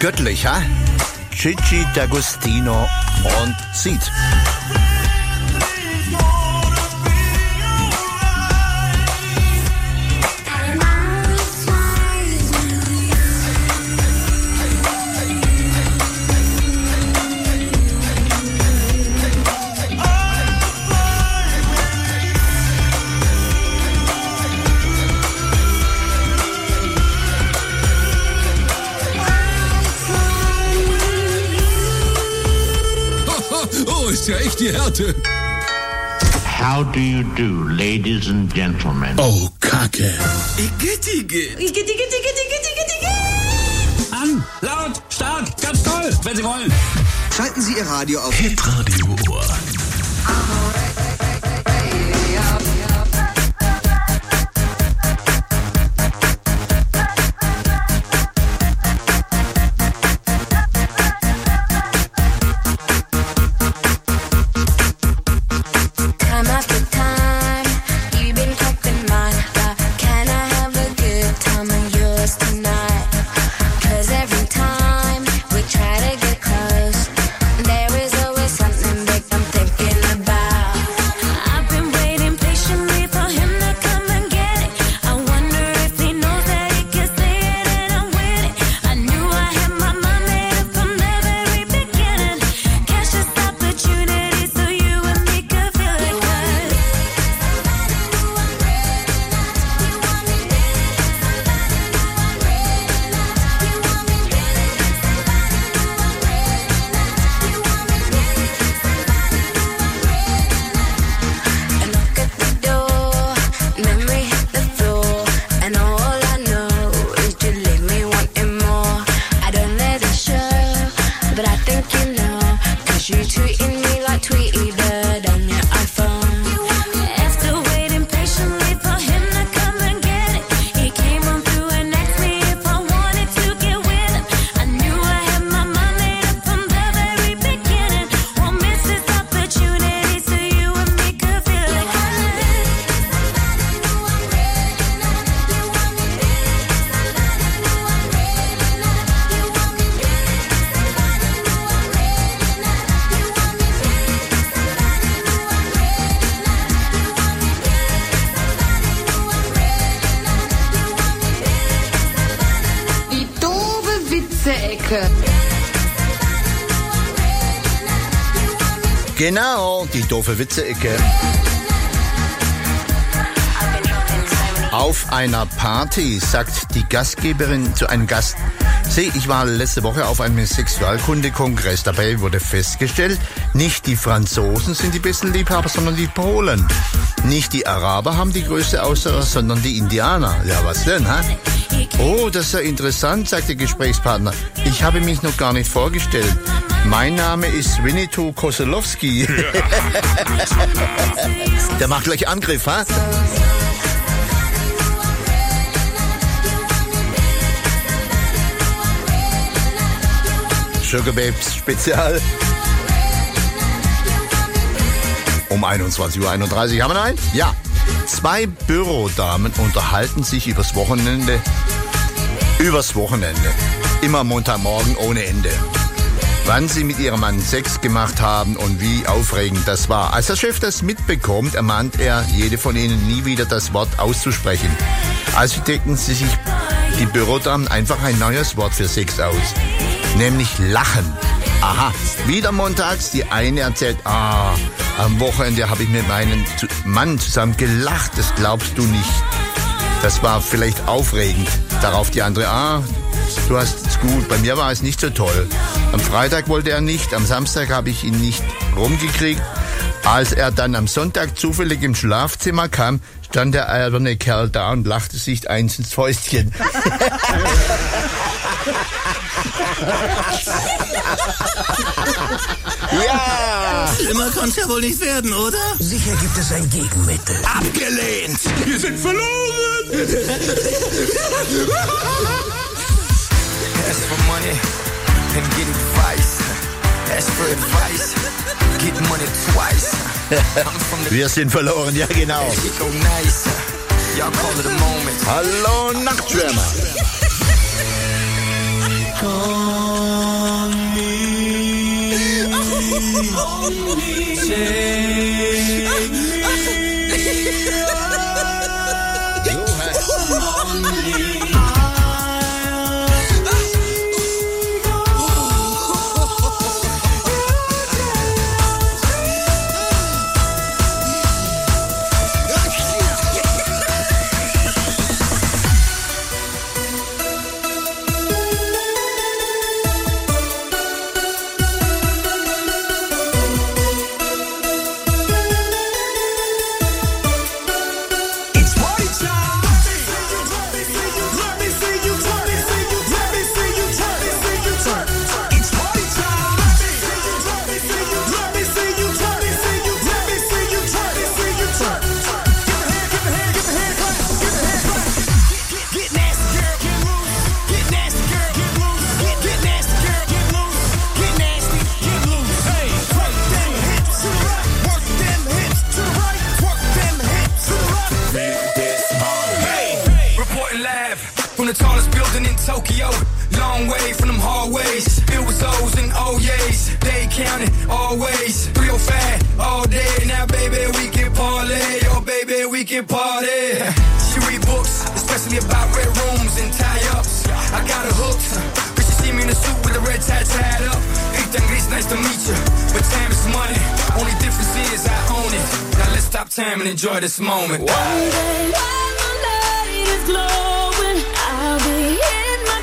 [SPEAKER 4] Göttlich, ha? Gigi D'Agostino und Seed.
[SPEAKER 3] Ist ja echt die Härte.
[SPEAKER 7] How do you do, ladies and gentlemen?
[SPEAKER 3] Oh, Kacke.
[SPEAKER 7] Igitt,
[SPEAKER 10] Igitt,
[SPEAKER 3] An, laut, stark, ganz toll, wenn Sie wollen.
[SPEAKER 13] Schalten Sie Ihr Radio auf
[SPEAKER 11] Hitradio Ohr.
[SPEAKER 4] Genau, die doofe Witze-Ecke. Auf einer Party sagt die Gastgeberin zu einem Gast: Sieh, ich war letzte Woche auf einem Sexualkundekongress. Dabei wurde festgestellt, nicht die Franzosen sind die besten Liebhaber, sondern die Polen. Nicht die Araber haben die größte Ausdauer, sondern die Indianer. Ja, was denn, ha? Oh, das ist ja interessant, sagt der Gesprächspartner. Ich habe mich noch gar nicht vorgestellt. Mein Name ist Winnetou Koselowski. Der macht gleich Angriff, ha? Sugar Babes Spezial. Um einundzwanzig Uhr einunddreißig haben wir einen? Ja. Zwei Bürodamen unterhalten sich übers Wochenende. Übers Wochenende. Immer Montagmorgen ohne Ende. Wann sie mit ihrem Mann Sex gemacht haben und wie aufregend das war. Als der Chef das mitbekommt, ermahnt er jede von ihnen, nie wieder das Wort auszusprechen. Also decken sie sich, die Bürodamen, einfach ein neues Wort für Sex aus. Nämlich Lachen. Aha, wieder montags, die eine erzählt, ah, am Wochenende habe ich mit meinem Mann zusammen gelacht, das glaubst du nicht. Das war vielleicht aufregend. Darauf die andere, ah, du hast es gut, bei mir war es nicht so toll. Am Freitag wollte er nicht, am Samstag habe ich ihn nicht rumgekriegt. Als er dann am Sonntag zufällig im Schlafzimmer kam, stand der alberne Kerl da und lachte sich eins ins Fäustchen.
[SPEAKER 18] Ja! Schlimmer kann's ja wohl nicht werden, oder?
[SPEAKER 12] Sicher gibt es ein Gegenmittel.
[SPEAKER 18] Abgelehnt!
[SPEAKER 3] Wir sind verloren!
[SPEAKER 12] Ask for money and get advice. Ask for advice, get money twice.
[SPEAKER 4] Wir sind verloren, ja genau. Hallo Nachtschwärmer.
[SPEAKER 5] Only take me. Only.
[SPEAKER 12] Tokyo, long way from them hallways. Filled with O's and O's, they counting always. three oh five all day. Now, baby, we can parlay. Oh, baby, we can party. She read books, especially about red rooms and tie-ups. I got her hooked, but she see me in a suit with a red tie tied up. Ethan Grease, nice to meet you, but time is money. Only difference is I own it. Now let's stop time and enjoy this moment.
[SPEAKER 5] One day when the light is glowing, I'll be here.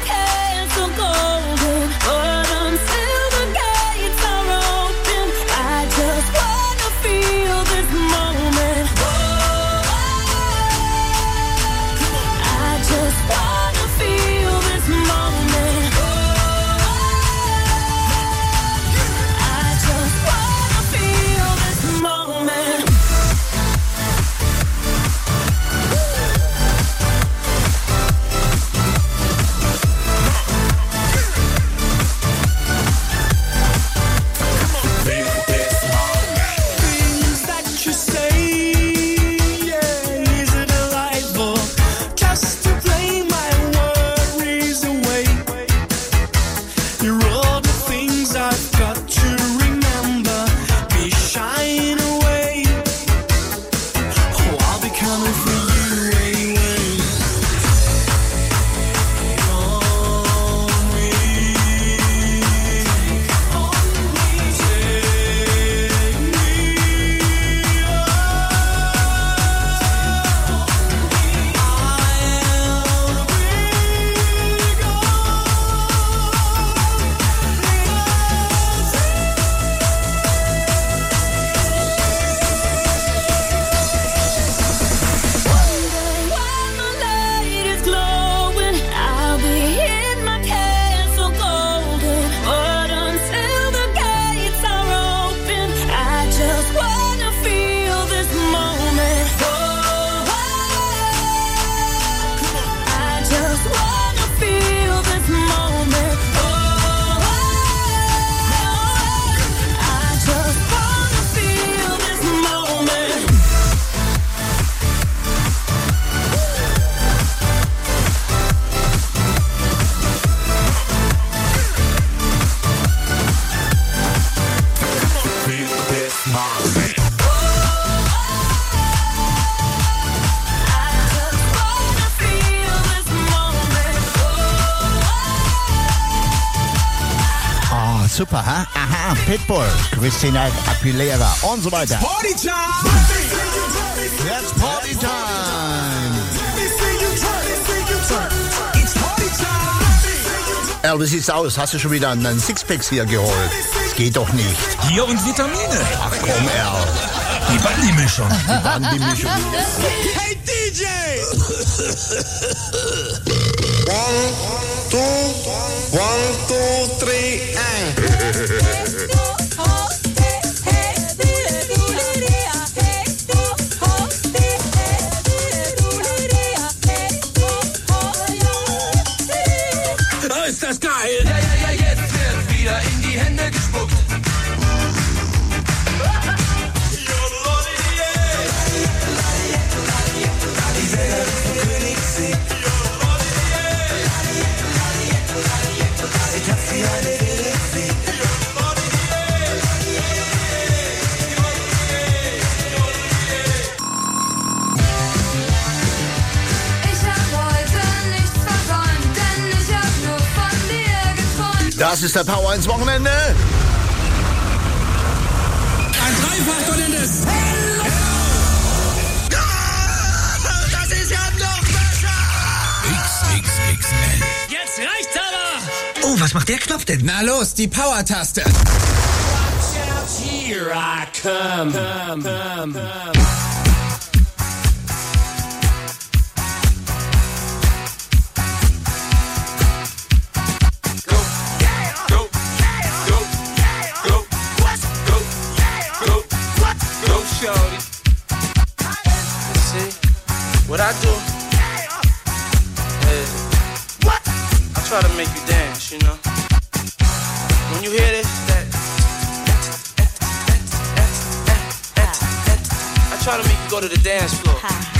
[SPEAKER 4] Super, ha? Aha, Pitbull, Christina Aguilera und so weiter.
[SPEAKER 5] Party time!
[SPEAKER 4] Jetzt Party time! Al, wie sieht's aus? Hast du schon wieder einen Sixpacks hier geholt? Das geht doch nicht.
[SPEAKER 3] Hier und Vitamine.
[SPEAKER 4] Ach komm, Al.
[SPEAKER 3] Die Bandi-Mischung.
[SPEAKER 4] Die Bandi-Mischung.
[SPEAKER 5] Hey D J! One, two, one, two, three, and...
[SPEAKER 3] Oh, ist das geil!
[SPEAKER 12] Ja, ja, ja, jetzt wird wieder in die Hände gespuckt.
[SPEAKER 4] Das ist der Power ins Wochenende.
[SPEAKER 3] Ein Dreifach-Tonnendes.
[SPEAKER 5] Das ist ja noch besser!
[SPEAKER 18] X X X L.
[SPEAKER 3] Jetzt reicht's aber!
[SPEAKER 18] Oh, was macht der Knopf denn?
[SPEAKER 12] Na los, die Power-Taste.
[SPEAKER 3] Here I come. come, come, come.
[SPEAKER 2] Shorty. See, what I do is I try to make you dance, you know. When you hear this, that I try to make you go to the dance floor.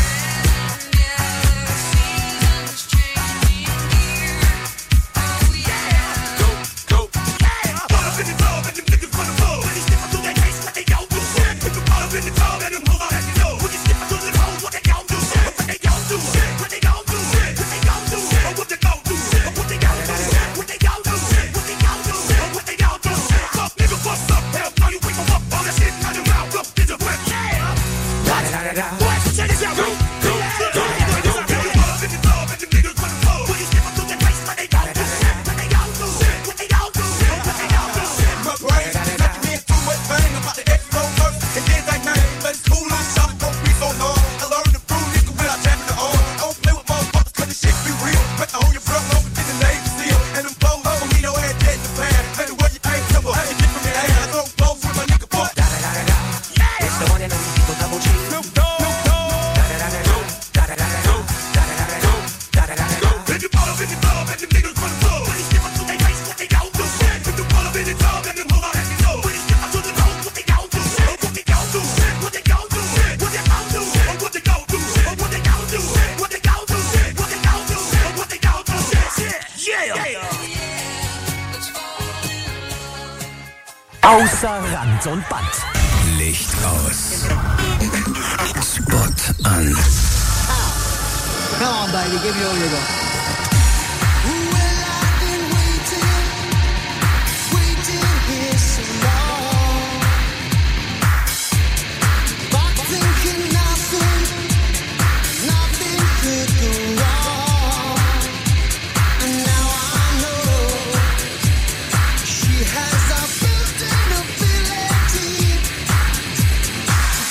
[SPEAKER 13] Außer Rand und Band.
[SPEAKER 18] Licht aus. Spot an.
[SPEAKER 5] Come on, baby, give me all you got.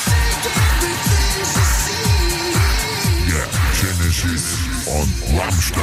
[SPEAKER 9] On Rammstein.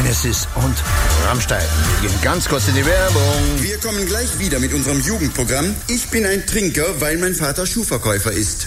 [SPEAKER 4] Genesis und Rammstein. Wir gehen ganz kurz in die Werbung.
[SPEAKER 10] Wir kommen gleich wieder mit unserem Jugendprogramm. Ich bin ein Trinker, weil mein Vater Schuhverkäufer ist.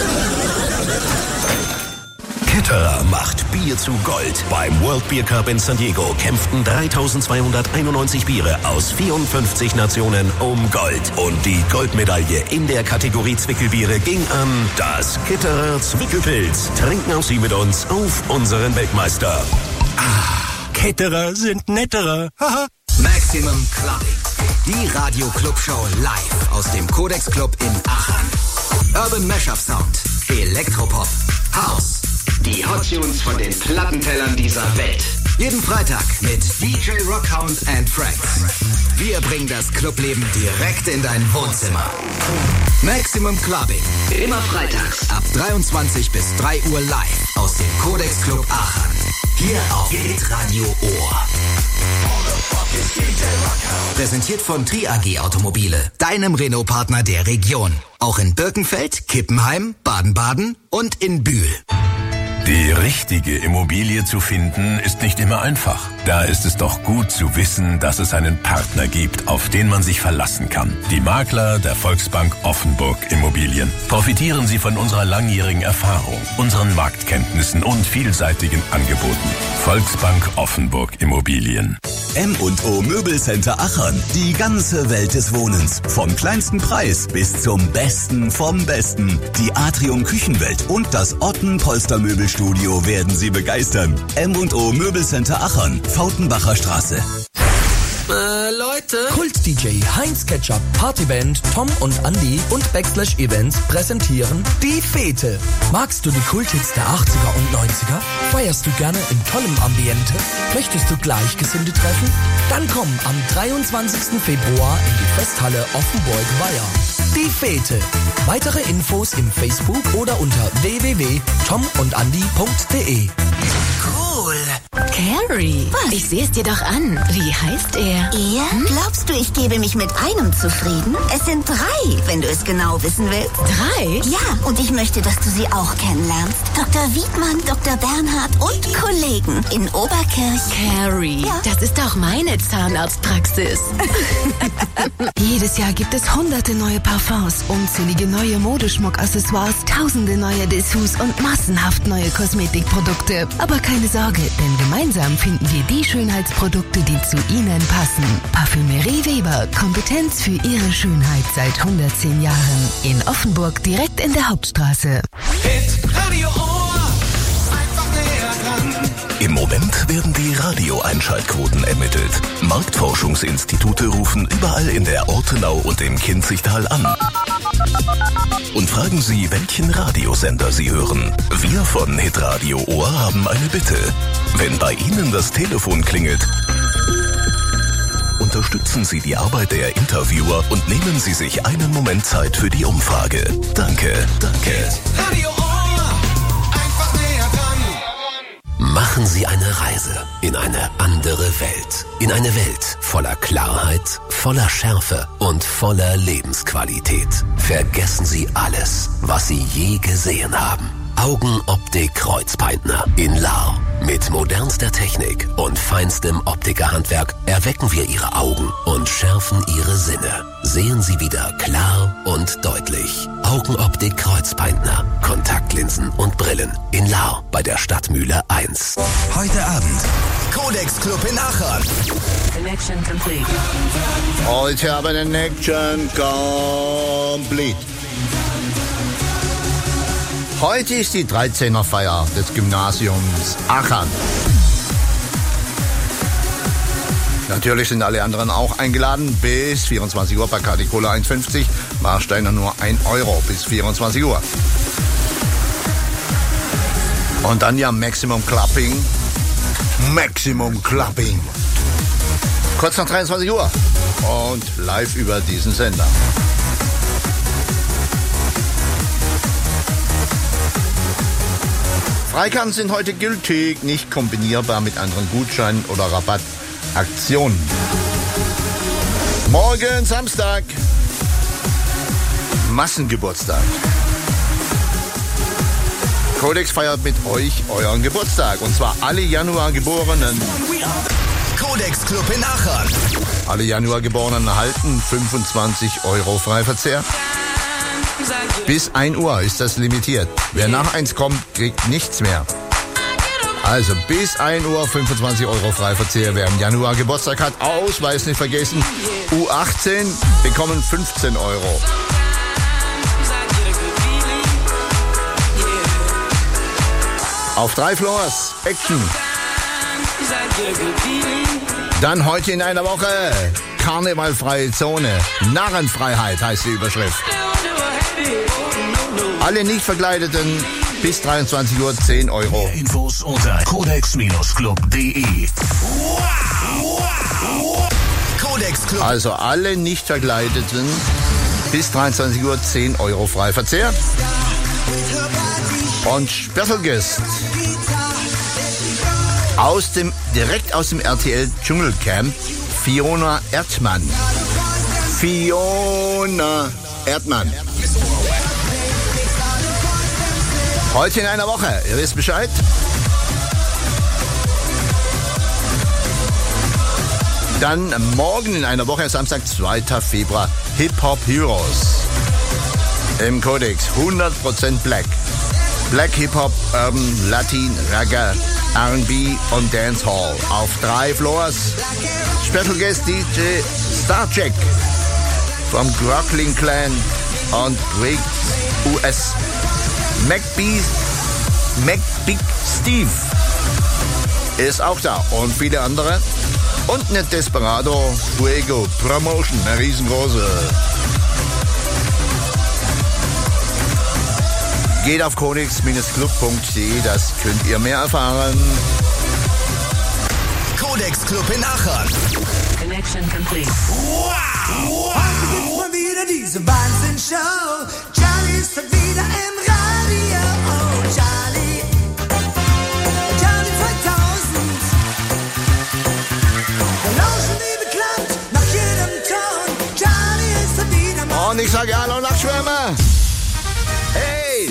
[SPEAKER 11] Ketterer macht Bier zu Gold. Beim World Beer Cup in San Diego kämpften dreitausendzweihunderteinundneunzig Biere aus vierundfünfzig Nationen um Gold. Und die Goldmedaille in der Kategorie Zwickelbiere ging an das Ketterer Zwickelpilz. Trinken auch Sie mit uns auf unseren Weltmeister.
[SPEAKER 18] Ah, Ketterer sind netterer. Haha.
[SPEAKER 13] Maximum Clubbing. Die Radio-Club-Show live aus dem Codex Club in Aachen. Urban Mashup Sound. Elektropop. House. Die Hot Tunes von den Plattentellern dieser Welt. Jeden Freitag mit D J Rockhound and Friends. Wir bringen das Clubleben direkt in dein Wohnzimmer. Maximum Clubbing. Immer freitags ab dreiundzwanzig bis drei Uhr live aus dem Codex Club Aachen. Hier auf Radio Ohr. Präsentiert von Tri A G Automobile, deinem Renault-Partner der Region. Auch in Birkenfeld, Kippenheim, Baden-Baden und in Bühl.
[SPEAKER 25] Die richtige Immobilie zu finden, ist nicht immer einfach. Da ist es doch gut zu wissen, dass es einen Partner gibt, auf den man sich verlassen kann. Die Makler der Volksbank Offenburg Immobilien. Profitieren Sie von unserer langjährigen Erfahrung, unseren Marktkenntnissen und vielseitigen Angeboten. Volksbank Offenburg Immobilien.
[SPEAKER 26] M und O Möbelcenter Aachen. Die ganze Welt des Wohnens. Vom kleinsten Preis bis zum Besten vom Besten. Die Atrium Küchenwelt und das Otten Polstermöbelstudio werden Sie begeistern. M und O Möbelcenter Aachen. Fautenbacher Straße.
[SPEAKER 19] Äh, Leute. Kult-D J Heinz Ketchup, Partyband Tom und Andy und Backslash Events präsentieren Die Fete. Magst du die Kulthits der achtziger und neunziger? Feierst du gerne in tollem Ambiente? Möchtest du Gleichgesinnte treffen? Dann komm am dreiundzwanzigsten Februar in die Festhalle Offenburg-Weiher. Die Fete. Weitere Infos im Facebook oder unter w w w punkt tom und andy punkt d e.
[SPEAKER 15] Cool. Carrie, was? Ich sehe es dir doch an. Wie heißt er?
[SPEAKER 20] Er? Hm? Glaubst du, ich gebe mich mit einem zufrieden? Es sind drei, wenn du es genau wissen willst.
[SPEAKER 15] Drei?
[SPEAKER 20] Ja, und ich möchte, dass du sie auch kennenlernst. Doktor Wiedmann, Doktor Bernhard und Kollegen in Oberkirch.
[SPEAKER 15] Carrie, ja? Das ist doch meine Zahnarztpraxis. Jedes Jahr gibt es hunderte neue Parfums, unzählige neue Modeschmuckaccessoires, tausende neue Dessous und massenhaft neue Kosmetikprodukte. Aber keine Sorge, denn gemeinsam finden wir die Schönheitsprodukte, die zu Ihnen passen. Parfümerie Weber, Kompetenz für Ihre Schönheit seit hundertzehn Jahren. In Offenburg, direkt in der Hauptstraße.
[SPEAKER 5] Hit Radio Ohr, einfach näher dran.
[SPEAKER 11] Im Moment werden die Radioeinschaltquoten ermittelt. Marktforschungsinstitute rufen überall in der Ortenau und im Kinzigtal an und fragen Sie, welchen Radiosender Sie hören. Wir von Hitradio Ohr haben eine Bitte. Wenn bei Ihnen das Telefon klingelt, unterstützen Sie die Arbeit der Interviewer und nehmen Sie sich einen Moment Zeit für die Umfrage. Danke, danke.
[SPEAKER 5] Radio Ohr, einfach näher dran.
[SPEAKER 11] Machen Sie eine Reise in eine andere Welt. In eine Welt voller Klarheit, voller Schärfe und voller Lebensqualität. Vergessen Sie alles, was Sie je gesehen haben. Augenoptik Kreuzpeitner in Lahr. Mit modernster Technik und feinstem Optikerhandwerk erwecken wir Ihre Augen und schärfen Ihre Sinne. Sehen Sie wieder klar und deutlich. Augenoptik Kreuzpeitner. Kontaktlinsen und Brillen in Lahr bei der Stadtmühle eins.
[SPEAKER 26] Heute Abend Codex Club in Aachen.
[SPEAKER 15] Connection complete.
[SPEAKER 4] Heute aber eine Connection complete. Heute ist die dreizehner Feier des Gymnasiums Aachen. Natürlich sind alle anderen auch eingeladen. Bis vierundzwanzig Uhr bei Kati Cola eins fünfzig, Marsteiner nur ein Euro bis vierundzwanzig Uhr. Und dann ja Maximum Clubbing. Maximum Clubbing. Kurz nach dreiundzwanzig Uhr und live über diesen Sender. Freikarten sind heute gültig, nicht kombinierbar mit anderen Gutscheinen oder Rabattaktionen. Morgen Samstag, Massengeburtstag. Codex feiert mit euch euren Geburtstag. Und zwar alle Januargeborenen.
[SPEAKER 13] Codex Club in Aachen.
[SPEAKER 4] Alle Januargeborenen erhalten fünfundzwanzig Euro Freiverzehr. Bis ein Uhr ist das limitiert. Wer nach eins kommt, kriegt nichts mehr. Also bis ein Uhr fünfundzwanzig Euro Freiverzehr. Wer im Januar Geburtstag hat, Ausweis nicht vergessen. U achtzehn bekommen fünfzehn Euro. Auf drei Floors, Action. Dann heute in einer Woche Karnevalfreie Zone. Narrenfreiheit heißt die Überschrift. Alle nicht Verkleideten bis dreiundzwanzig Uhr zehn Euro.
[SPEAKER 11] Mehr Infos unter codex club punkt de.
[SPEAKER 13] Codex Club.
[SPEAKER 4] Also alle nicht Verkleideten bis dreiundzwanzig Uhr zehn Euro Freiverzehr. Und Special Guest aus dem, direkt aus dem R T L Dschungelcamp, Fiona Erdmann. Fiona Erdmann. Heute in einer Woche, ihr wisst Bescheid. Dann morgen in einer Woche, Samstag, zweiter Februar, Hip-Hop Heroes. Im Codex, hundert Prozent Black. Black Hip-Hop, Urban, Latin, Ragga, R and B und Dancehall. Auf drei Floors. Special Guest D J Starcheck vom Grockling Clan und Great U S. MacB, MacBig Steve ist auch da und viele andere. Und eine Desperado Fuego Promotion, eine riesengroße. Geht auf codex club punkt de, das könnt ihr mehr erfahren.
[SPEAKER 13] Codex Club in Aachen.
[SPEAKER 5] Connection complete. Wow! Wow! Heute gibt's mal wieder diese Wahnsinnshow. Charlie ist wieder im Radio. Oh, Charlie. Charlie zweitausend. Wir lauschen wie bekloppt nach jedem Ton. Charlie ist wieder mal.
[SPEAKER 4] Und ich sage Hallo Nachtschwärmer. Hey!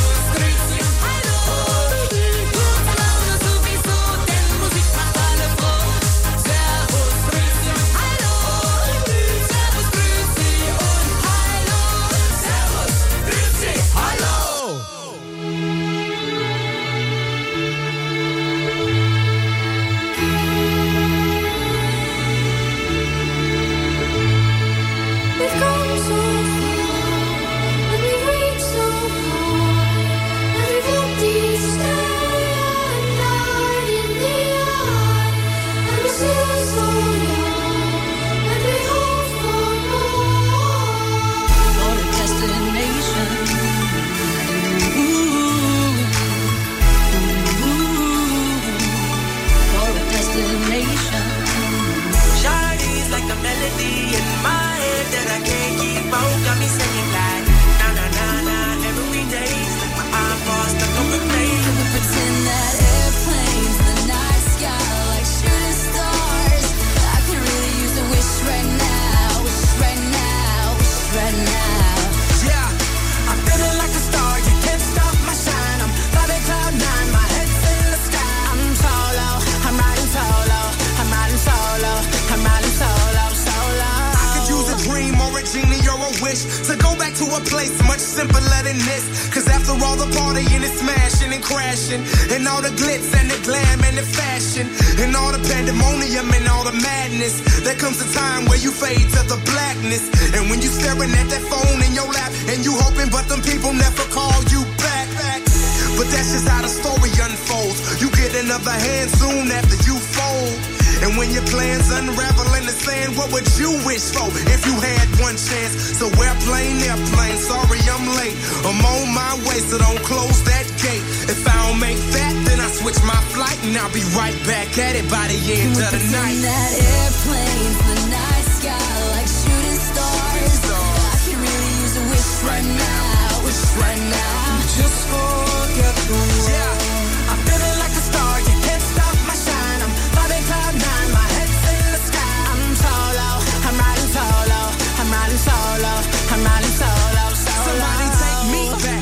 [SPEAKER 12] To go back to a place much simpler than this. Cause after all the partying and smashing and crashing, and all the glitz and the glam and the fashion, and all the pandemonium and all the madness, there comes a time where you fade to the blackness. And when you staring at that phone in your lap, and you hoping but them people never call you back. But that's just how the story unfolds. You get another hand soon after you fold. And when your plans unravel in the sand, what would you wish for if you had one chance? So airplane, airplane, sorry I'm late. I'm on my way, so don't close that gate. If I don't make that, then I switch my flight, and I'll be right back at it by the end of the night.
[SPEAKER 5] That airplane, the night sky, like shooting stars. I can really use a wish right now, wish right now.
[SPEAKER 12] Just forget the world. Yeah, I'm feeling like a star, you can't stop my shine. I'm flying cloud nine, my head's in the sky. I'm solo, I'm riding solo, I'm riding solo, I'm riding solo, solo. Somebody take me back to the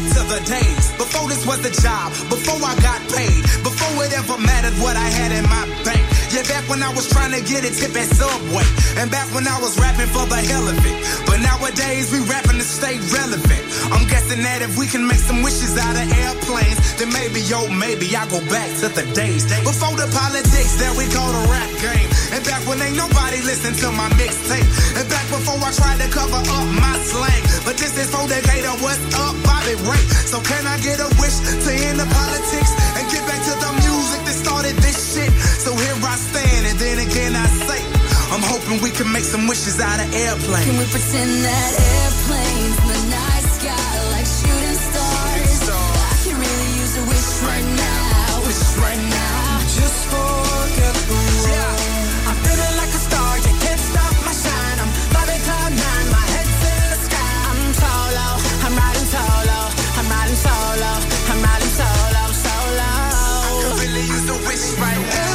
[SPEAKER 12] days. Before this was a job, before I got paid, before it ever mattered what I had in my bank. Yeah, back when I was trying to get a tip at Subway, and back when I was rapping for the hell of it. But nowadays we rapping to stay relevant. I'm guessing that if we can make some wishes out of airplanes, then maybe, yo, maybe I go back to the days before the politics that we call the rap game. And back when ain't nobody listened to my mixtape. And back before I tried to cover up my slang. But this is for Decatur, what's up, Bobby Ray? So can I get a wish to end the politics and get back to the music that started this shit? So here I stand, and then again I say, I'm hoping we can make some wishes out of airplanes.
[SPEAKER 5] Can we pretend that airplanes in the night sky like shooting stars? I can really use a wish right now, wish right now.
[SPEAKER 12] Just forget the world. Yeah, I'm feeling like a star, you can't stop my shine. I'm flying cloud nine, my head's in the sky. I'm solo, I'm riding solo, I'm riding solo, I'm riding solo, solo. I can really use a wish right now.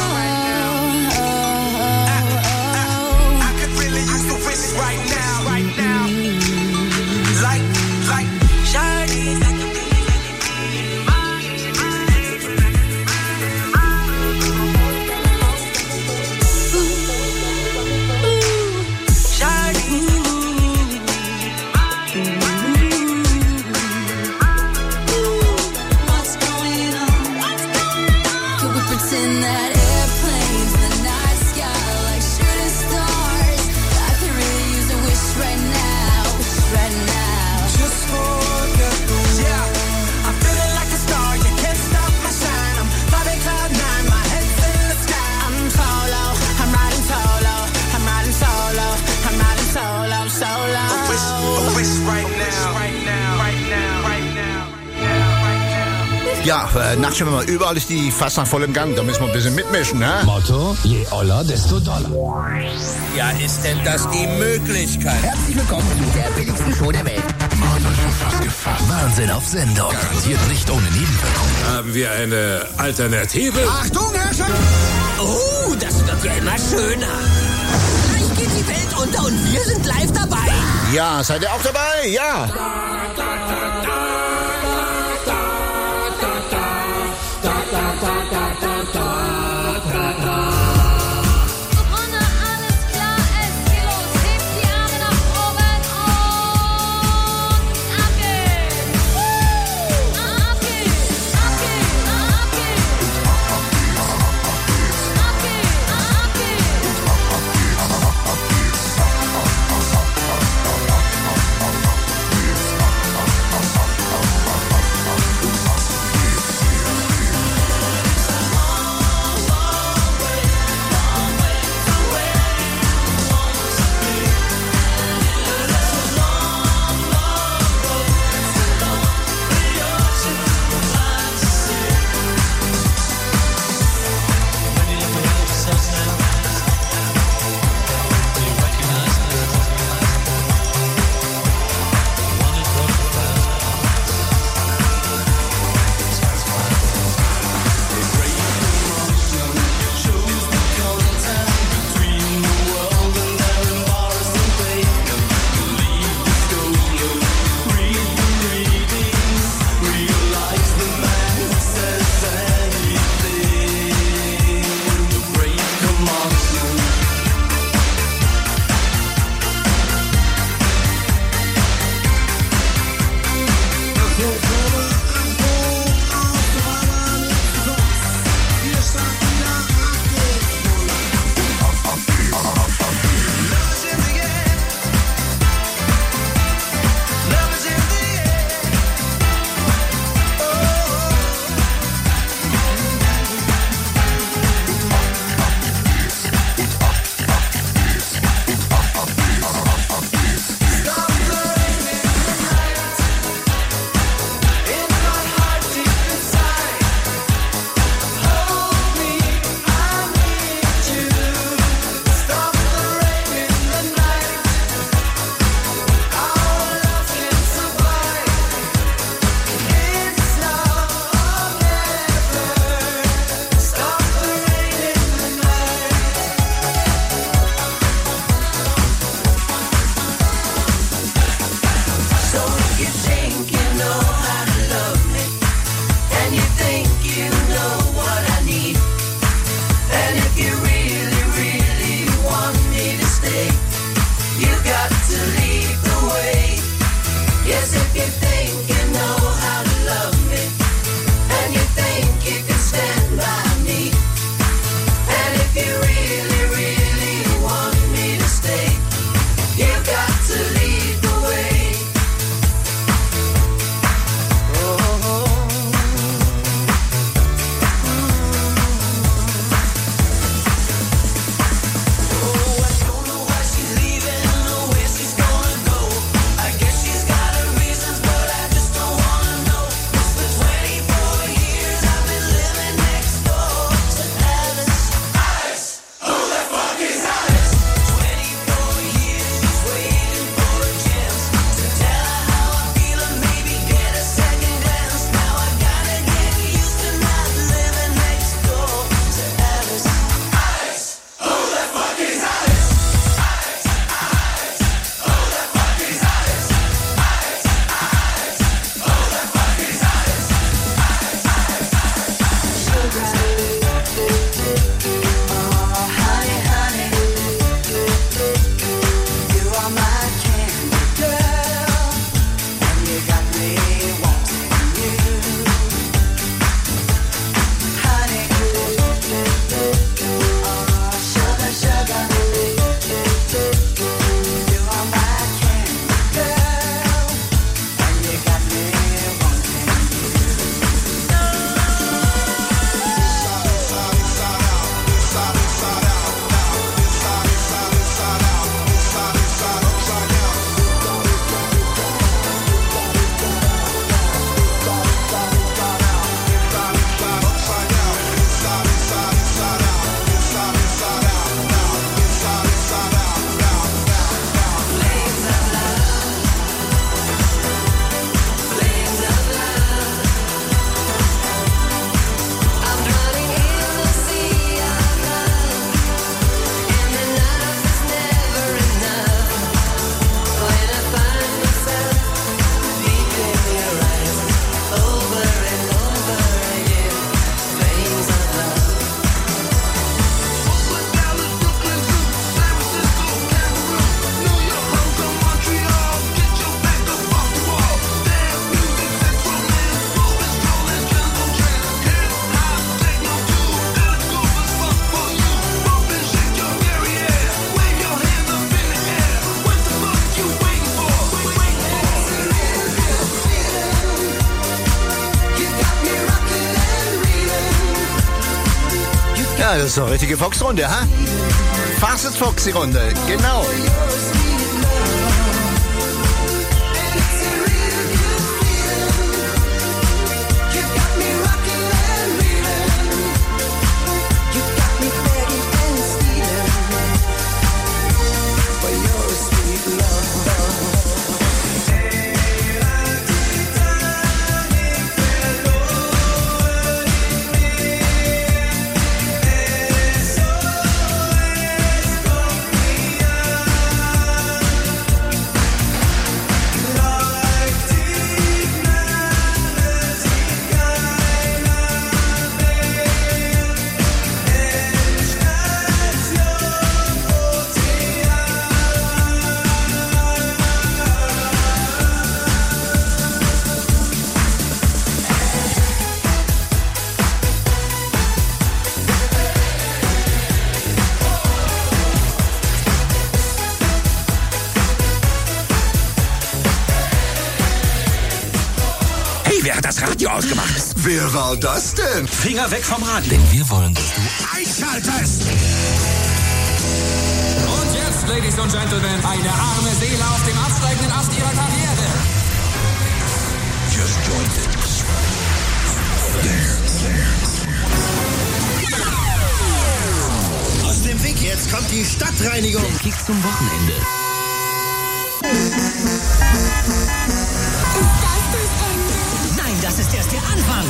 [SPEAKER 12] Right now, right now, like, like, shining.
[SPEAKER 5] What's going on? Can we pretend that airplanes in the night sky like shooting stars? I can really use a wish right now, wish right now.
[SPEAKER 12] Just forget the world. Yeah, I'm feeling like a star, you can't stop my shine. I'm flying cloud nine, my head's in the sky. I'm solo, I'm riding solo, I'm riding solo, I'm riding solo, solo. A wish, a wish right now, right now, right now, right now, right now.
[SPEAKER 4] Ja, äh, Nachtschwimmer, überall ist die Fastnacht voll im Gang. Da müssen wir ein bisschen mitmischen, ne?
[SPEAKER 3] Motto, je oller, desto doller.
[SPEAKER 1] Ja, ist denn das die Möglichkeit?
[SPEAKER 6] Herzlich willkommen zu der billigsten Show der Welt.
[SPEAKER 11] Wahnsinn auf Sendung. Garantiert nicht ohne Nebenwirkungen.
[SPEAKER 1] Haben wir eine Alternative?
[SPEAKER 6] Achtung, Herrscher! Oh, das wird ja immer schöner. Gleich geht die Welt unter und wir sind live dabei.
[SPEAKER 4] Ja, seid ihr auch dabei? Ja. Ja, das ist eine richtige Fox-Runde, ha? Fastest Foxy-Runde, genau.
[SPEAKER 1] Wer hat das Radio ausgemacht?
[SPEAKER 18] Wer war das denn?
[SPEAKER 1] Finger weg vom Radio.
[SPEAKER 19] Denn wir wollen, dass du
[SPEAKER 1] einschaltest.
[SPEAKER 12] Und jetzt, Ladies und Gentlemen, eine arme Seele auf dem absteigenden Ast ihrer Karriere.
[SPEAKER 1] Just join it. Aus dem Weg, jetzt kommt die Stadtreinigung.
[SPEAKER 19] Der Kick zum Wochenende.
[SPEAKER 6] Nein, das ist erst der Anfang.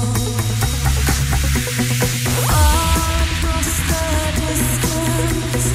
[SPEAKER 5] Across the distance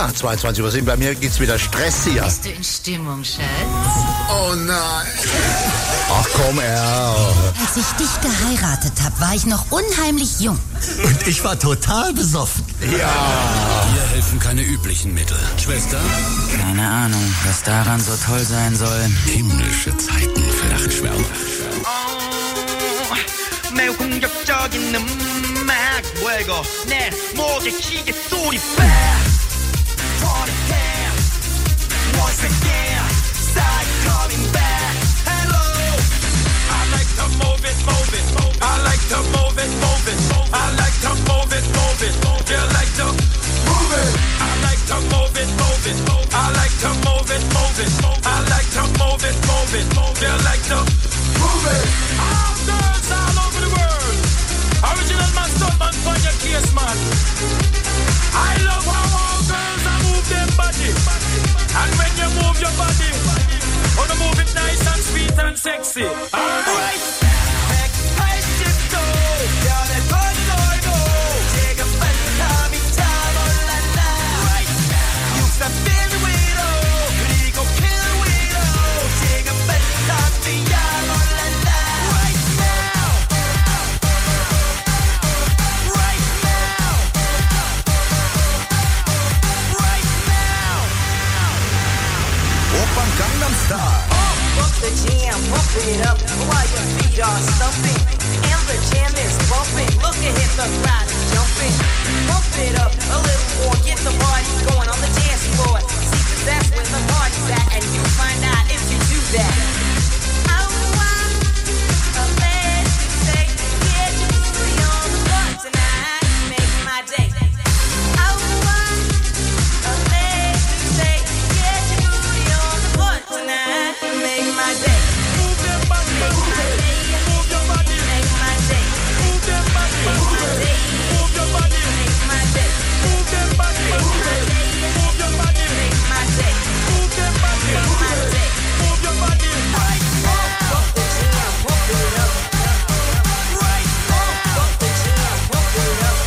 [SPEAKER 8] Ja, zweiundzwanzig Uhr sieben, bei mir gibt's wieder Stress hier.
[SPEAKER 17] Bist du in Stimmung, Schatz?
[SPEAKER 8] Oh nein. Ach komm, er.
[SPEAKER 17] Als ich dich geheiratet habe, war ich noch unheimlich jung.
[SPEAKER 6] Und ich war total besoffen.
[SPEAKER 8] Ja.
[SPEAKER 21] Hier helfen keine üblichen Mittel. Schwester?
[SPEAKER 22] Keine Ahnung, was daran so toll sein soll.
[SPEAKER 21] Himmlische Zeiten für Nachtschwärmer.
[SPEAKER 23] 매우 공격적인 음악 왜고 내 목에 시계 소리 빡 Party down once again start coming back hello I like to move it move it I like to move it move it I like to move it move it you like to move it I like to move it move it I like to move it move it I like to move it move it you like to move it all girls all over the world original man stuntman for your case man I love how all girls are move their body and when you move your body wanna move it nice and sweet and sexy alright
[SPEAKER 5] The jam, pump it up while your feet are stumping. And the jam is bumping. Look ahead, the crowd is jumping. Pump it up a little more, get the party going on the dance floor. See, 'cause that's where the party's at, and you find out if you do that. I want a man to say, get your booty on the floor tonight, make my day. I want a man to say, get your booty on the floor tonight, make my day. Move your body, move your body, make my day. Move your body, move your body, make my day. Move your body, move your body, make my day. Move your body, make my day. Move your body, right now. Bump the jam, pump it up. Right now. Bump the jam, pump it up.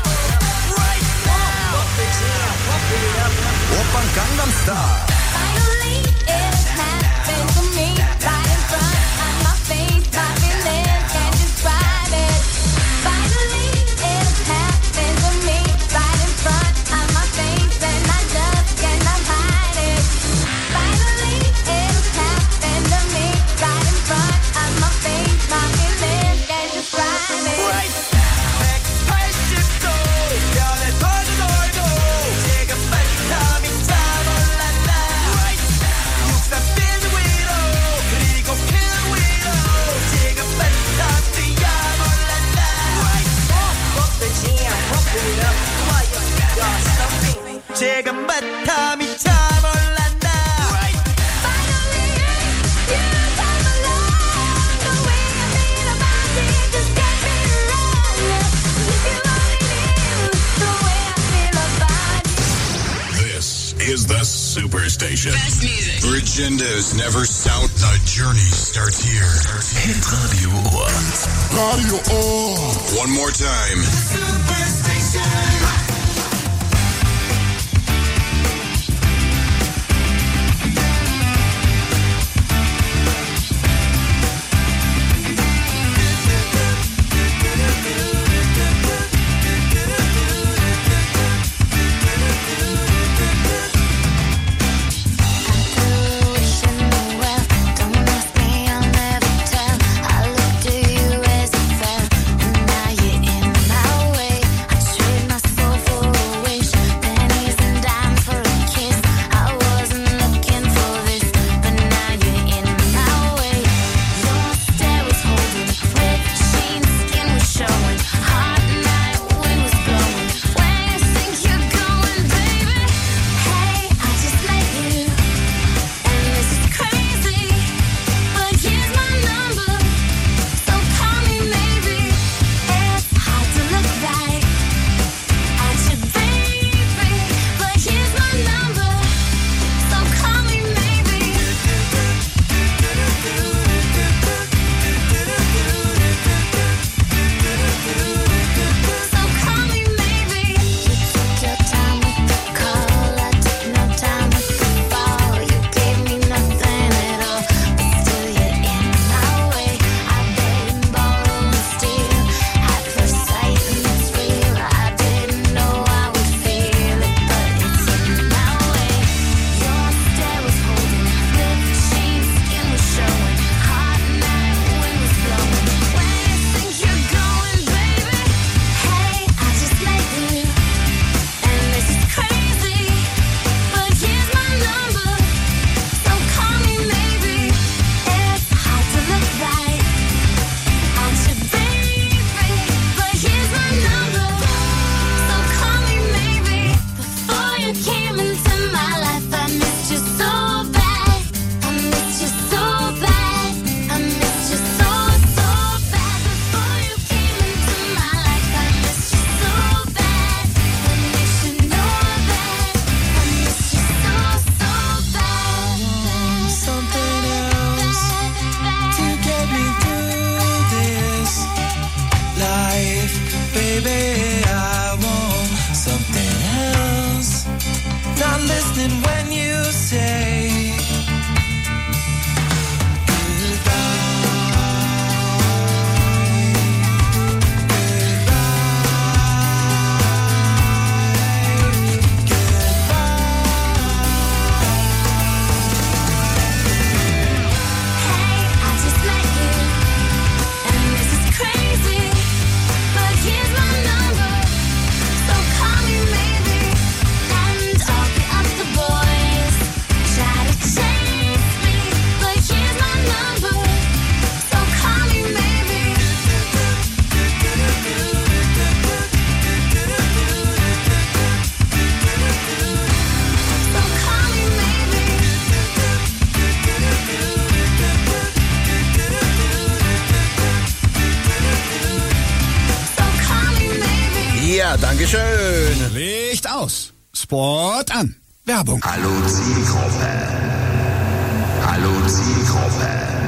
[SPEAKER 5] Right now. Bump the jam, pump it up.
[SPEAKER 8] Opern Gangnam Style.
[SPEAKER 5] Finally, it happened to me. Right in front of my face, my feelings can't describe it. Finally, it happened to me. Right in front of my face, and I just cannot hide it. Finally, it happened to me. Right in front of my face, my feelings can't describe it. Right back, 팔십도 별의 터진 얼굴 지금까지 감이 타올랐나. Right now, 육삼 bin 위로 그리고 그 위로 지금까지 다 뛰어올랐나. Right now, pump the jam, pump it up while your feet are stumping. 지금부터 미쳐올랐나. Right. Finally, you come along. The way I feel about it just can't be wrong. If you only knew the way I feel about it.
[SPEAKER 9] This is the Superstation.
[SPEAKER 24] Best music.
[SPEAKER 9] Agendas never sound. The journey starts here.
[SPEAKER 11] Hit Radio Ohr.
[SPEAKER 9] Radio Ohr. One more time.
[SPEAKER 5] I looked to you as a friend, and now you're in my way. I trade myself. listening when you say
[SPEAKER 1] Ja, Dankeschön.
[SPEAKER 2] Licht aus. Sport an. Werbung.
[SPEAKER 26] Hallo Zielgruppe. Hallo Zielgruppe.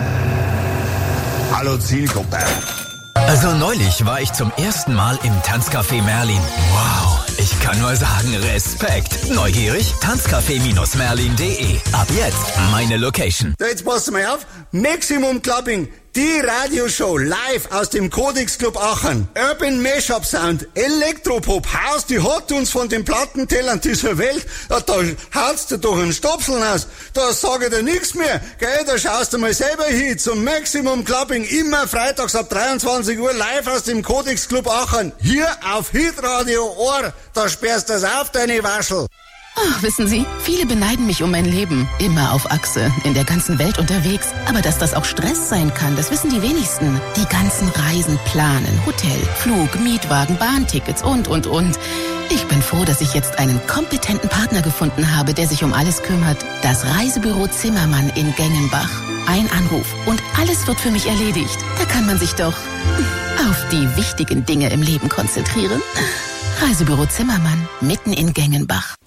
[SPEAKER 1] Hallo Zielgruppe.
[SPEAKER 18] Also neulich war ich zum ersten Mal im Tanzcafé Merlin. Wow, ich kann nur sagen, Respekt. Neugierig? Tanzcafé Merlin punkt de. Ab jetzt meine Location.
[SPEAKER 7] Jetzt passt mal auf. Maximum Clubbing. Die Radioshow live aus dem Codex Club Aachen. Urban Mashup Sound, Elektropop, House, die hat uns von den Plattentellern dieser Welt. Ja, da haut's dir doch einen Stopseln aus. Da sage ich dir nichts mehr. Gell, da schaust du mal selber hin zum Maximum Clubbing. Immer freitags ab dreiundzwanzig Uhr live aus dem Codex Club Aachen. Hier auf Hitradio Ohr. Da sperrst du's auf, deine Waschel.
[SPEAKER 10] Ach, wissen Sie, viele beneiden mich um mein Leben. Immer auf Achse, in der ganzen Welt unterwegs. Aber dass das auch Stress sein kann, das wissen die wenigsten. Die ganzen Reisen planen, Hotel, Flug, Mietwagen, Bahntickets und, und, und. Ich bin froh, dass ich jetzt einen kompetenten Partner gefunden habe, der sich um alles kümmert. Das Reisebüro Zimmermann in Gengenbach. Ein Anruf und alles wird für mich erledigt. Da kann man sich doch auf die wichtigen Dinge im Leben konzentrieren. Reisebüro Zimmermann, mitten in Gengenbach.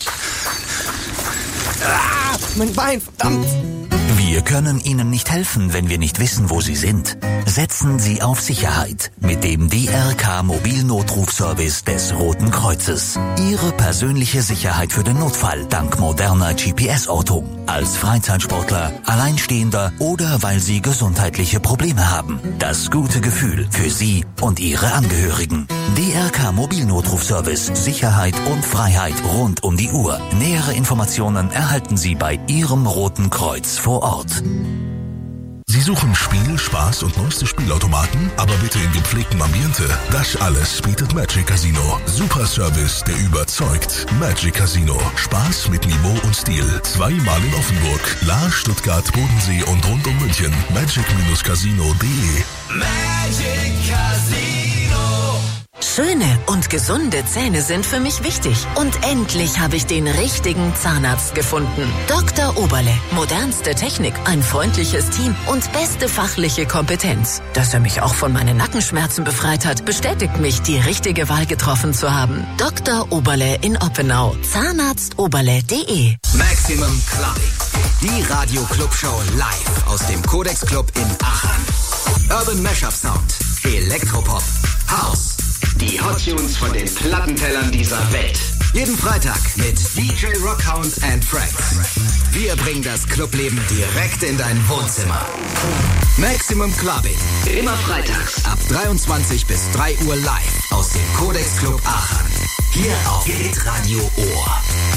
[SPEAKER 18] Ah, mein Bein, verdammt!
[SPEAKER 14] Wir können Ihnen nicht helfen, wenn wir nicht wissen, wo Sie sind. Setzen Sie auf Sicherheit mit dem D R K Mobilnotrufservice des Roten Kreuzes. Ihre persönliche Sicherheit für den Notfall dank moderner G P S-Ortung. Als Freizeitsportler, Alleinstehender oder weil Sie gesundheitliche Probleme haben. Das gute Gefühl für Sie und Ihre Angehörigen. D R K Mobilnotrufservice, Sicherheit und Freiheit rund um die Uhr. Nähere Informationen erhalten Sie bei Ihrem Roten Kreuz vor Ort.
[SPEAKER 11] Sie suchen Spiel, Spaß und neueste Spielautomaten, aber bitte in gepflegtem Ambiente. Das alles bietet Magic Casino. Super Service, der überzeugt. Magic Casino. Spaß mit Niveau und Stil. Zweimal in Offenburg, Lahr, Stuttgart, Bodensee und rund um München. magic Casino punkt de.
[SPEAKER 5] Magic Casino.
[SPEAKER 15] Schöne und gesunde Zähne sind für mich wichtig. Und endlich habe ich den richtigen Zahnarzt gefunden. Doktor Oberle. Modernste Technik, ein freundliches Team und beste fachliche Kompetenz. Dass er mich auch von meinen Nackenschmerzen befreit hat, bestätigt mich, die richtige Wahl getroffen zu haben. Doktor Oberle in Oppenau. Zahnarzt Oberle punkt de.
[SPEAKER 13] Maximum Clubbing. Die Radio-Club-Show live aus dem Codex Club in Aachen. Urban Mashup Sound. Elektropop. House. Die Hot Tunes von den Plattentellern dieser Welt. Jeden Freitag mit D J Rockhound and Friends. Wir bringen das Clubleben direkt in dein Wohnzimmer. Maximum Clubbing. Immer freitags ab dreiundzwanzig bis drei Uhr live aus dem Codex Club Aachen. Hier auf Hitradio Ohr.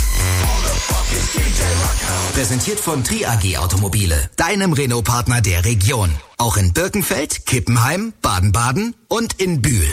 [SPEAKER 13] Präsentiert von Tri A G Automobile, deinem Renault-Partner der Region. Auch in Birkenfeld, Kippenheim, Baden-Baden und in Bühl.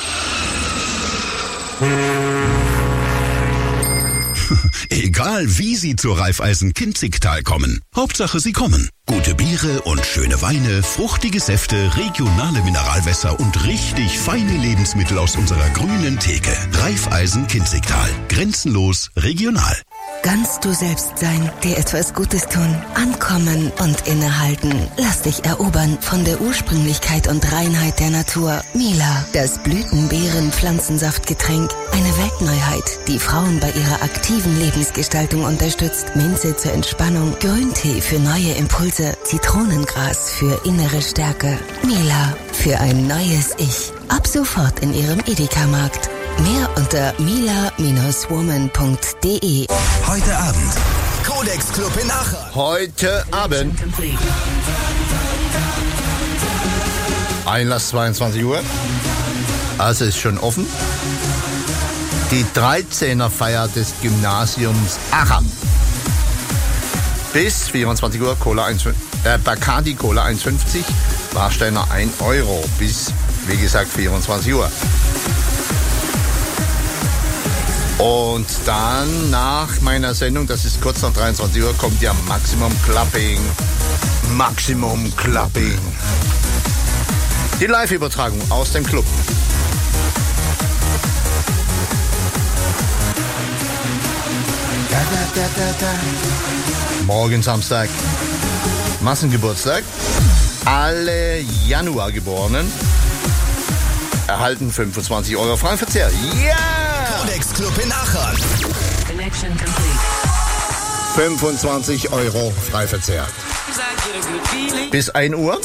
[SPEAKER 26] Egal wie Sie zur Raiffeisen-Kinzigtal kommen. Hauptsache Sie kommen. Gute Biere und schöne Weine, fruchtige Säfte, regionale Mineralwässer und richtig feine Lebensmittel aus unserer grünen Theke. Raiffeisen-Kinzigtal. Grenzenlos regional.
[SPEAKER 15] Ganz du selbst sein, dir etwas Gutes tun, ankommen und innehalten. Lass dich erobern von der Ursprünglichkeit und Reinheit der Natur. Mila, das Blütenbeeren-Pflanzensaftgetränk. Eine Weltneuheit, die Frauen bei ihrer aktiven Lebensgestaltung unterstützt. Minze zur Entspannung, Grüntee für neue Impulse, Zitronengras für innere Stärke. Mila, für ein neues Ich. Ab sofort in ihrem Edeka-Markt. Mehr unter mila Bindestrich woman punkt de.
[SPEAKER 26] Heute Abend
[SPEAKER 13] Codex Club in Aachen.
[SPEAKER 8] Heute Abend. Einlass zweiundzwanzig Uhr. Also ist schon offen. Die dreizehner Feier des Gymnasiums Aachen. Bis vierundzwanzig Uhr Cola eins, äh, Bacardi Cola eins fünfzig, Warsteiner ein Euro. Bis, wie gesagt, vierundzwanzig Uhr. Und dann nach meiner Sendung, das ist kurz nach dreiundzwanzig Uhr, kommt ja Maximum Clubbing. Maximum Clubbing. Die Live-Übertragung aus dem Club. Da, da, da, da, da. Morgen Samstag. Massengeburtstag. Alle Januargeborenen erhalten fünfundzwanzig Euro freien Verzehr. Ja! Yeah!
[SPEAKER 13] Codex Club in Aachen.
[SPEAKER 5] Connection complete.
[SPEAKER 8] fünfundzwanzig Euro Freiverzehr. Bis ein Uhr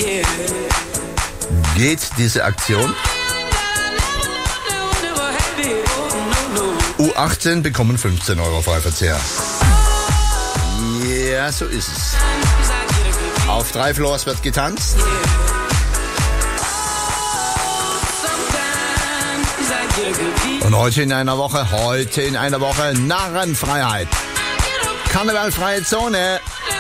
[SPEAKER 8] geht diese Aktion. U achtzehn bekommen fünfzehn Euro Freiverzehr. Ja, so ist es. Auf drei Floors wird getanzt. Und heute in einer Woche, heute in einer Woche Narrenfreiheit. Karnevalfreie Zone.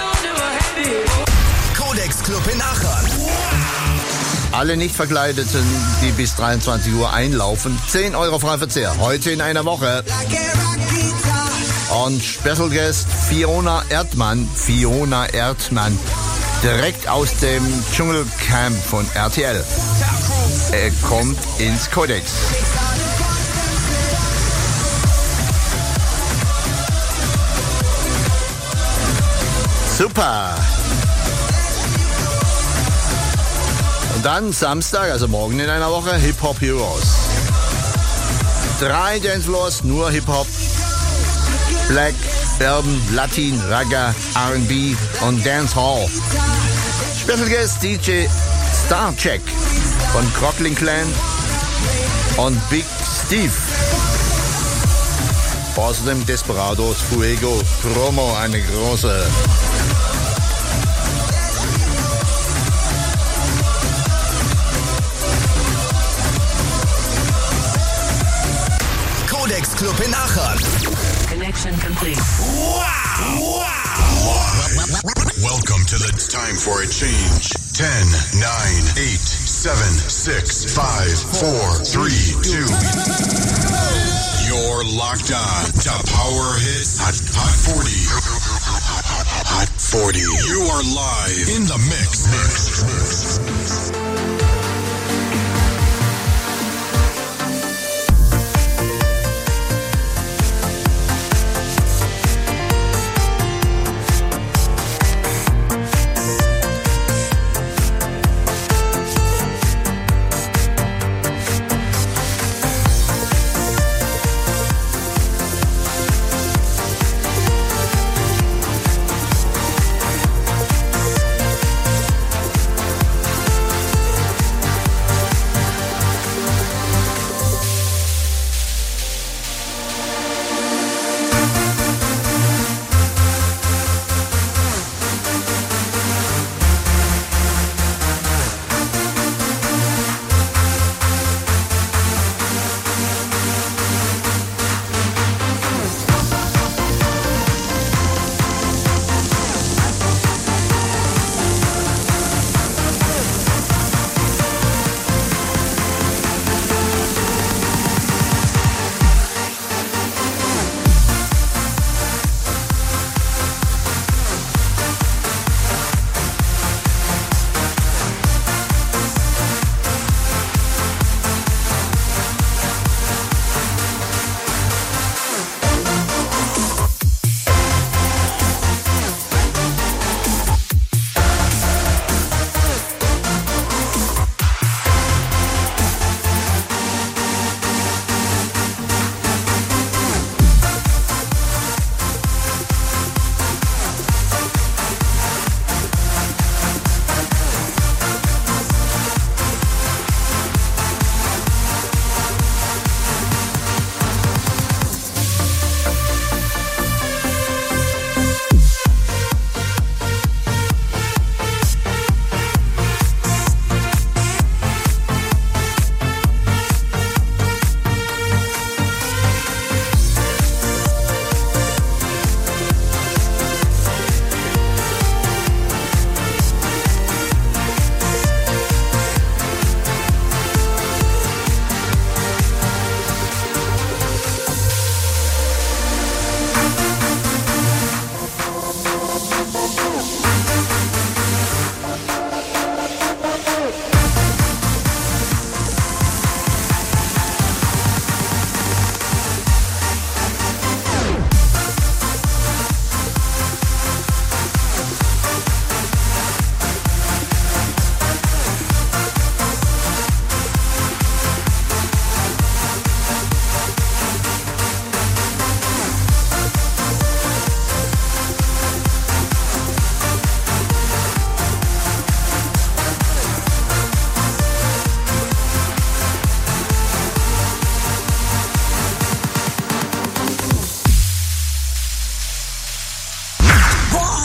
[SPEAKER 13] Codex Club in Aachen.
[SPEAKER 8] Alle Nicht-Verkleideten, die bis dreiundzwanzig Uhr einlaufen, zehn Euro Freiverzehr. Heute in einer Woche. Und Special Guest Fiona Erdmann. Fiona Erdmann. Direkt aus dem Dschungelcamp von R T L. Er kommt ins Codex. Super. Und dann Samstag, also morgen in einer Woche, Hip-Hop Heroes. Drei Dancefloors, nur Hip-Hop. Black, Urban, Latin, Ragga, R and B und Dancehall. Special Guest D J Starcheck von Crocklin Clan und Big Steve. Außerdem Desperados, Fuego, Promo, eine große.
[SPEAKER 13] Codex Club in Aachen.
[SPEAKER 5] Connection complete.
[SPEAKER 3] Wow! Wow! Welcome to the time for a change. ten, nine, eight, seven, six, five, four, three, two. You're locked on to Power Hits Hot, Hot forty. Hot forty. You are live in the mix. mix, mix.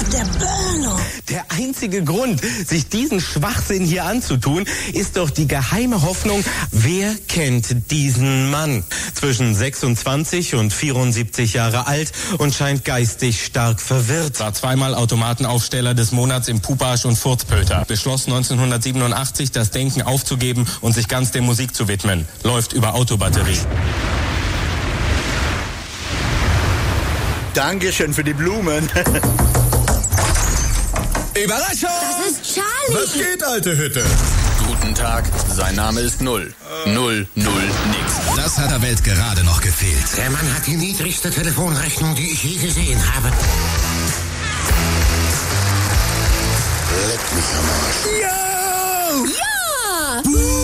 [SPEAKER 6] der Burno.
[SPEAKER 4] Der einzige Grund, sich diesen Schwachsinn hier anzutun, ist doch die geheime Hoffnung, wer kennt diesen Mann? Zwischen sechsundzwanzig und vierundsiebzig Jahre alt und scheint geistig stark verwirrt. War zweimal Automatenaufsteller des Monats im Pupasch und Furzpöter. Beschloss neunzehnhundertsiebenundachtzig, das Denken aufzugeben und sich ganz der Musik zu widmen. Läuft über Autobatterie.
[SPEAKER 8] Dankeschön für die Blumen.
[SPEAKER 18] Überraschung!
[SPEAKER 17] Das ist Charlie.
[SPEAKER 18] Was geht, alte Hütte? Guten Tag, sein Name ist Null. Null, Null, nix.
[SPEAKER 21] Das hat der Welt gerade noch gefehlt.
[SPEAKER 12] Der Mann hat die niedrigste Telefonrechnung, die ich je gesehen habe.
[SPEAKER 3] Leck mich am Arsch.
[SPEAKER 18] Yo!
[SPEAKER 17] Ja!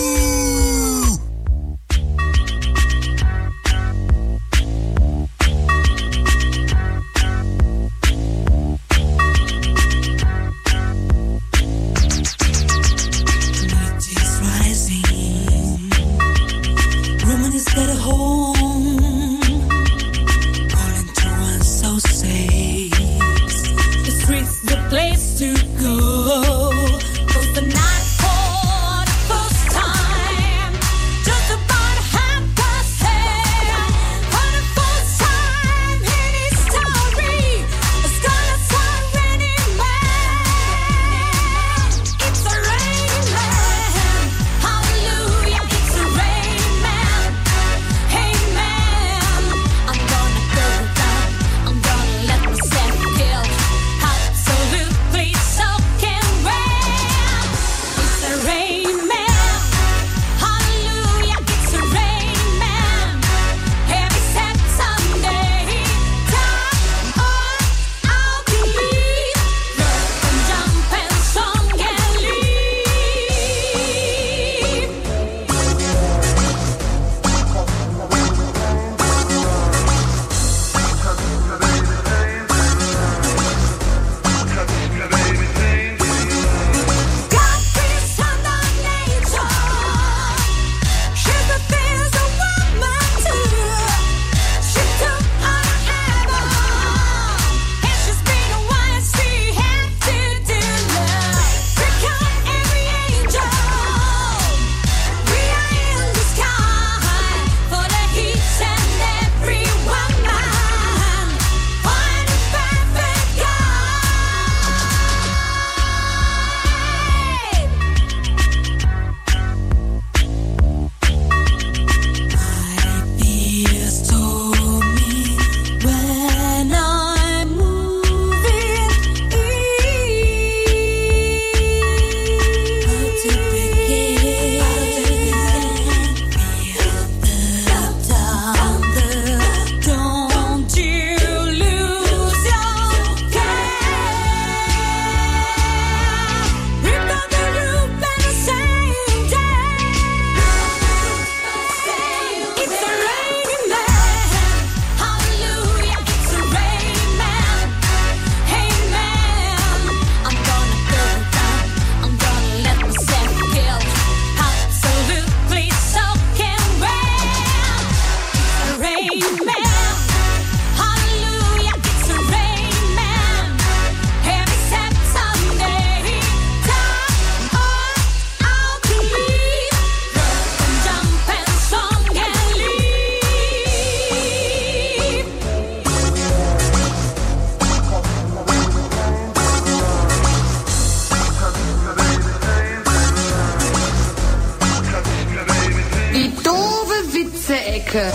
[SPEAKER 5] When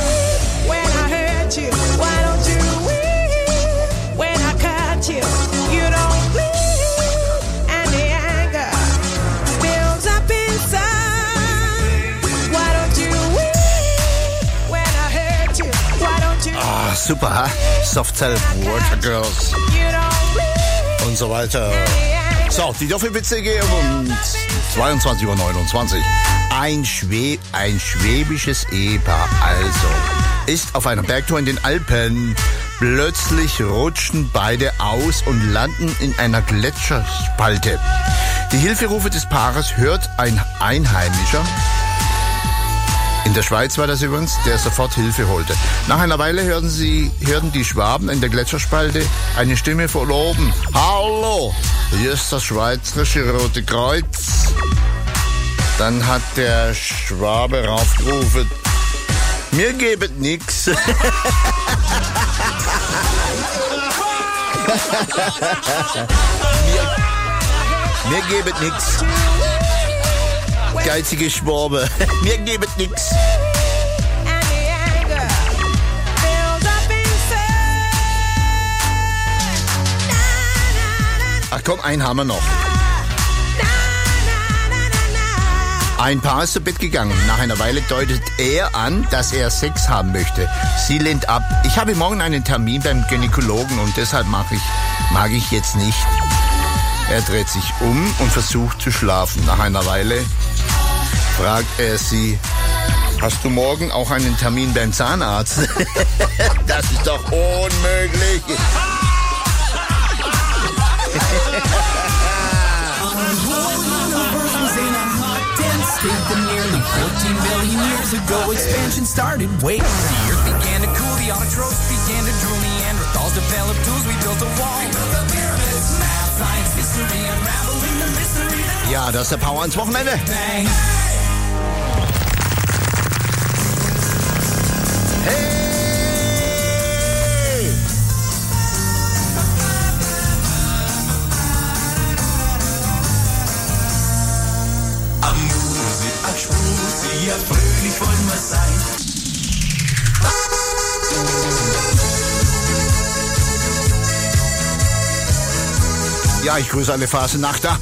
[SPEAKER 5] I hurt you, why don't you weep? When I cut you, you don't bleed. And the anger builds up inside. Why don't you weep? When I hurt you, why don't you
[SPEAKER 8] Ah, super, ha? Softcell, Water Girls und so weiter. So, die Doppelwitze gehen um zweiundzwanzig Uhr neunundzwanzig. Ein, Schwe ein schwäbisches Ehepaar also ist auf einer Bergtour in den Alpen. Plötzlich rutschen beide aus und landen in einer Gletscherspalte. Die Hilferufe des Paares hört ein Einheimischer in der Schweiz war das übrigens, der sofort Hilfe holte. Nach einer Weile hörten sie, hörten die Schwaben in der Gletscherspalte eine Stimme von oben. Hallo, hier ist das Schweizerische Rote Kreuz. Dann hat der Schwabe raufgerufen, mir gebet nix. mir, mir gebet nix. Geizige Schwabe, mir gebet nix. Ach komm, einen haben wir noch. Ein Paar ist zu Bett gegangen. Nach einer Weile deutet er an, dass er Sex haben möchte. Sie lehnt ab. Ich habe morgen einen Termin beim Gynäkologen und deshalb mag ich, mag ich jetzt nicht. Er dreht sich um und versucht zu schlafen. Nach einer Weile fragt er sie, hast du morgen auch einen Termin beim Zahnarzt? Das ist doch unmöglich.
[SPEAKER 5] Nearly fourteen billion years ago, expansion started. Wait, the earth began to cool, the autotrophs began to drool, Neanderthals developed tools, we built a wall. We built the pyramids, math, science, history, unraveling the mystery.
[SPEAKER 8] Ja, das ist der Power ans Wochenende.
[SPEAKER 5] Bang.
[SPEAKER 8] Hey!
[SPEAKER 5] Ja, fröhlich wollen wir sein.
[SPEAKER 8] Ja, ich grüße alle Phasenachter.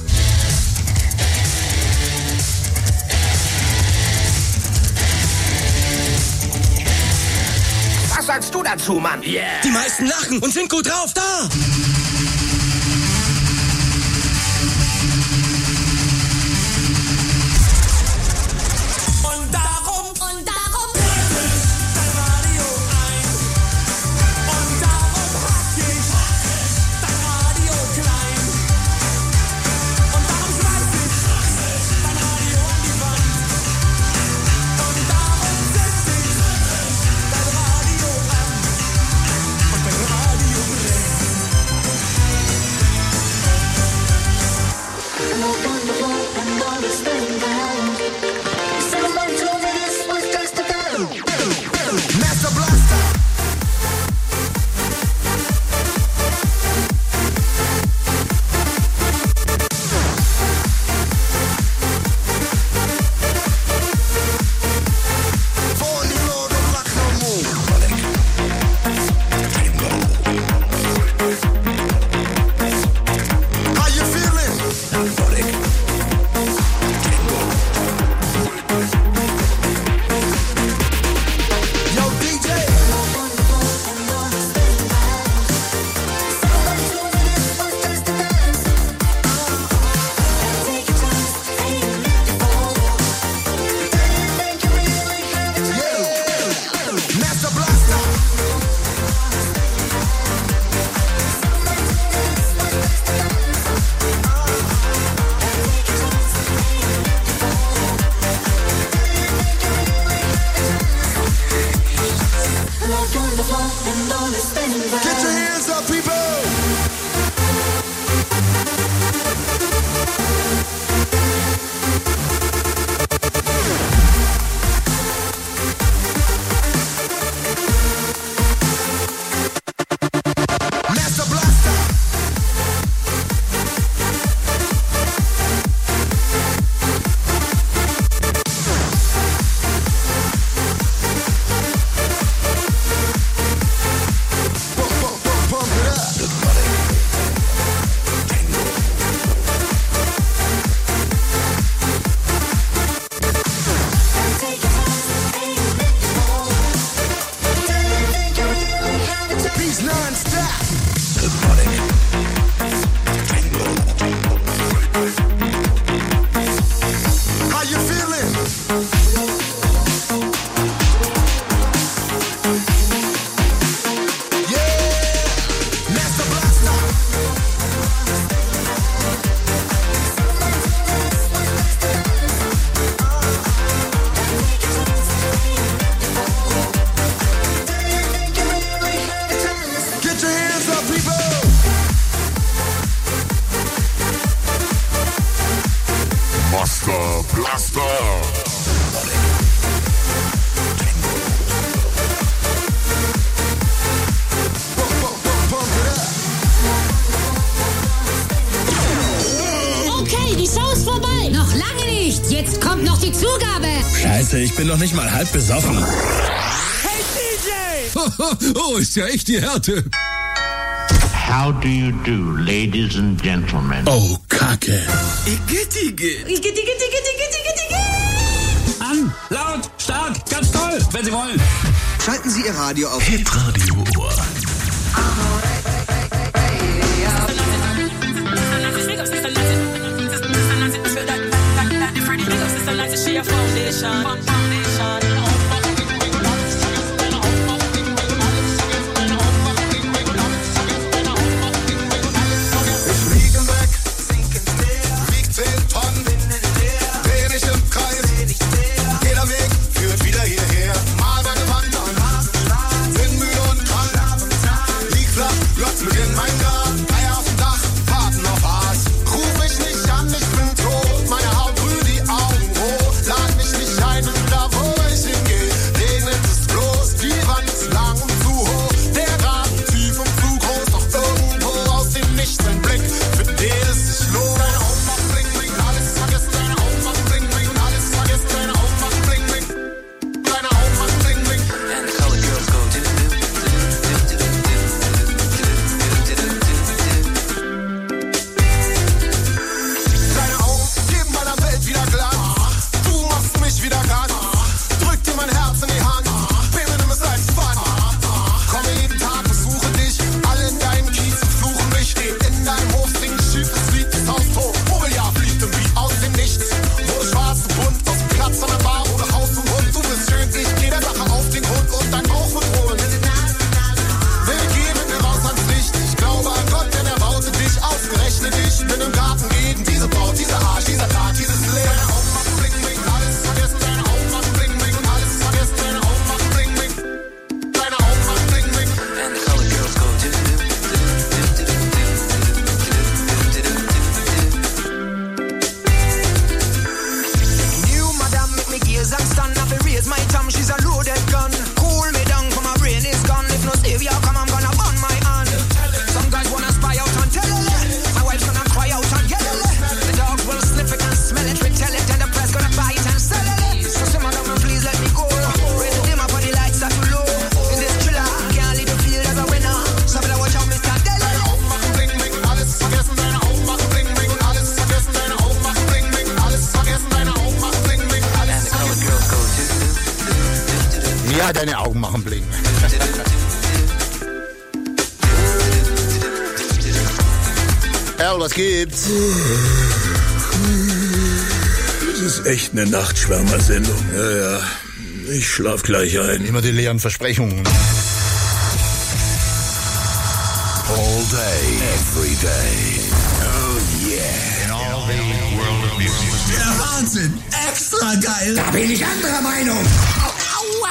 [SPEAKER 6] Was sagst du dazu, Mann? Yeah. Die meisten lachen und sind gut drauf, da!
[SPEAKER 3] Master.
[SPEAKER 16] Okay, die Show ist vorbei.
[SPEAKER 17] Noch lange nicht. Jetzt kommt noch die Zugabe.
[SPEAKER 1] Scheiße, ich bin noch nicht mal halb besoffen.
[SPEAKER 16] Hey D J!
[SPEAKER 1] Oh, ist ja echt die Härte.
[SPEAKER 19] How do you do, ladies and gentlemen?
[SPEAKER 1] Oh, Kacke.
[SPEAKER 16] Igittige. Igittige, igittige, igittige.
[SPEAKER 1] An, laut, stark, ganz toll, wenn Sie wollen.
[SPEAKER 13] Schalten Sie Ihr Radio auf
[SPEAKER 11] Hitradio Ohr.
[SPEAKER 8] Ja, deine Augen machen bling. Erl, was gibt's?
[SPEAKER 1] Das ist echt eine Nachtschwärmer-Sendung. Ja, ja. Ich schlaf gleich ein.
[SPEAKER 8] Immer die leeren Versprechungen.
[SPEAKER 11] All day, every day.
[SPEAKER 1] Oh yeah.
[SPEAKER 11] In all the world of music.
[SPEAKER 1] Der Wahnsinn. Extra geil.
[SPEAKER 12] Da bin ich anderer Meinung.
[SPEAKER 16] Aua!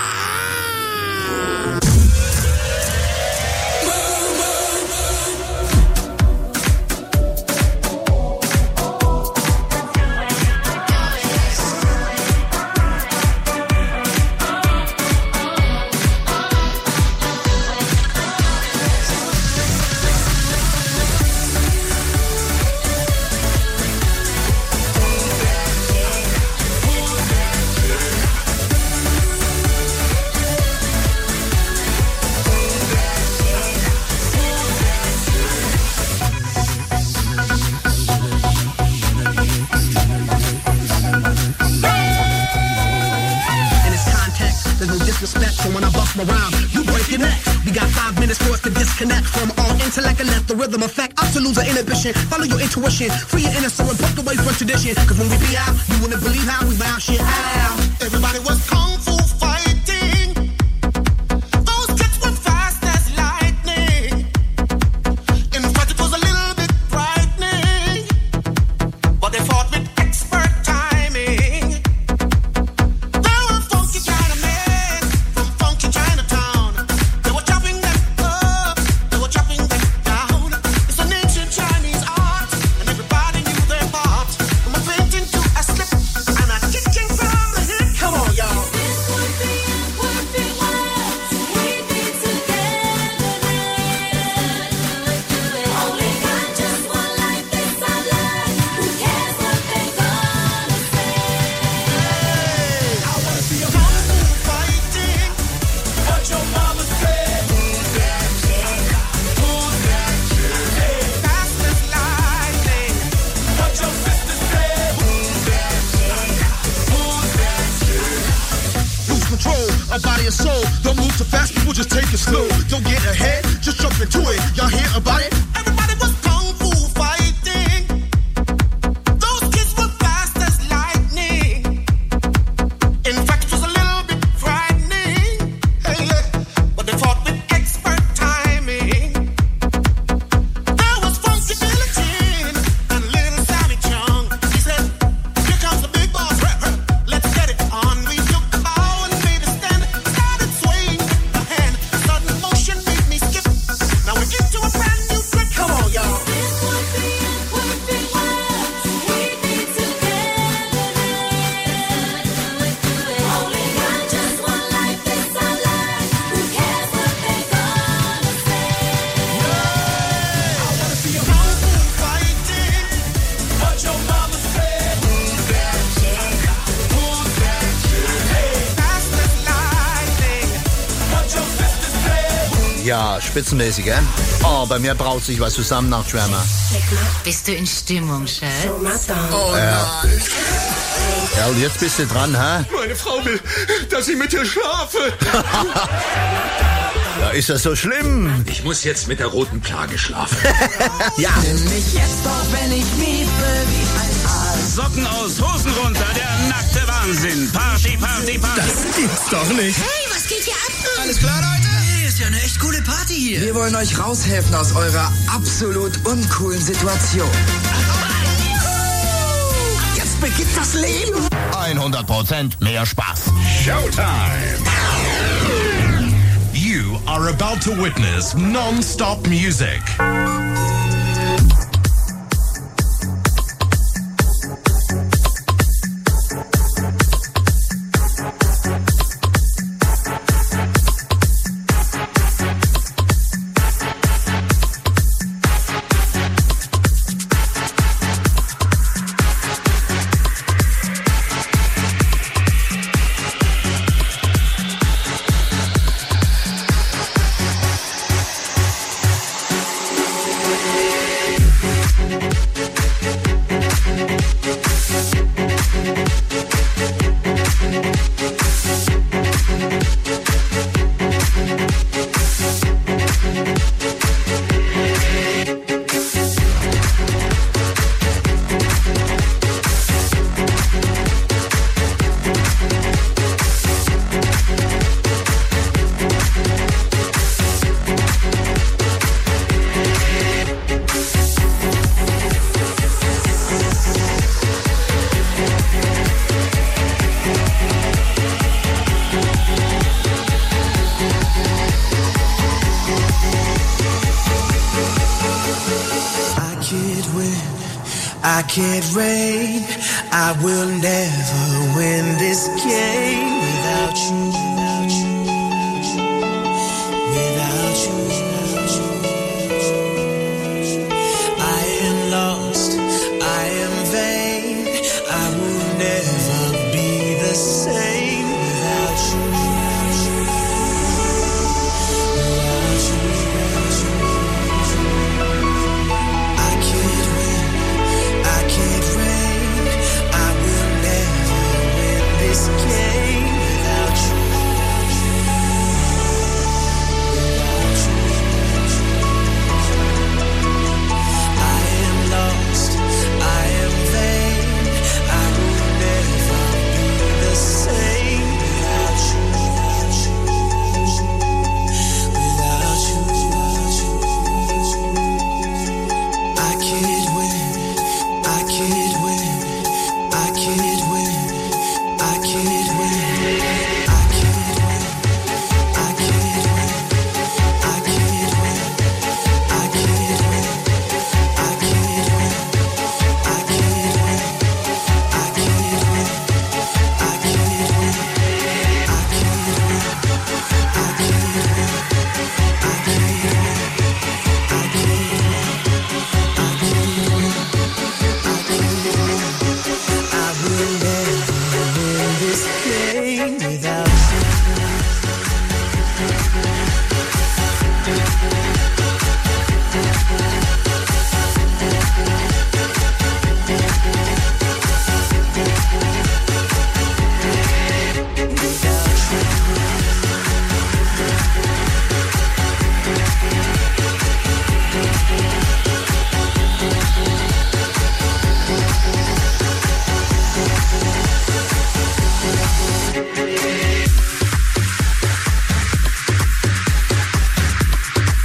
[SPEAKER 5] Rhythm effect, up to lose our inhibition. Follow your intuition, free your inner soul and break away from tradition. Cause when we be out, you wouldn't believe how we bout shit out. Everybody was kung fu fighting. Those kids were fast as lightning. In fact, it was a little bit frightening. But they fought with expert timing. They were funky Chinamen from funky Chinatown. They were chopping them up, they were chopping them down. It's an ancient Chinese art, and everybody knew their part. From a fainting to a slip and a kick. don't get ahead, just jump into it. Y'all hear about it? Everybody was kung fu fighting. Those kids were fast as lightning. In fact, it was a little bit frightening. Hey, yeah. But they fought with expert timing. There was Funky Billy Jean and little Sammy Chung. He said, here comes the big boss. Let's get it on. We took the bow and made a stand. Started swaying the hand. Sudden motion made me skip. Now we're into a brand new trick. Come on, y'all.
[SPEAKER 8] Ja, spitzenmäßig, gell? Oh, bei mir braut sich was zusammen, Nachtschwärmer.
[SPEAKER 17] Bist du in Stimmung, Schatz?
[SPEAKER 8] Oh, ja. Ja, und jetzt bist du dran, hä?
[SPEAKER 1] Meine Frau will, dass ich mit ihr schlafe.
[SPEAKER 8] Ja, ist das so schlimm?
[SPEAKER 9] Ich muss jetzt mit der roten Plage schlafen.
[SPEAKER 8] Ja.
[SPEAKER 5] Nimm mich jetzt auch, wenn ich miefe wie ein Aal.
[SPEAKER 2] Socken aus, Hosen runter, der nackte Wahnsinn. Party, Party, Party.
[SPEAKER 1] Das gibt's doch nicht.
[SPEAKER 17] Hey, was geht hier ab?
[SPEAKER 6] Alles klar, Leute? Hey, ist ja eine echt coole Party hier. Wir wollen euch raushelfen aus eurer absolut uncoolen Situation. Jetzt beginnt das Leben.
[SPEAKER 20] hundert Prozent mehr Spaß.
[SPEAKER 21] Showtime! You are about to witness non-stop music.
[SPEAKER 5] I can't reign. I will never win this game without you. Without you. I am lost. I am vain. I will never be the same without you. Without you. I can't win. I can't reign. I will never win this game without you.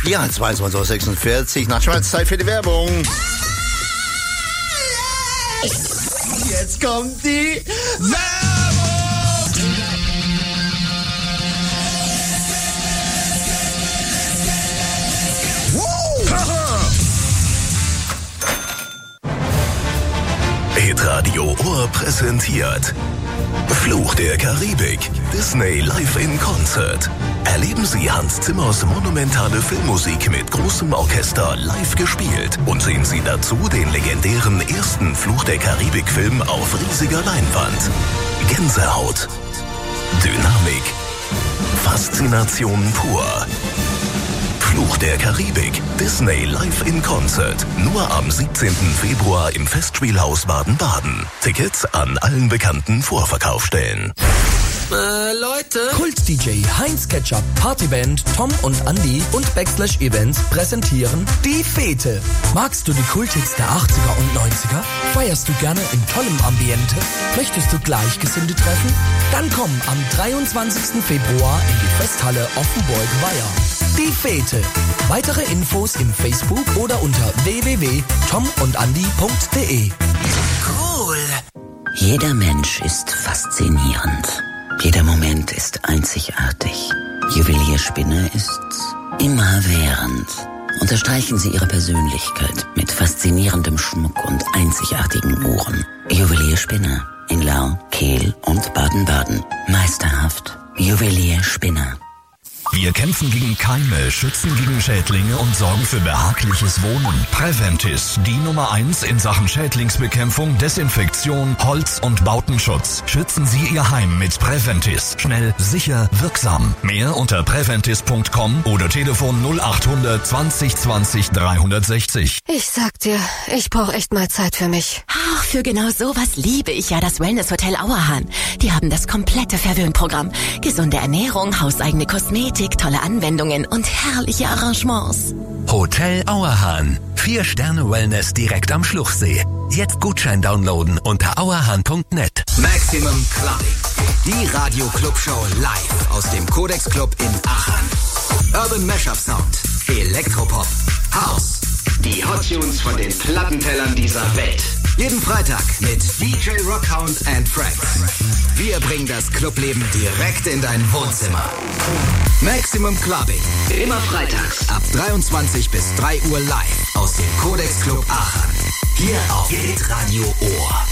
[SPEAKER 8] Ja, zweiundzwanzig Uhr sechsundvierzig. Nach Schmerzzeit für die Werbung.
[SPEAKER 5] Jetzt kommt die Werbung!
[SPEAKER 11] Hitradio Ohr präsentiert Fluch der Karibik, Disney live in Concert. Erleben Sie Hans Zimmers monumentale Filmmusik mit großem Orchester live gespielt und sehen Sie dazu den legendären ersten Fluch der Karibik-Film auf riesiger Leinwand. Gänsehaut, Dynamik, Faszination pur. Fluch der Karibik, Disney live in Concert. Nur am siebzehnten Februar im Festspielhaus Baden-Baden. Tickets an allen bekannten Vorverkaufsstellen.
[SPEAKER 7] Äh, Leute. Kult-D J Heinz Ketchup, Partyband Tom und Andy und Backslash Events präsentieren Die Fete. Magst du die Kulthits der achtziger und neunziger? Feierst du gerne in tollem Ambiente? Möchtest du Gleichgesinnte treffen? Dann komm am dreiundzwanzigsten Februar in die Festhalle Offenburg-Weiher. Die Fete. Weitere Infos im Facebook oder unter w w w punkt tom und andi punkt d e.
[SPEAKER 10] Cool. Jeder Mensch ist faszinierend. Jeder Moment ist einzigartig. Juwelierspinne ist immerwährend. Unterstreichen Sie Ihre Persönlichkeit mit faszinierendem Schmuck und einzigartigen Uhren. Juwelierspinne in Lau, Kehl und Baden-Baden. Meisterhaft. Juwelierspinne.
[SPEAKER 11] Wir kämpfen gegen Keime, schützen gegen Schädlinge und sorgen für behagliches Wohnen. Preventis, die Nummer eins in Sachen Schädlingsbekämpfung, Desinfektion, Holz- und Bautenschutz. Schützen Sie Ihr Heim mit Preventis. Schnell, sicher, wirksam. Mehr unter preventis punkt com oder Telefon null achthundert zwanzig zwanzig dreihundertsechzig.
[SPEAKER 22] Ich sag dir, ich brauche echt mal Zeit für mich.
[SPEAKER 23] Ach, für genau sowas liebe ich ja das Wellness Hotel Auerhahn. Die haben das komplette Verwöhnprogramm. Gesunde Ernährung, hauseigene Kosmetik, tolle Anwendungen und herrliche Arrangements.
[SPEAKER 14] Hotel Auerhahn. Vier Sterne Wellness direkt am Schluchsee. Jetzt Gutschein downloaden unter auerhahn punkt net.
[SPEAKER 13] Maximum Clubbing. Die Radio-Club-Show live aus dem Codex Club in Aachen. Urban Mashup Sound. Elektropop. House. Die Hot Tunes von den Plattentellern dieser Welt. Jeden Freitag mit D J Rockhound and Friends. Wir bringen das Clubleben direkt in dein Wohnzimmer. Maximum Clubbing. Immer freitags ab dreiundzwanzig bis drei Uhr live aus dem Codex Club Aachen. Hier auf Hitradio Ohr.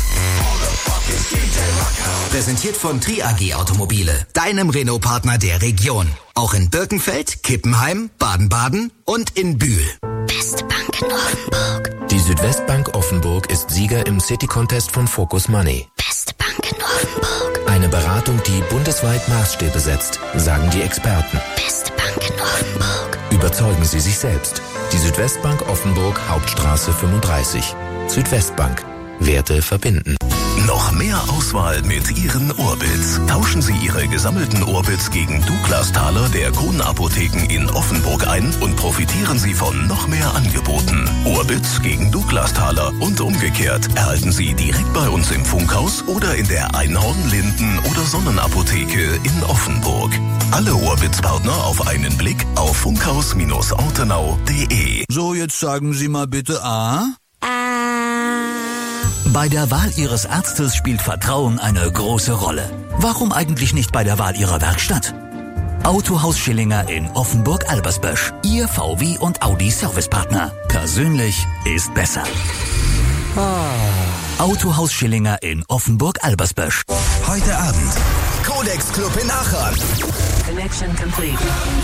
[SPEAKER 13] Präsentiert von Tri A G Automobile, deinem Renault-Partner der Region. Auch in Birkenfeld, Kippenheim, Baden-Baden und in Bühl.
[SPEAKER 23] Beste Bank in Offenburg.
[SPEAKER 24] Die Südwestbank Offenburg ist Sieger im City Contest von Focus Money.
[SPEAKER 23] Beste Bank in Offenburg.
[SPEAKER 24] Eine Beratung, die bundesweit Maßstäbe setzt, sagen die Experten.
[SPEAKER 23] Beste Bank in Offenburg.
[SPEAKER 24] Überzeugen Sie sich selbst. Die Südwestbank Offenburg, Hauptstraße fünfunddreißig. Südwestbank. Werte verbinden.
[SPEAKER 11] Noch mehr Auswahl mit Ihren Ohrbits. Tauschen Sie Ihre gesammelten Ohrbits gegen Douglas-Taler der Kronapotheken in Offenburg ein und profitieren Sie von noch mehr Angeboten. Ohrbits gegen Douglas-Taler und umgekehrt erhalten Sie direkt bei uns im Funkhaus oder in der Einhorn, Linden oder Sonnenapotheke in Offenburg. Alle Ohrbits-Partner auf einen Blick auf funkhaus Bindestrich ortenau punkt de.
[SPEAKER 25] So, jetzt sagen Sie mal bitte A.
[SPEAKER 14] Bei der Wahl Ihres Arztes spielt Vertrauen eine große Rolle. Warum eigentlich nicht bei der Wahl Ihrer Werkstatt? Autohaus Schillinger in Offenburg-Albersbösch. Ihr V W und Audi Servicepartner. Persönlich ist besser. Ah. Autohaus Schillinger in Offenburg-Albersbösch.
[SPEAKER 26] Heute Abend Codex Club in Aachen.
[SPEAKER 15] Connection complete.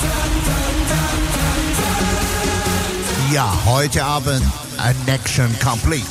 [SPEAKER 8] Ja, heute Abend Connection complete.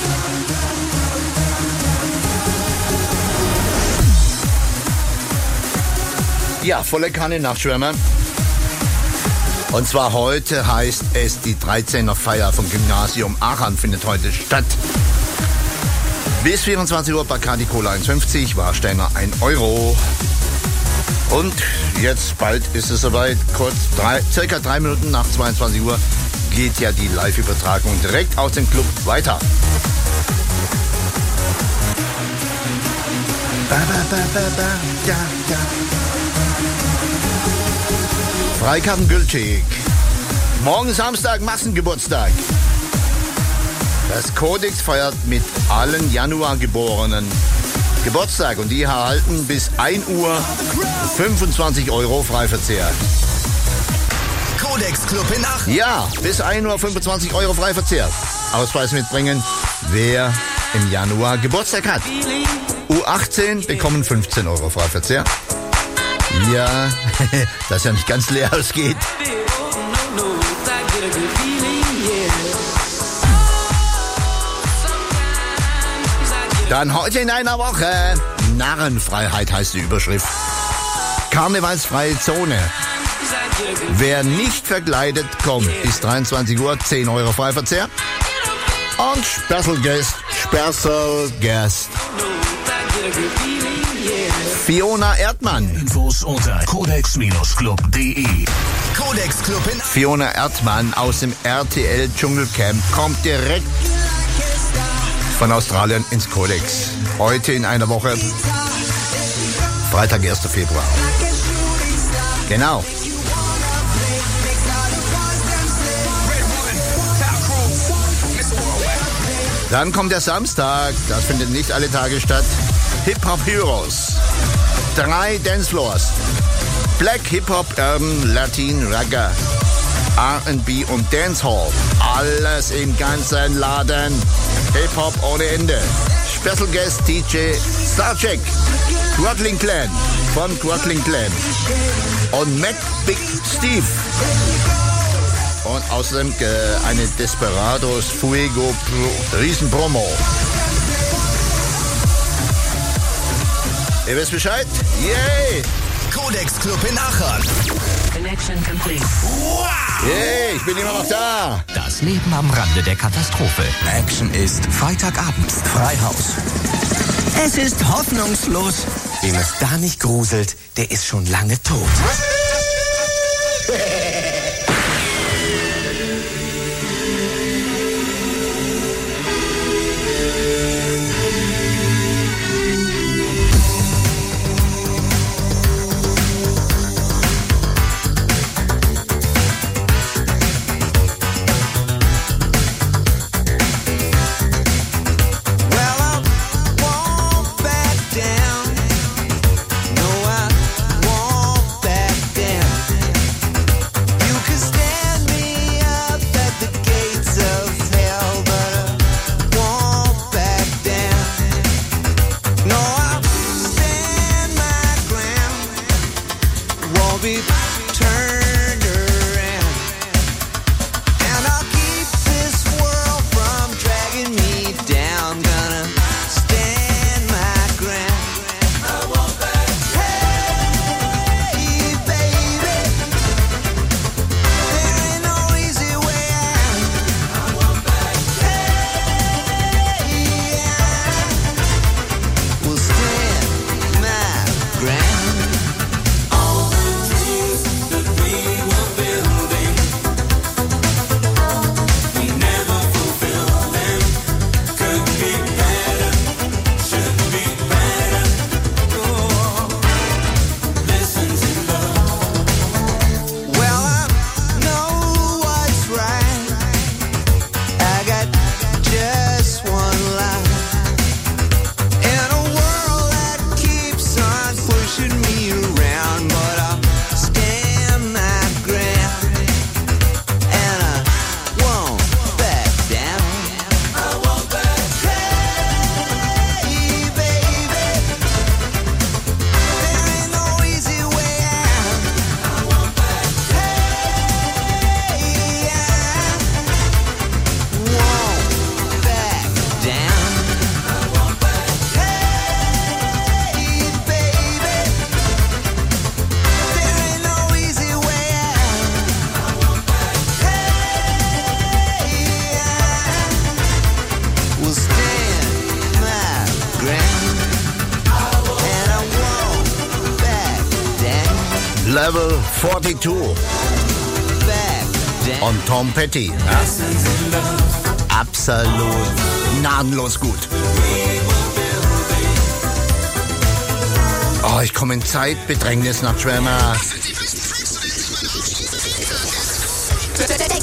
[SPEAKER 8] Ja, volle Kanne Nachtschwärmer. Und zwar heute heißt es, die dreizehner Feier vom Gymnasium Aachen findet heute statt. Bis vierundzwanzig Uhr Bacardi Cola eins fünfzig, Warsteiner ein Euro. Und jetzt bald ist es soweit, kurz drei, circa drei Minuten nach zweiundzwanzig Uhr geht ja die Live-Übertragung direkt aus dem Club weiter. Ba, ba, ba, ba, ba, da, da. Freikarten gültig. Morgen Samstag, Massengeburtstag. Das Codex feiert mit allen Januargeborenen Geburtstag und die erhalten bis ein Uhr fünfundzwanzig Euro Freiverzehr.
[SPEAKER 13] Codex Club in Aachen.
[SPEAKER 8] Ja, bis ein Uhr fünfundzwanzig Euro Freiverzehr. Ausweis mitbringen, wer im Januar Geburtstag hat. U achtzehn bekommen fünfzehn Euro Freiverzehr. Ja, dass ja nicht ganz leer ausgeht. Dann heute in einer Woche. Narrenfreiheit heißt die Überschrift. Karnevalsfreie Zone. Wer nicht verkleidet, kommt bis dreiundzwanzig Uhr, zehn Euro Freiverzehr. Und Special Guest, Special Guest. Fiona Erdmann.
[SPEAKER 11] Infos unter codex club punkt de.
[SPEAKER 13] Codex Club in
[SPEAKER 8] Fiona Erdmann aus dem R T L Dschungelcamp kommt direkt von Australien ins Codex. Heute in einer Woche, Freitag, erster Februar. Genau. Dann kommt der Samstag, das findet nicht alle Tage statt. Hip-Hop Heroes. Drei Dancefloors. Black, Hip-Hop, Urban, Latin, Ragga, R and B und Dancehall. Alles im ganzen Laden. Hip-Hop ohne Ende. Special Guest D J Starcheck. Quadling Clan von Quadling Clan. Und Mac Big Steve. Und außerdem äh, eine Desperados Fuego Pro, Riesenpromo. Ihr wisst Bescheid? Yay!
[SPEAKER 13] Codex Club in Aachen.
[SPEAKER 3] Connection complete.
[SPEAKER 13] Wow!
[SPEAKER 8] Yay, ich bin immer noch da.
[SPEAKER 14] Das Leben am Rande der Katastrophe. Action ist Freitagabend. Freihaus.
[SPEAKER 6] Es ist hoffnungslos. Wem es da nicht gruselt, der ist schon lange tot.
[SPEAKER 8] Level zweiundvierzig. Und Tom Petty. Ja? Absolut gnadenlos gut. Oh, ich komme in Zeitbedrängnis nach Schwärmer.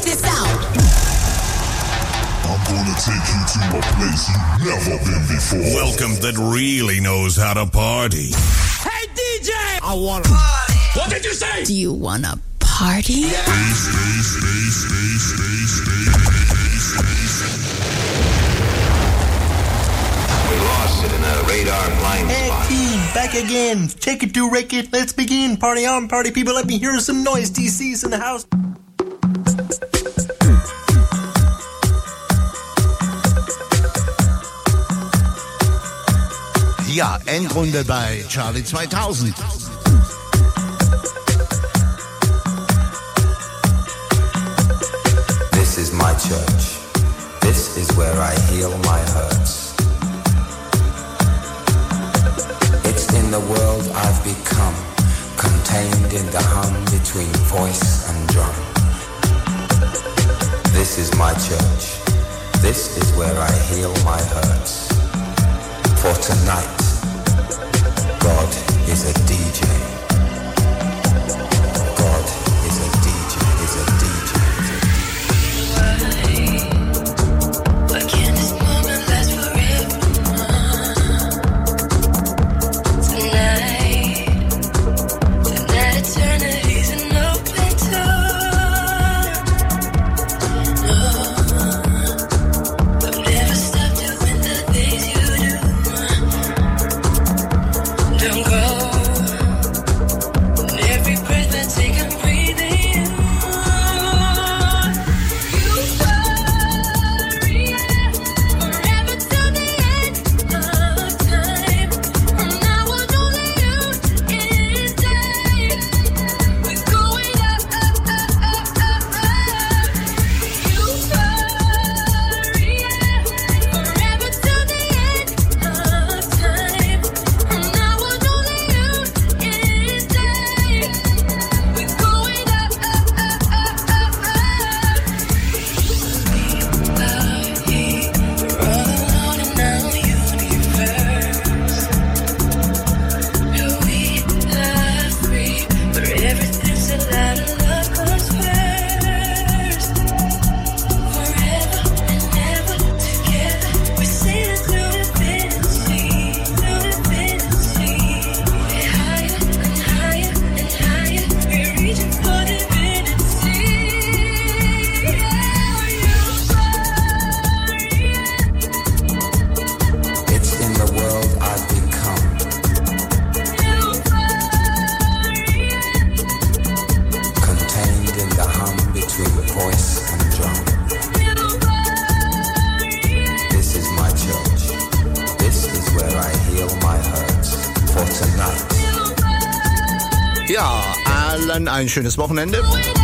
[SPEAKER 4] take you to a place you've never been before.
[SPEAKER 21] Welcome that really knows how to party.
[SPEAKER 6] Hey D J!
[SPEAKER 21] I wanna party. What did you say?
[SPEAKER 23] Do you wanna party?
[SPEAKER 4] Bass, bass, bass, bass, bass, bass,
[SPEAKER 9] We lost it in a radar blind
[SPEAKER 12] Hey,
[SPEAKER 9] spot.
[SPEAKER 12] team, back again. Take it to Rick it. Let's begin. Party on, party people. Let me hear some noise. D C's in the house.
[SPEAKER 8] Ja, Endrunde bei Charlie zweitausend.
[SPEAKER 16] This is my church. This is where I heal my hurts. It's in the world I've become, contained in the hum between voice and drum. This is my church. This is where I heal my hurts. For tonight, God is a D J. God is a D J, is a D J.
[SPEAKER 5] Why can't this moment last forever? Tonight, tonight eternity's an open door. No, I've never stopped doing the things you do. Don't go. And every breath I take, I'm breathing you. You worry, forever till the end of time. From now on, only you is safe. We're going up, up, up, up, up, up. You worry, forever till the end of time. From now on, only you is safe. We're going up, up, up, up, up, up. We're all alone in our universe. Do we love free? Where everything's allowed and love comes first. Forever and ever together, we're sailing through infinity, through infinity. We're higher and higher and higher. We're reaching for divinity.
[SPEAKER 16] It's in the world I've become. Contained in the hum between voice and drum. This is my church. This is where I heal my hurts. For tonight.
[SPEAKER 8] Ja, allen ein schönes Wochenende.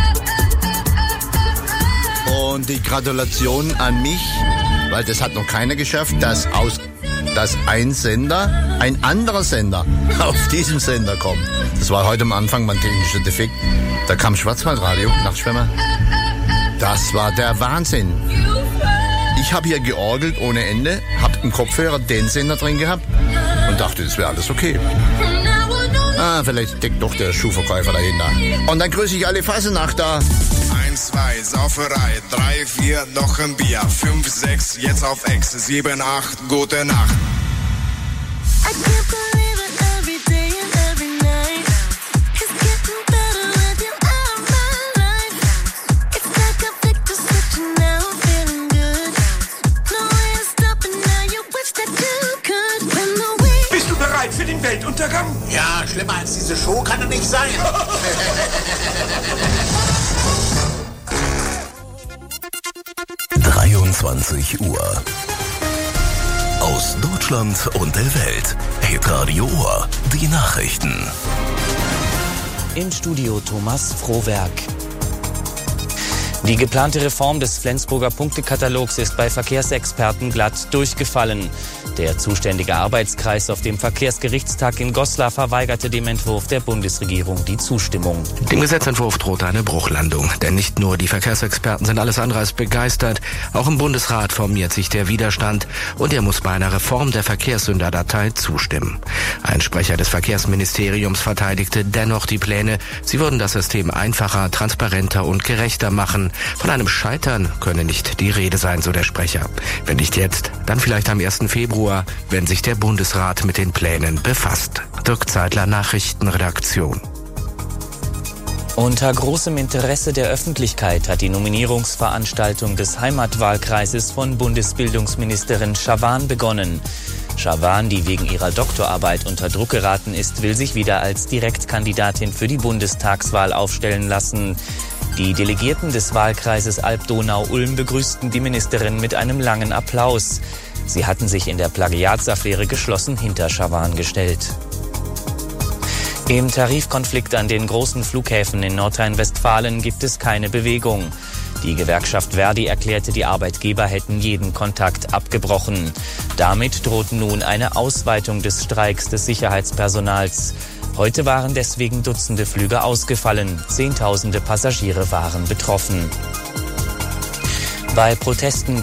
[SPEAKER 8] Und die Gratulation an mich, weil das hat noch keiner geschafft, dass aus dass ein Sender, ein anderer Sender auf diesem Sender kommt. Das war heute am Anfang mein technischer Defekt. Da kam Schwarzwaldradio, Nachtschwärmer. Das war der Wahnsinn. Ich habe hier georgelt ohne Ende, hab im Kopfhörer den Sender drin gehabt und dachte, das wäre alles okay. Ah, vielleicht deckt doch der Schuhverkäufer dahinter. Und dann grüße ich alle Fasenachter.
[SPEAKER 18] Eins, zwei, Sauferei, drei, vier, noch ein Bier, fünf, sechs, jetzt auf Ex, sieben, acht, gute Nacht.
[SPEAKER 5] I can't believe it every day and every night. It's getting better with you out of my life. It's like I flicked a switch and now I'm feeling good. No way to stop it now, you wish that you could. When the way
[SPEAKER 19] Bist du bereit für den Weltuntergang?
[SPEAKER 27] Ja, schlimmer als diese Show kann er nicht sein.
[SPEAKER 11] dreiundzwanzig Uhr. Aus Deutschland und der Welt. Hitradio Ohr. Die Nachrichten.
[SPEAKER 28] Im Studio Thomas Frohwerk. Die geplante Reform des Flensburger Punktekatalogs ist bei Verkehrsexperten glatt durchgefallen. Der zuständige Arbeitskreis auf dem Verkehrsgerichtstag in Goslar verweigerte dem Entwurf der Bundesregierung die Zustimmung.
[SPEAKER 29] Dem Gesetzentwurf droht eine Bruchlandung, denn nicht nur die Verkehrsexperten sind alles andere als begeistert, auch im Bundesrat formiert sich der Widerstand und er muss bei einer Reform der Verkehrssünderdatei zustimmen. Ein Sprecher des Verkehrsministeriums verteidigte dennoch die Pläne, sie würden das System einfacher, transparenter und gerechter machen. Jahren. Von einem Scheitern könne nicht die Rede sein, so der Sprecher. Wenn nicht jetzt, dann vielleicht am ersten Februar, wenn sich der Bundesrat mit den Plänen befasst. Dirk Zeitler, Nachrichtenredaktion.
[SPEAKER 28] Unter großem Interesse der Öffentlichkeit hat die Nominierungsveranstaltung des Heimatwahlkreises von Bundesbildungsministerin Schawan begonnen. Schawan, die wegen ihrer Doktorarbeit unter Druck geraten ist, will sich wieder als Direktkandidatin für die Bundestagswahl aufstellen lassen. Die Delegierten des Wahlkreises Alb-Donau-Ulm begrüßten die Ministerin mit einem langen Applaus. Sie hatten sich in der Plagiatsaffäre geschlossen hinter Schawan gestellt. Im Tarifkonflikt an den großen Flughäfen in Nordrhein-Westfalen gibt es keine Bewegung. Die Gewerkschaft Verdi erklärte, die Arbeitgeber hätten jeden Kontakt abgebrochen. Damit droht nun eine Ausweitung des Streiks des Sicherheitspersonals. Heute waren deswegen Dutzende Flüge ausgefallen. Zehntausende Passagiere waren betroffen. Bei Protesten